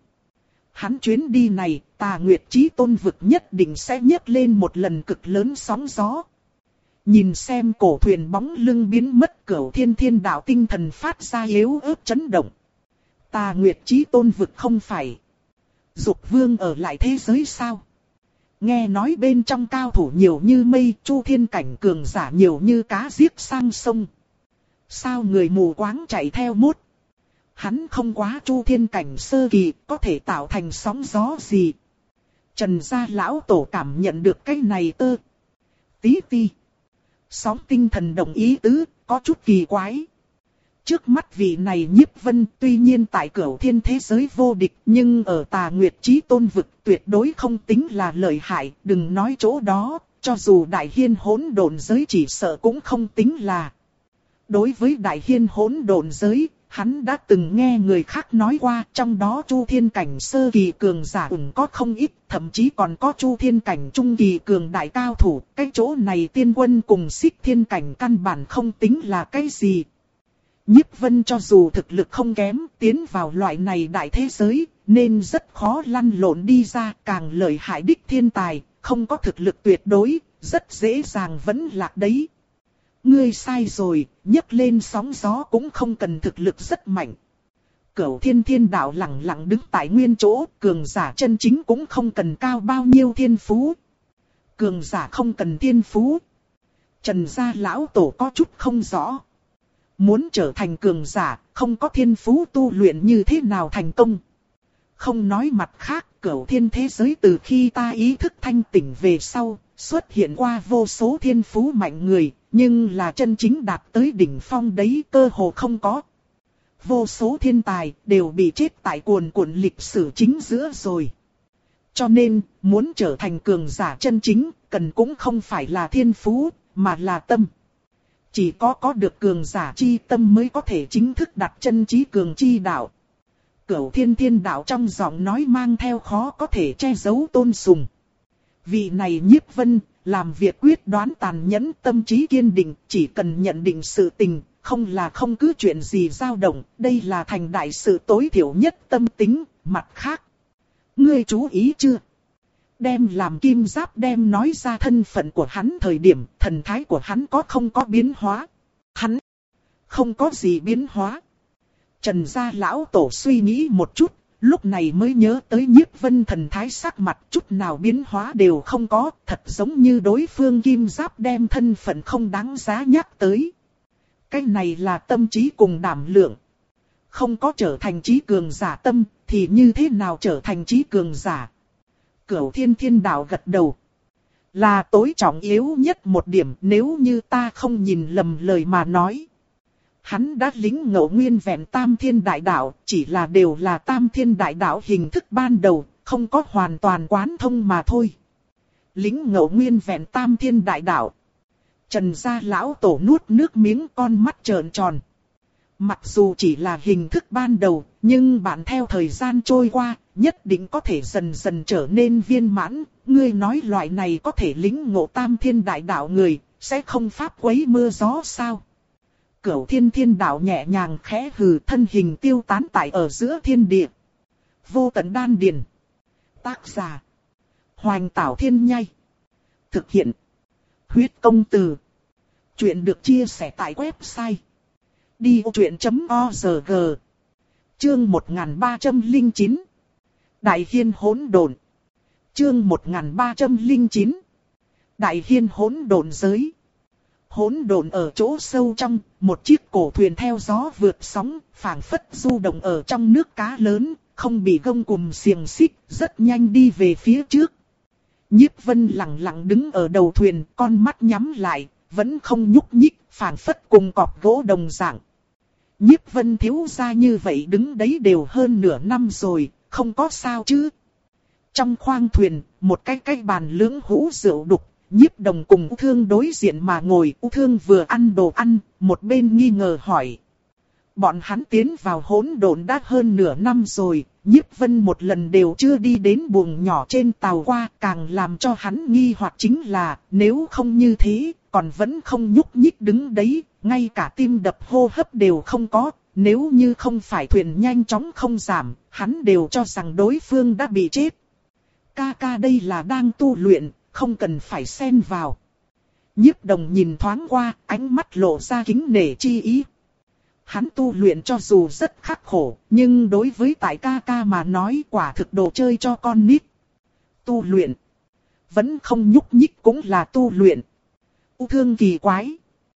Hắn chuyến đi này, Tà Nguyệt Chí Tôn vực nhất định sẽ nhấc lên một lần cực lớn sóng gió. Nhìn xem cổ thuyền bóng lưng biến mất, Cửu Thiên Thiên Đạo tinh thần phát ra yếu ớt chấn động. Tà Nguyệt Chí Tôn vực không phải Dục Vương ở lại thế giới sao? Nghe nói bên trong cao thủ nhiều như mây, Chu Thiên cảnh cường giả nhiều như cá giết sang sông. Sao người mù quáng chạy theo mốt? Hắn không quá Chu Thiên cảnh sơ kỳ, có thể tạo thành sóng gió gì? Trần gia lão tổ cảm nhận được cái này tơ tí ti. Sóng tinh thần đồng ý tứ, có chút kỳ quái. Trước mắt vị này Nhiếp Vân tuy nhiên tại Cửu Thiên thế giới vô địch, nhưng ở Tà Nguyệt Chí Tôn vực tuyệt đối không tính là lợi hại, đừng nói chỗ đó, cho dù Đại Hiên hỗn độn giới chỉ sợ cũng không tính là. Đối với Đại Hiên hỗn độn giới, hắn đã từng nghe người khác nói qua, trong đó Chu Thiên cảnh sơ kỳ cường giả ủng có không ít, thậm chí còn có Chu Thiên cảnh trung kỳ cường đại cao thủ, cái chỗ này tiên quân cùng Xích Thiên cảnh căn bản không tính là cái gì. Nhiếp Vân cho dù thực lực không kém, tiến vào loại này đại thế giới, nên rất khó lăn lộn đi ra, càng lợi hại đích thiên tài, không có thực lực tuyệt đối, rất dễ dàng vẫn lạc đấy. Ngươi sai rồi, nhấc lên sóng gió cũng không cần thực lực rất mạnh. Cửu Thiên Thiên Đạo lặng lặng đứng tại nguyên chỗ, cường giả chân chính cũng không cần cao bao nhiêu thiên phú. Cường giả không cần thiên phú. Trần gia lão tổ có chút không rõ. Muốn trở thành cường giả, không có thiên phú tu luyện như thế nào thành công. Không nói mặt khác, Cửu Thiên thế giới từ khi ta ý thức thanh tỉnh về sau, xuất hiện qua vô số thiên phú mạnh người, nhưng là chân chính đạt tới đỉnh phong đấy cơ hồ không có. Vô số thiên tài đều bị chết tại cuồn cuộn lịch sử chính giữa rồi. Cho nên, muốn trở thành cường giả chân chính, cần cũng không phải là thiên phú, mà là tâm. Chỉ có có được cường giả chi tâm mới có thể chính thức đặt chân chí cường chi đạo. Cửu Thiên Thiên Đạo trong giọng nói mang theo khó có thể che giấu tôn sùng. Vị này Nhiếp Vân, làm việc quyết đoán tàn nhẫn, tâm trí kiên định, chỉ cần nhận định sự tình, không là không cứ chuyện gì dao động, đây là thành đại sự tối thiểu nhất tâm tính, mặt khác. Ngươi chú ý chưa? Đem làm kim giáp đem nói ra thân phận của hắn thời điểm, thần thái của hắn có không có biến hóa? Hắn không có gì biến hóa. Trần gia lão tổ suy nghĩ một chút, lúc này mới nhớ tới Nhiếp Vân thần thái sắc mặt chút nào biến hóa đều không có, thật giống như đối phương kim giáp đem thân phận không đáng giá nhắc tới. Cái này là tâm trí cùng đảm lượng. Không có trở thành trí cường giả tâm, thì như thế nào trở thành trí cường giả? Cửu Thiên Thiên Đạo gật đầu. Là tối trọng yếu nhất một điểm, nếu như ta không nhìn lầm lời mà nói. Hắn đã lĩnh ngộ nguyên vẹn Tam Thiên Đại Đạo, chỉ là đều là Tam Thiên Đại Đạo hình thức ban đầu, không có hoàn toàn quán thông mà thôi. Lĩnh ngộ nguyên vẹn Tam Thiên Đại Đạo. Trần gia lão tổ nuốt nước miếng, con mắt trợn tròn. Mặc dù chỉ là hình thức ban đầu, nhưng bạn theo thời gian trôi qua, nhất định có thể dần dần trở nên viên mãn. Ngươi nói loại này có thể lĩnh ngộ Tam Thiên Đại Đạo người, sẽ không pháp quấy mưa gió sao? Cửu Thiên Thiên Đạo nhẹ nhàng khẽ hừ, thân hình tiêu tán tại ở giữa thiên địa. Vô tận đan điền. Tác giả: Hoành Tảo Thiên Nhai. Thực hiện: Huyết Công Từ. Chuyện được chia sẻ tại website đi ô truyện chấm org. Chương một nghìn ba trăm lẻ chín. Đại Hiên hỗn độn. Chương một nghìn ba trăm lẻ chín. Đại Hiên hỗn độn giới. Hỗn độn ở chỗ sâu trong, một chiếc cổ thuyền theo gió vượt sóng, phảng phất du động ở trong nước cá lớn, không bị gông cùm xiềng xích, rất nhanh đi về phía trước. Nhiếp Vân lặng lặng đứng ở đầu thuyền, con mắt nhắm lại, vẫn không nhúc nhích, phảng phất cùng cọp gỗ đồng dạng. Nhiếp Vân thiếu gia như vậy đứng đấy đều hơn nửa năm rồi, không có sao chứ? Trong khoang thuyền, một cái cái bàn lưỡng hũ rượu đục. Nhiếp Đồng cùng U Thương đối diện mà ngồi, U Thương vừa ăn đồ ăn, một bên nghi ngờ hỏi. Bọn hắn tiến vào hỗn độn đã hơn nửa năm rồi, Nhiếp Vân một lần đều chưa đi đến buồng nhỏ trên tàu qua, càng làm cho hắn nghi hoặc chính là, nếu không như thế, còn vẫn không nhúc nhích đứng đấy, ngay cả tim đập hô hấp đều không có, nếu như không phải thuyền nhanh chóng không giảm, hắn đều cho rằng đối phương đã bị chết. Ca ca đây là đang tu luyện, không cần phải xen vào. Nhiếp Đồng nhìn thoáng qua, ánh mắt lộ ra kính nể chi ý. Hắn tu luyện cho dù rất khắc khổ, nhưng đối với tại ca ca mà nói quả thực đồ chơi cho con nít. Tu luyện, vẫn không nhúc nhích cũng là tu luyện. U Thương kỳ quái.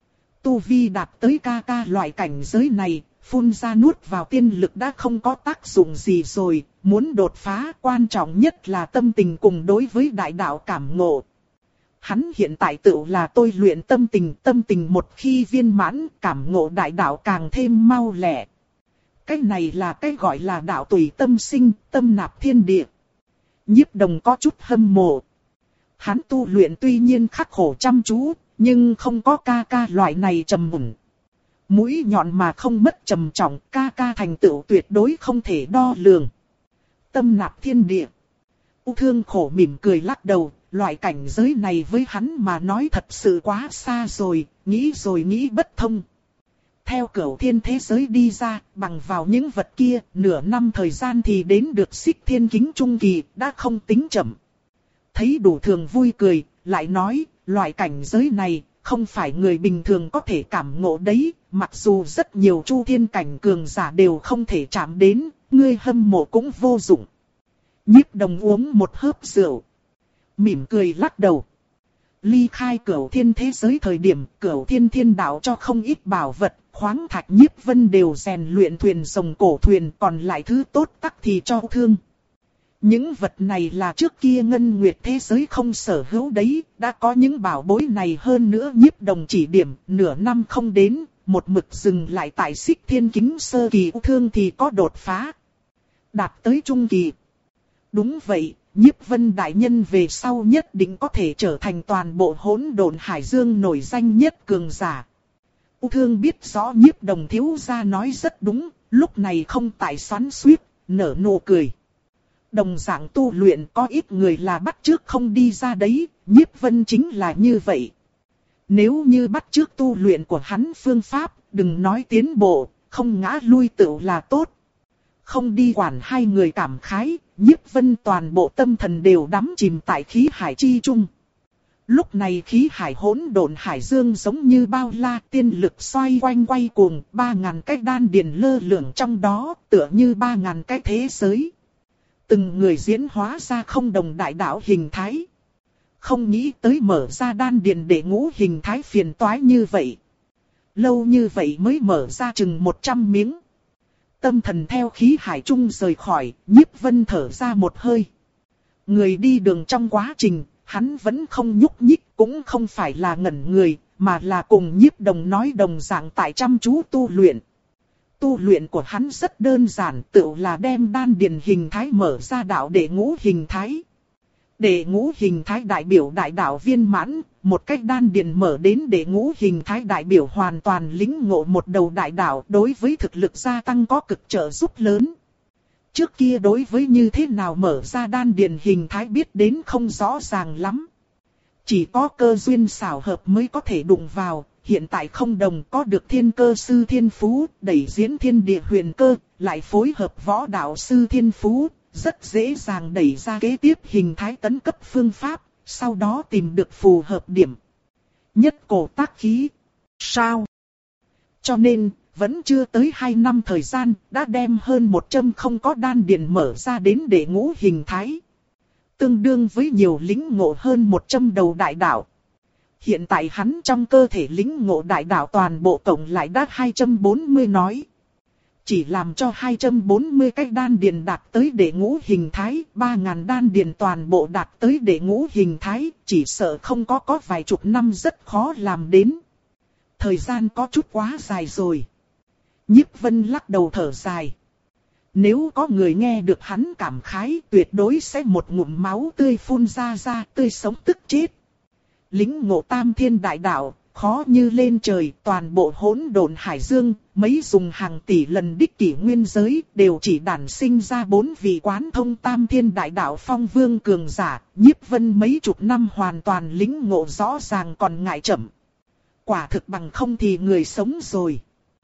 Tu vi đạt tới ca ca loại cảnh giới này, phun ra nuốt vào tiên lực đã không có tác dụng gì rồi, muốn đột phá quan trọng nhất là tâm tình cùng đối với đại đạo cảm ngộ. Hắn hiện tại tự là tôi luyện tâm tình, tâm tình một khi viên mãn, cảm ngộ đại đạo càng thêm mau lẹ. Cái này là cái gọi là đạo tùy tâm sinh, tâm nạp thiên địa. Nhiếp Đồng có chút hâm mộ. Hắn tu luyện tuy nhiên khắc khổ chăm chú, nhưng không có ca ca loại này trầm mùn. Mũi nhọn mà không mất trầm trọng, ca ca thành tựu tuyệt đối không thể đo lường. Tâm nạp thiên địa. U Thương khổ mỉm cười lắc đầu, loại cảnh giới này với hắn mà nói thật sự quá xa rồi, nghĩ rồi nghĩ bất thông. Theo Cửu Thiên thế giới đi ra, bằng vào những vật kia, nửa năm thời gian thì đến được Xích Thiên Kính Trung Kỳ, đã không tính chậm. Thấy Đủ Thường vui cười, lại nói, loại cảnh giới này, không phải người bình thường có thể cảm ngộ đấy, mặc dù rất nhiều chu thiên cảnh cường giả đều không thể chạm đến, ngươi hâm mộ cũng vô dụng. Nhiếp Đồng uống một hớp rượu, mỉm cười lắc đầu. Ly khai Cửu Thiên thế giới thời điểm, Cửu Thiên thiên đạo cho không ít bảo vật, khoáng thạch Nhiếp Vân đều rèn luyện thuyền rồng cổ thuyền, còn lại thứ tốt tắc thì cho Thương. Những vật này là trước kia Ngân Nguyệt thế giới không sở hữu đấy, đã có những bảo bối này hơn nữa Nhiếp Đồng chỉ điểm, nửa năm không đến, một mực dừng lại tại Xích Thiên Kính sơ kỳ. Thương thì có đột phá, đạt tới trung kỳ. Đúng vậy, Nhiếp Vân đại nhân về sau nhất định có thể trở thành toàn bộ hỗn độn hải dương nổi danh nhất cường giả. U Thương biết rõ Nhiếp Đồng thiếu gia nói rất đúng, lúc này không tại xoắn xuýt, nở nụ cười. Đồng dạng tu luyện có ít người là bắt chước không đi ra đấy, Nhiếp Vân chính là như vậy. Nếu như bắt chước tu luyện của hắn phương pháp, đừng nói tiến bộ, không ngã lui tựu là tốt. Không đi quản hai người cảm khái, Nhiếp Vân toàn bộ tâm thần đều đắm chìm tại khí hải chi trung. Lúc này khí hải hỗn độn hải dương giống như bao la, tiên lực xoay quanh quay cuồng, ba ngàn cái đan điền lơ lửng trong đó, tựa như ba ngàn cái thế giới. Từng người diễn hóa ra không đồng đại đạo hình thái. Không nghĩ tới mở ra đan điền để ngũ hình thái phiền toái như vậy. Lâu như vậy mới mở ra chừng một trăm miếng. Tâm thần theo khí hải trung rời khỏi, Nhiếp Vân thở ra một hơi. Người đi đường trong quá trình, hắn vẫn không nhúc nhích, cũng không phải là ngẩn người, mà là cùng Nhiếp Đồng nói đồng dạng tại chăm chú tu luyện. Tu luyện của hắn rất đơn giản, tựu là đem đan điền hình thái mở ra đạo đệ ngũ hình thái. Đệ ngũ hình thái đại biểu đại đạo viên mãn, một cách đan điền mở đến đệ ngũ hình thái đại biểu hoàn toàn lĩnh ngộ một đầu đại đạo, đối với thực lực gia tăng có cực trợ giúp lớn. Trước kia đối với như thế nào mở ra đan điền hình thái biết đến không rõ ràng lắm. Chỉ có cơ duyên xảo hợp mới có thể đụng vào, hiện tại không đồng, có được thiên cơ sư thiên phú, đẩy diễn thiên địa huyền cơ, lại phối hợp võ đạo sư thiên phú, rất dễ dàng đẩy ra kế tiếp hình thái tấn cấp phương pháp, sau đó tìm được phù hợp điểm. Nhất cổ tác khí. Sao? Cho nên, vẫn chưa tới hai năm thời gian, đã đem hơn một trăm không có đan điền mở ra đến để ngũ hình thái. Tương đương với nhiều lĩnh ngộ hơn một trăm đầu đại đạo. Hiện tại hắn trong cơ thể lĩnh ngộ đại đạo toàn bộ cộng lại đã hai trăm bốn mươi nói. Chỉ làm cho hai trăm bốn mươi cái đan điền đạt tới đệ ngũ hình thái, ba nghìn đan điền toàn bộ đạt tới đệ ngũ hình thái, chỉ sợ không có có vài chục năm rất khó làm đến. Thời gian có chút quá dài rồi. Nhiếp Vân lắc đầu thở dài. Nếu có người nghe được hắn cảm khái, tuyệt đối sẽ một ngụm máu tươi phun ra ra, tươi sống tức chết. Lính ngộ tam thiên đại đạo, khó như lên trời, toàn bộ hỗn độn hải dương, mấy dùng hàng tỷ lần đích kỷ nguyên giới, đều chỉ đản sinh ra bốn vị quán thông tam thiên đại đạo phong vương cường giả, Nhiếp Vân mấy chục năm hoàn toàn lĩnh ngộ rõ ràng còn ngại chậm. Quả thực bằng không thì người sống rồi.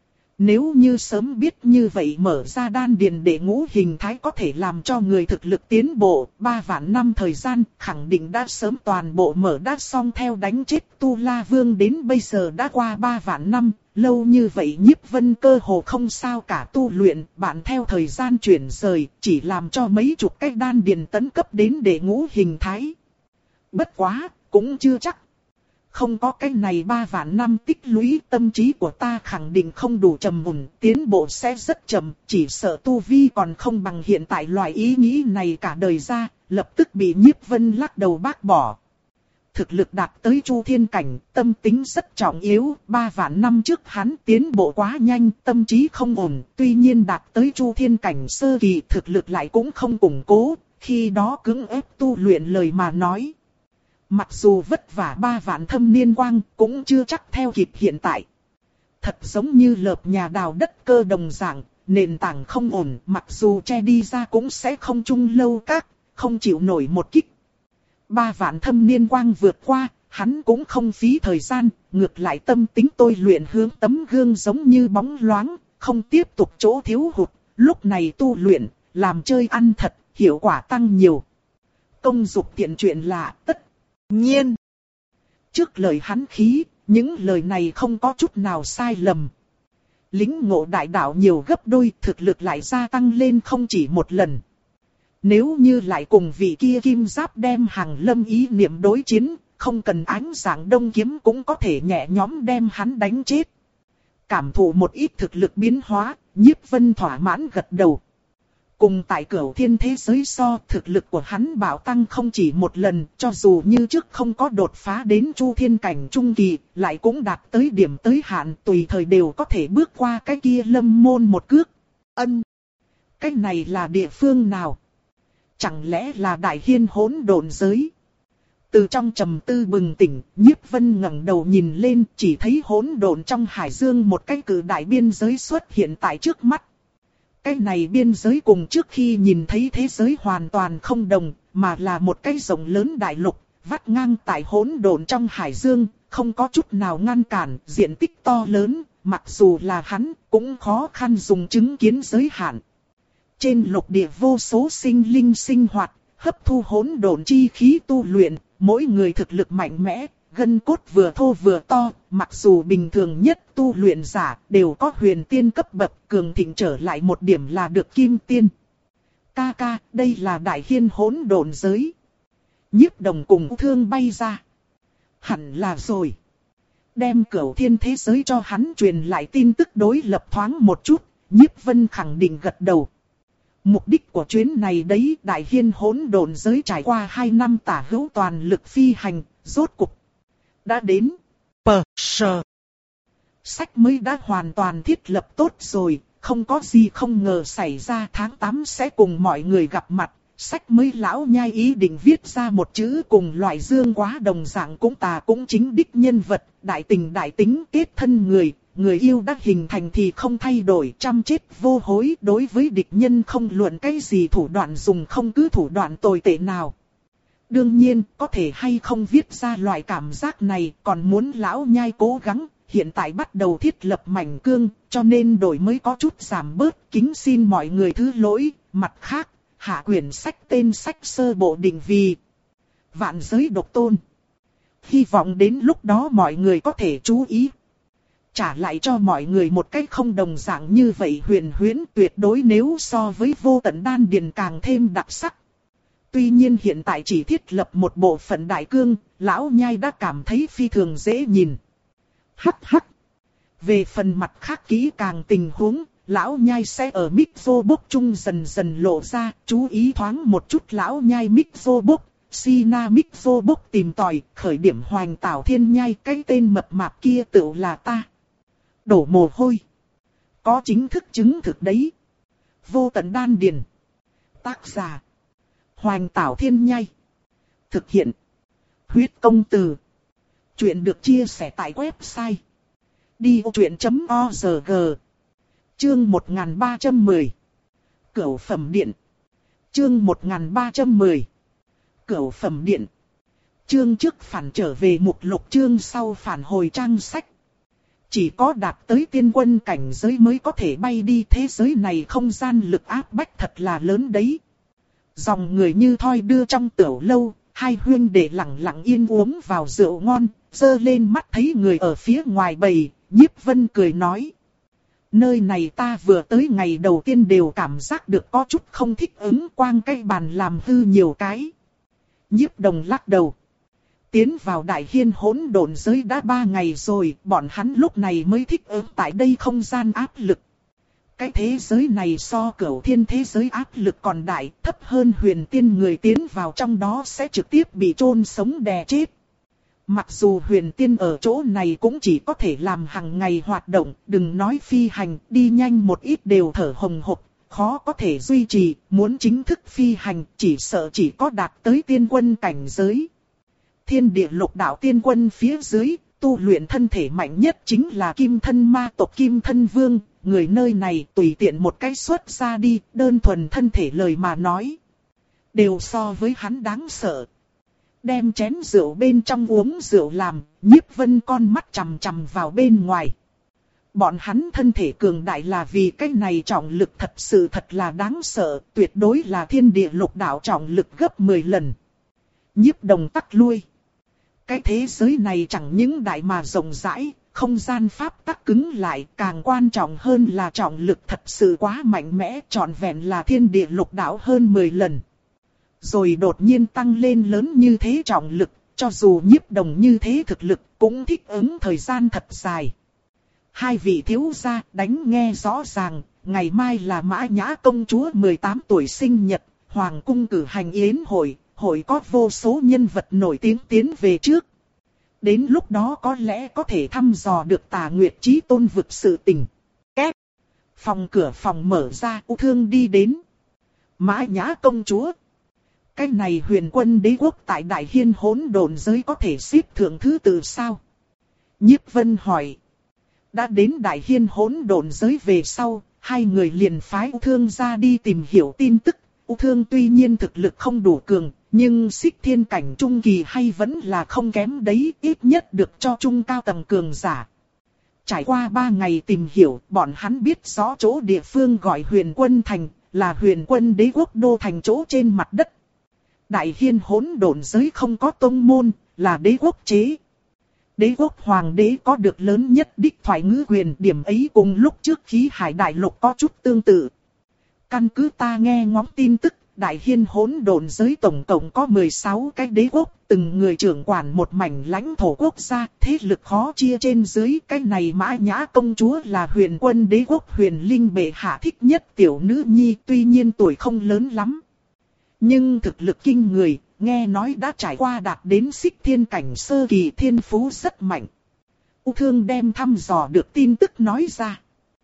Nếu như sớm biết như vậy mở ra đan điền để ngũ hình thái có thể làm cho người thực lực tiến bộ, ba vạn năm thời gian khẳng định đã sớm toàn bộ mở đát xong theo đánh chết Tu La Vương đến bây giờ đã qua ba vạn năm, lâu như vậy Nhiếp Vân cơ hồ không sao cả tu luyện, bạn theo thời gian chuyển rời, chỉ làm cho mấy chục cái đan điền tấn cấp đến để ngũ hình thái. Bất quá, cũng chưa chắc. Không có cái này ba vạn năm tích lũy, tâm trí của ta khẳng định không đủ trầm mùn, tiến bộ sẽ rất chậm, chỉ sợ tu vi còn không bằng hiện tại loại ý nghĩ này cả đời ra, lập tức bị Nhiếp Vân lắc đầu bác bỏ. Thực lực đạt tới Chu Thiên cảnh, tâm tính rất trọng yếu, ba vạn năm trước hắn tiến bộ quá nhanh, tâm trí không ổn, tuy nhiên đạt tới Chu Thiên cảnh sơ kỳ thực lực lại cũng không củng cố, khi đó cưỡng ép tu luyện lời mà nói. Mặc dù vất vả ba vạn thâm niên quang, cũng chưa chắc theo kịp hiện tại. Thật giống như lợp nhà đào đất cơ đồng dạng, nền tảng không ổn, mặc dù che đi ra cũng sẽ không chung lâu các, không chịu nổi một kích. Ba vạn thâm niên quang vượt qua, hắn cũng không phí thời gian, ngược lại tâm tính tôi luyện hướng tấm gương giống như bóng loáng, không tiếp tục chỗ thiếu hụt, lúc này tu luyện, làm chơi ăn thật, hiệu quả tăng nhiều. Công dục tiện chuyện là tất nhiên. Trước lời hắn khí, những lời này không có chút nào sai lầm. Lính ngộ đại đạo nhiều gấp đôi, thực lực lại gia tăng lên không chỉ một lần. Nếu như lại cùng vị kia kim giáp đem hàng lâm ý niệm đối chiến, không cần ánh sáng đông kiếm cũng có thể nhẹ nhõm đem hắn đánh chết. Cảm thụ một ít thực lực biến hóa, Nhiếp Vân thỏa mãn gật đầu. Cùng tại Cửu Thiên thế giới so, thực lực của hắn bảo tăng không chỉ một lần, cho dù như trước không có đột phá đến Chu Thiên cảnh trung kỳ, lại cũng đạt tới điểm tới hạn, tùy thời đều có thể bước qua cái kia lâm môn một cước. Ân, cái này là địa phương nào? Chẳng lẽ là Đại Hiên hỗn độn giới? Từ trong trầm tư bừng tỉnh, Nhiếp Vân ngẩng đầu nhìn lên, chỉ thấy hỗn độn trong hải dương một cái cự đại biên giới xuất hiện tại trước mắt. Cái này biên giới cùng trước khi nhìn thấy thế giới hoàn toàn không đồng, mà là một cái rộng lớn đại lục, vắt ngang tại hỗn độn trong hải dương, không có chút nào ngăn cản, diện tích to lớn, mặc dù là hắn, cũng khó khăn dùng chứng kiến giới hạn. Trên lục địa vô số sinh linh sinh hoạt, hấp thu hỗn độn chi khí tu luyện, mỗi người thực lực mạnh mẽ, gân cốt vừa thô vừa to, mặc dù bình thường nhất tu luyện giả đều có huyền tiên cấp bậc, cường thịnh trở lại một điểm là được kim tiên. Ca ca, đây là Đại Hiên hỗn độn giới. Nhiếp Đồng cùng Thương bay ra. Hẳn là rồi. Đem Cửu Thiên thế giới cho hắn truyền lại tin tức đối lập thoáng một chút, Nhiếp Vân khẳng định gật đầu. Mục đích của chuyến này đấy, Đại Hiên hỗn độn giới trải qua hai năm tả hữu toàn lực phi hành, rốt cục đã đến. Pờ sờ. Sách mới đã hoàn toàn thiết lập tốt rồi, không có gì không ngờ xảy ra, tháng tám sẽ cùng mọi người gặp mặt. Sách mới lão nhai ý định viết ra một chữ cùng loại dương quá đồng dạng cũng tà cũng chính đích nhân vật, đại tình đại tính kết thân người. Người yêu đã hình thành thì không thay đổi, trăm chết vô hối, đối với địch nhân không luận cái gì thủ đoạn dùng không cứ thủ đoạn tồi tệ nào. Đương nhiên, có thể hay không viết ra loại cảm giác này, còn muốn lão nhai cố gắng, hiện tại bắt đầu thiết lập mảnh cương, cho nên đổi mới có chút giảm bớt, kính xin mọi người thứ lỗi. Mặt khác, hạ quyển sách tên sách sơ bộ định vì Vạn Giới Độc Tôn. Hy vọng đến lúc đó mọi người có thể chú ý. Trả lại cho mọi người một cách không đồng dạng như vậy, huyền huyễn tuyệt đối nếu so với Vô Tận Đan Điền càng thêm đặc sắc. Tuy nhiên hiện tại chỉ thiết lập một bộ phận đại cương, lão nhai đã cảm thấy phi thường dễ nhìn. Hắc hắc. Về phần mặt khác kỹ càng tình huống, lão nhai sẽ ở Mixobook chung dần dần lộ ra, chú ý thoáng một chút lão nhai Mixobook. Sina Mixobook tìm tòi, khởi điểm Hoành Tảo Thiên Nhai, cái tên mập mạp kia tựu là ta. Đổ mồ hôi. Có chính thức chứng thực đấy. Vô Tận Đan Điền. Tác giả. Hoành Tảo Thiên Nhai. Thực hiện. Huyết công từ. Chuyện được chia sẻ tại website đi ô chuyện chấm org. Chương một nghìn ba trăm mười. Cửu phẩm điện. Chương một nghìn ba trăm mười. Cửu phẩm điện. Chương trước phản trở về mục lục, chương sau phản hồi trang sách. Chỉ có đạt tới tiên quân cảnh giới mới có thể bay đi, thế giới này không gian lực áp bách thật là lớn đấy. Dòng người như thoi đưa trong tiểu lâu, hai huynh đệ lặng lặng yên uống vào rượu ngon, giơ lên mắt thấy người ở phía ngoài bầy, Nhiếp Vân cười nói. Nơi này ta vừa tới ngày đầu tiên đều cảm giác được có chút không thích ứng, quang cây bàn làm hư nhiều cái. Nhiếp Đồng lắc đầu. Tiến vào Đại Hiên hỗn độn giới đã ba ngày rồi, bọn hắn lúc này mới thích ứng tại đây không gian áp lực. Cái thế giới này so Cửu Thiên thế giới áp lực còn đại, thấp hơn huyền tiên, người tiến vào trong đó sẽ trực tiếp bị chôn sống đè chết. Mặc dù huyền tiên ở chỗ này cũng chỉ có thể làm hàng ngày hoạt động, đừng nói phi hành, đi nhanh một ít đều thở hồng hộc, khó có thể duy trì, muốn chính thức phi hành chỉ sợ chỉ có đạt tới tiên quân cảnh giới. Thiên địa lục đạo tiên quân phía dưới, tu luyện thân thể mạnh nhất chính là Kim Thân Ma tộc Kim Thân Vương, người nơi này tùy tiện một cái xuất ra đi, đơn thuần thân thể lời mà nói. Đều so với hắn đáng sợ. Đem chén rượu bên trong uống rượu làm, Nhiếp Vân con mắt chằm chằm vào bên ngoài. Bọn hắn thân thể cường đại là vì cái này trọng lực thật sự thật là đáng sợ, tuyệt đối là thiên địa lục đạo trọng lực gấp mười lần. Nhiếp Đồng tắc lui. Cái thế giới này chẳng những đại mà rộng rãi, không gian pháp tắc cứng lại, càng quan trọng hơn là trọng lực thật sự quá mạnh mẽ, trọn vẹn là thiên địa lục đạo hơn mười lần. Rồi đột nhiên tăng lên lớn như thế trọng lực, cho dù Nhiếp Đồng như thế thực lực cũng thích ứng thời gian thật dài. Hai vị thiếu gia đánh nghe rõ ràng, ngày mai là Mã Nhã công chúa mười tám tuổi sinh nhật, hoàng cung cử hành yến hội, hội có vô số nhân vật nổi tiếng tiến về trước. Đến lúc đó có lẽ có thể thăm dò được Tà Nguyệt Chí Tôn vực sự tình. Két. Phòng cửa phòng mở ra, U Thương đi đến. Mã Nhã công chúa. Cái này huyền quân đế quốc tại Đại Hiên hỗn độn giới có thể xếp thượng thứ tự sao? Nhiếp Vân hỏi. Đã đến Đại Hiên hỗn độn giới về sau, hai người liền phái U Thương ra đi tìm hiểu tin tức. U Thương tuy nhiên thực lực không đủ cường, nhưng xích thiên cảnh trung kỳ hay vẫn là không kém đấy, ít nhất được cho trung cao tầng cường giả. Trải qua ba ngày tìm hiểu, bọn hắn biết rõ chỗ địa phương gọi Huyền Quân Thành, là Huyền Quân đế quốc đô thành chỗ trên mặt đất. Đại Hiên hỗn độn giới không có tông môn, là đế quốc chế. Đế quốc hoàng đế có được lớn nhất đích thoại ngữ quyền, điểm ấy cùng lúc trước Khí Hải đại lục có chút tương tự. Căn cứ ta nghe ngóng tin tức, Đại Hiên hỗn độn giới tổng cộng có mười sáu cái đế quốc, từng người trưởng quản một mảnh lãnh thổ quốc gia, thế lực khó chia trên dưới. Cái này Mã Nhã công chúa là huyền quân đế quốc Huyền Linh bệ hạ thích nhất tiểu nữ nhi, tuy nhiên tuổi không lớn lắm. Nhưng thực lực kinh người, nghe nói đã trải qua đạt đến xích thiên cảnh sơ kỳ, thiên phú rất mạnh. U Thương đem thăm dò được tin tức nói ra.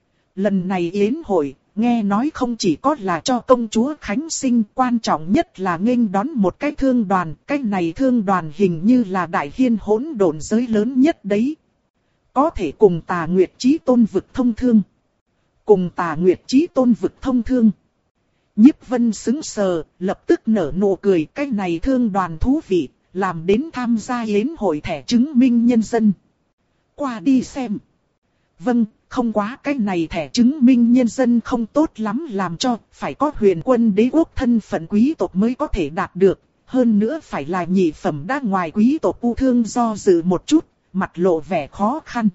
Lần này yến hội, nghe nói không chỉ có là cho công chúa khánh sinh, quan trọng nhất là nghênh đón một cái thương đoàn. Cái này thương đoàn hình như là Đại Hiên hỗn độn giới lớn nhất đấy. Có thể cùng Tà Nguyệt Chí Tôn vực thông thương. Cùng Tà Nguyệt Chí Tôn vực thông thương. Nhiếp Vân sững sờ, lập tức nở nụ cười. Cái này thương đoàn thú vị, làm đến tham gia yến hội thẻ chứng minh nhân dân. Qua đi xem. Vâng, không quá, cái này thẻ chứng minh nhân dân không tốt lắm làm cho, phải có huyền quân đế quốc thân phận quý tộc mới có thể đạt được. Hơn nữa phải là nhị phẩm đã ngoài quý tộc. U Thương do dự một chút, mặt lộ vẻ khó khăn.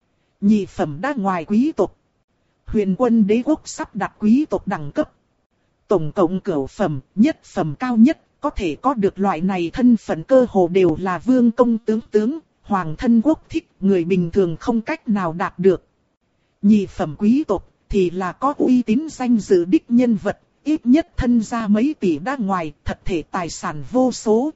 Nhị phẩm đã ngoài quý tộc. Huyền quân đế quốc sắp đặt quý tộc đẳng cấp. Tổng cộng cửu phẩm, nhất phẩm cao nhất, có thể có được loại này thân phận cơ hồ đều là vương công tướng tướng, hoàng thân quốc thích, người bình thường không cách nào đạt được. Nhị phẩm quý tộc thì là có uy tín danh dự đích nhân vật, ít nhất thân gia mấy tỷ đã ngoài, thật thể tài sản vô số.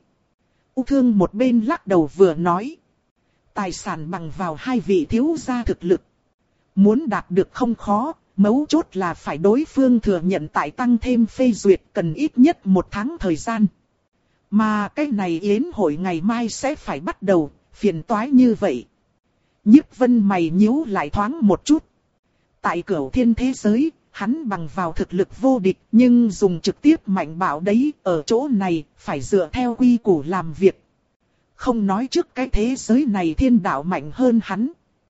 U Thương một bên lắc đầu vừa nói. Tài sản bằng vào hai vị thiếu gia thực lực. Muốn đạt được không khó, mấu chốt là phải đối phương thừa nhận tại tăng thêm phê duyệt cần ít nhất một tháng thời gian. Mà cái này yến hội ngày mai sẽ phải bắt đầu, phiền toái như vậy. Nhiếp Vân mày nhíu lại thoáng một chút. Tại Cửu Thiên thế giới, hắn bằng vào thực lực vô địch, nhưng dùng trực tiếp mạnh bạo đấy, ở chỗ này, phải dựa theo quy củ làm việc. Không nói trước cái thế giới này thiên đạo mạnh hơn hắn.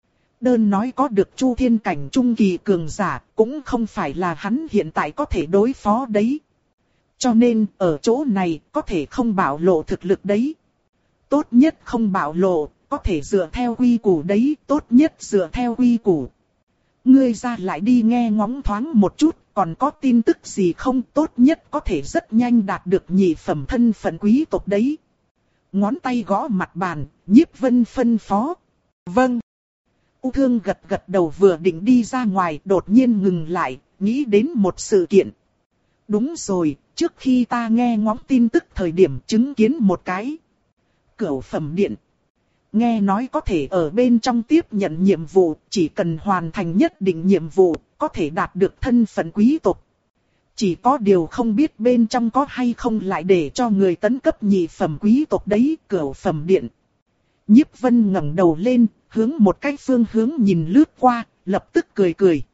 Đơn nói có được Chu Thiên cảnh trung kỳ cường giả, cũng không phải là hắn hiện tại có thể đối phó đấy. Cho nên, ở chỗ này, có thể không bạo lộ thực lực đấy. Tốt nhất không bạo lộ, có thể dựa theo quy củ đấy, tốt nhất dựa theo quy củ. Ngươi ra lại đi nghe ngóng thoáng một chút, còn có tin tức gì không, tốt nhất có thể rất nhanh đạt được nhị phẩm thân phận quý tộc đấy. Ngón tay gõ mặt bàn, Nhiếp Vân phân phó. Vâng. U Thương gật gật đầu vừa định đi ra ngoài, đột nhiên ngừng lại, nghĩ đến một sự kiện. Đúng rồi, trước khi ta nghe ngóng tin tức thời điểm chứng kiến một cái Cửu phẩm điện. Nghe nói có thể ở bên trong tiếp nhận nhiệm vụ, chỉ cần hoàn thành nhất định nhiệm vụ, có thể đạt được thân phận quý tộc. Chỉ có điều không biết bên trong có hay không lại để cho người tấn cấp nhị phẩm quý tộc đấy, Cửu phẩm điện. Nhiếp Vân ngẩng đầu lên, hướng một cái phương hướng nhìn lướt qua, lập tức cười cười.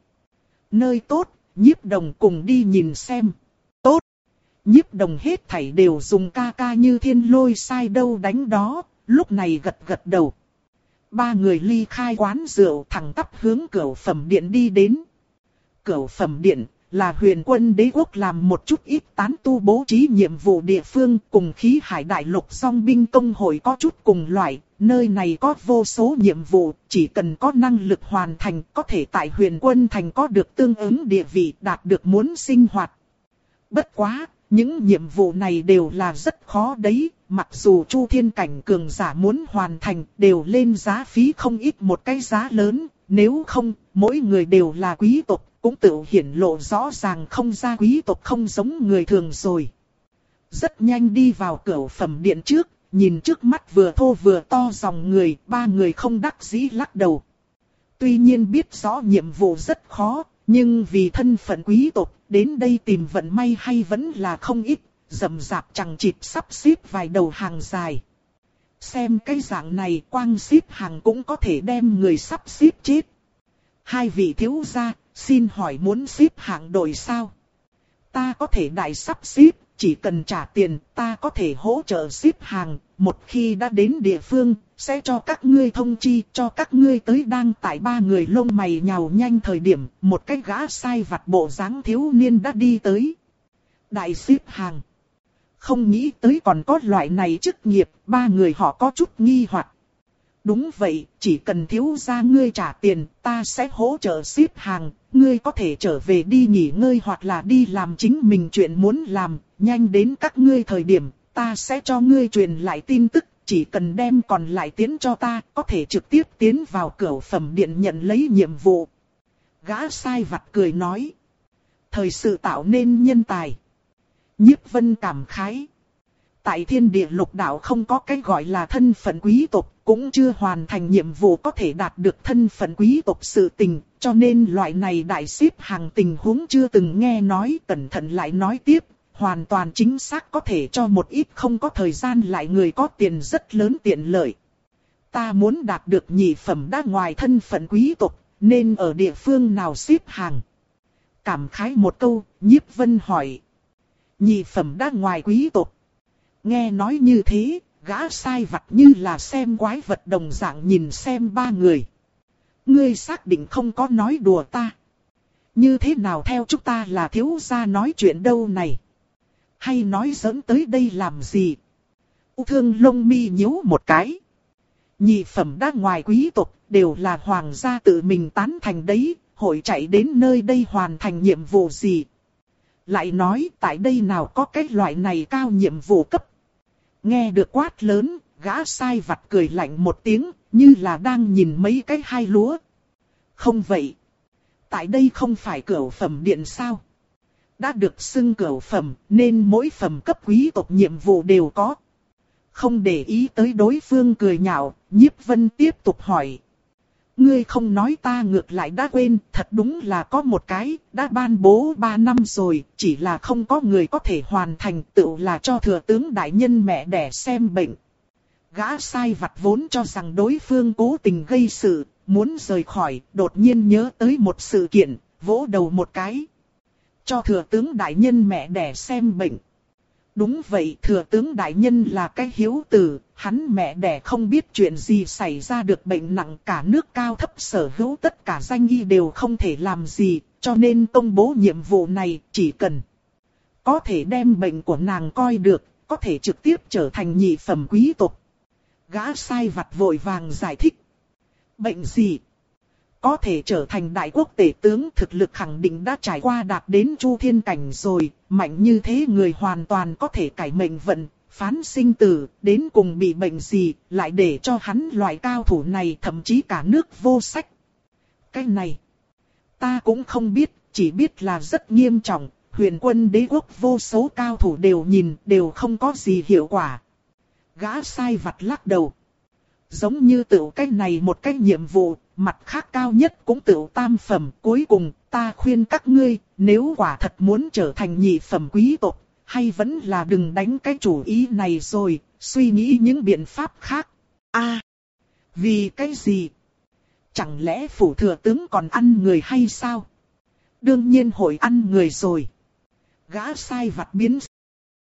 Nơi tốt, Nhiếp Đồng cùng đi nhìn xem. Tốt. Nhiếp Đồng hết thảy đều dùng ca ca như thiên lôi sai đâu đánh đó, lúc này gật gật đầu. Ba người ly khai quán rượu thẳng tắp hướng Cửu phẩm điện đi đến. Cửu phẩm điện là Huyền Quân Đế quốc làm một chút ít tán tu bố trí nhiệm vụ địa phương, cùng Khí Hải Đại Lục Song binh công hội có chút cùng loại. Nơi này có vô số nhiệm vụ, chỉ cần có năng lực hoàn thành, có thể tại Huyền Quân Thành có được tương ứng địa vị, đạt được muốn sinh hoạt. Bất quá, những nhiệm vụ này đều là rất khó đấy, mặc dù Chu Thiên cảnh cường giả muốn hoàn thành, đều lên giá phí không ít một cái giá lớn, nếu không, mỗi người đều là quý tộc, cũng tự hiển lộ rõ ràng không ra quý tộc không giống người thường rồi. Rất nhanh đi vào Cửu phẩm điện trước. Nhìn trước mắt vừa thô vừa to dòng người, ba người không đắc dĩ lắc đầu. Tuy nhiên biết rõ nhiệm vụ rất khó, nhưng vì thân phận quý tộc, đến đây tìm vận may hay vẫn là không ít, rầm rạp chằng chịt sắp xếp vài đầu hàng dài. Xem cái dạng này quang xếp hàng cũng có thể đem người sắp xếp chết. Hai vị thiếu gia, xin hỏi muốn xếp hạng đội sao? Ta có thể đại sắp xếp. Chỉ cần trả tiền, ta có thể hỗ trợ xếp hàng, một khi đã đến địa phương, sẽ cho các ngươi thông chi, cho các ngươi tới. Đang tại ba người lông mày nhào nhanh thời điểm, một cái gã sai vặt bộ dáng thiếu niên đã đi tới. Đại xếp hàng. Không nghĩ tới còn có loại này chức nghiệp, ba người họ có chút nghi hoặc. Đúng vậy, chỉ cần thiếu gia ngươi trả tiền, ta sẽ hỗ trợ xếp hàng, ngươi có thể trở về đi nghỉ ngơi hoặc là đi làm chính mình chuyện muốn làm, nhanh đến các ngươi thời điểm, ta sẽ cho ngươi truyền lại tin tức, chỉ cần đem còn lại tiến cho ta, có thể trực tiếp tiến vào Cửu phẩm điện nhận lấy nhiệm vụ. Gã sai vặt cười nói, thời sự tạo nên nhân tài. Nhiếp Vân cảm khái. Tại Thiên Địa Lục Đạo không có cái gọi là thân phận quý tộc, cũng chưa hoàn thành nhiệm vụ có thể đạt được thân phận quý tộc sự tình, cho nên loại này đại xếp hàng tình huống chưa từng nghe nói. Cẩn thận lại nói tiếp, hoàn toàn chính xác có thể cho một ít không có thời gian lại người có tiền rất lớn tiện lợi. Ta muốn đạt được nhị phẩm đã ngoài thân phận quý tộc, nên ở địa phương nào xếp hàng? Cảm khái một câu, Nhiếp Vân hỏi. Nhị phẩm đã ngoài quý tộc. Nghe nói như thế, gã sai vặt như là xem quái vật đồng dạng nhìn xem ba người. Ngươi xác định không có nói đùa ta? Như thế nào theo chúng ta là thiếu gia nói chuyện đâu này? Hay nói giỡn tới đây làm gì? U Thương lông mi nhíu một cái. Nhị phẩm đã ngoài quý tộc, đều là hoàng gia tự mình tán thành đấy, hội chạy đến nơi đây hoàn thành nhiệm vụ gì? Lại nói tại đây nào có cái loại này cao nhiệm vụ cấp. Nghe được quát lớn, gã sai vặt cười lạnh một tiếng, như là đang nhìn mấy cái hai lúa. Không vậy. Tại đây không phải Cửu phẩm điện sao? Đã được xưng Cửu phẩm, nên mỗi phẩm cấp quý tộc nhiệm vụ đều có. Không để ý tới đối phương cười nhạo, Nhiếp Vân tiếp tục hỏi. Ngươi không nói ta ngược lại đã quên, thật đúng là có một cái, đã ban bố ba năm rồi, chỉ là không có người có thể hoàn thành, tự là cho thừa tướng đại nhân mẹ đẻ xem bệnh. Gã sai vặt vốn cho rằng đối phương cố tình gây sự, muốn rời khỏi, đột nhiên nhớ tới một sự kiện, vỗ đầu một cái. Cho thừa tướng đại nhân mẹ đẻ xem bệnh. Đúng vậy, thừa tướng đại nhân là cái hiếu tử, hắn mẹ đẻ không biết chuyện gì xảy ra được bệnh nặng, cả nước cao thấp sở hữu tất cả danh y đều không thể làm gì, cho nên công bố nhiệm vụ này, chỉ cần có thể đem bệnh của nàng coi được, có thể trực tiếp trở thành nhị phẩm quý tộc. Gã sai vặt vội vàng giải thích. Bệnh gì? Có thể trở thành đại quốc tể tướng, thực lực khẳng định đã trải qua đạt đến chu thiên cảnh rồi, mạnh như thế người hoàn toàn có thể cải mệnh vận, phán sinh tử, đến cùng bị bệnh gì, lại để cho hắn loại cao thủ này thậm chí cả nước vô sách. Cái này, ta cũng không biết, chỉ biết là rất nghiêm trọng, huyền quân đế quốc vô số cao thủ đều nhìn, đều không có gì hiệu quả. Gã sai vặt lắc đầu. Giống như tựu cái này một cái nhiệm vụ, mặt khác cao nhất cũng tựu tam phẩm. Cuối cùng, ta khuyên các ngươi, nếu quả thật muốn trở thành nhị phẩm quý tộc, hay vẫn là đừng đánh cái chủ ý này rồi, suy nghĩ những biện pháp khác. A, vì cái gì? Chẳng lẽ phủ thừa tướng còn ăn người hay sao? Đương nhiên hội ăn người rồi. Gã sai vặt biến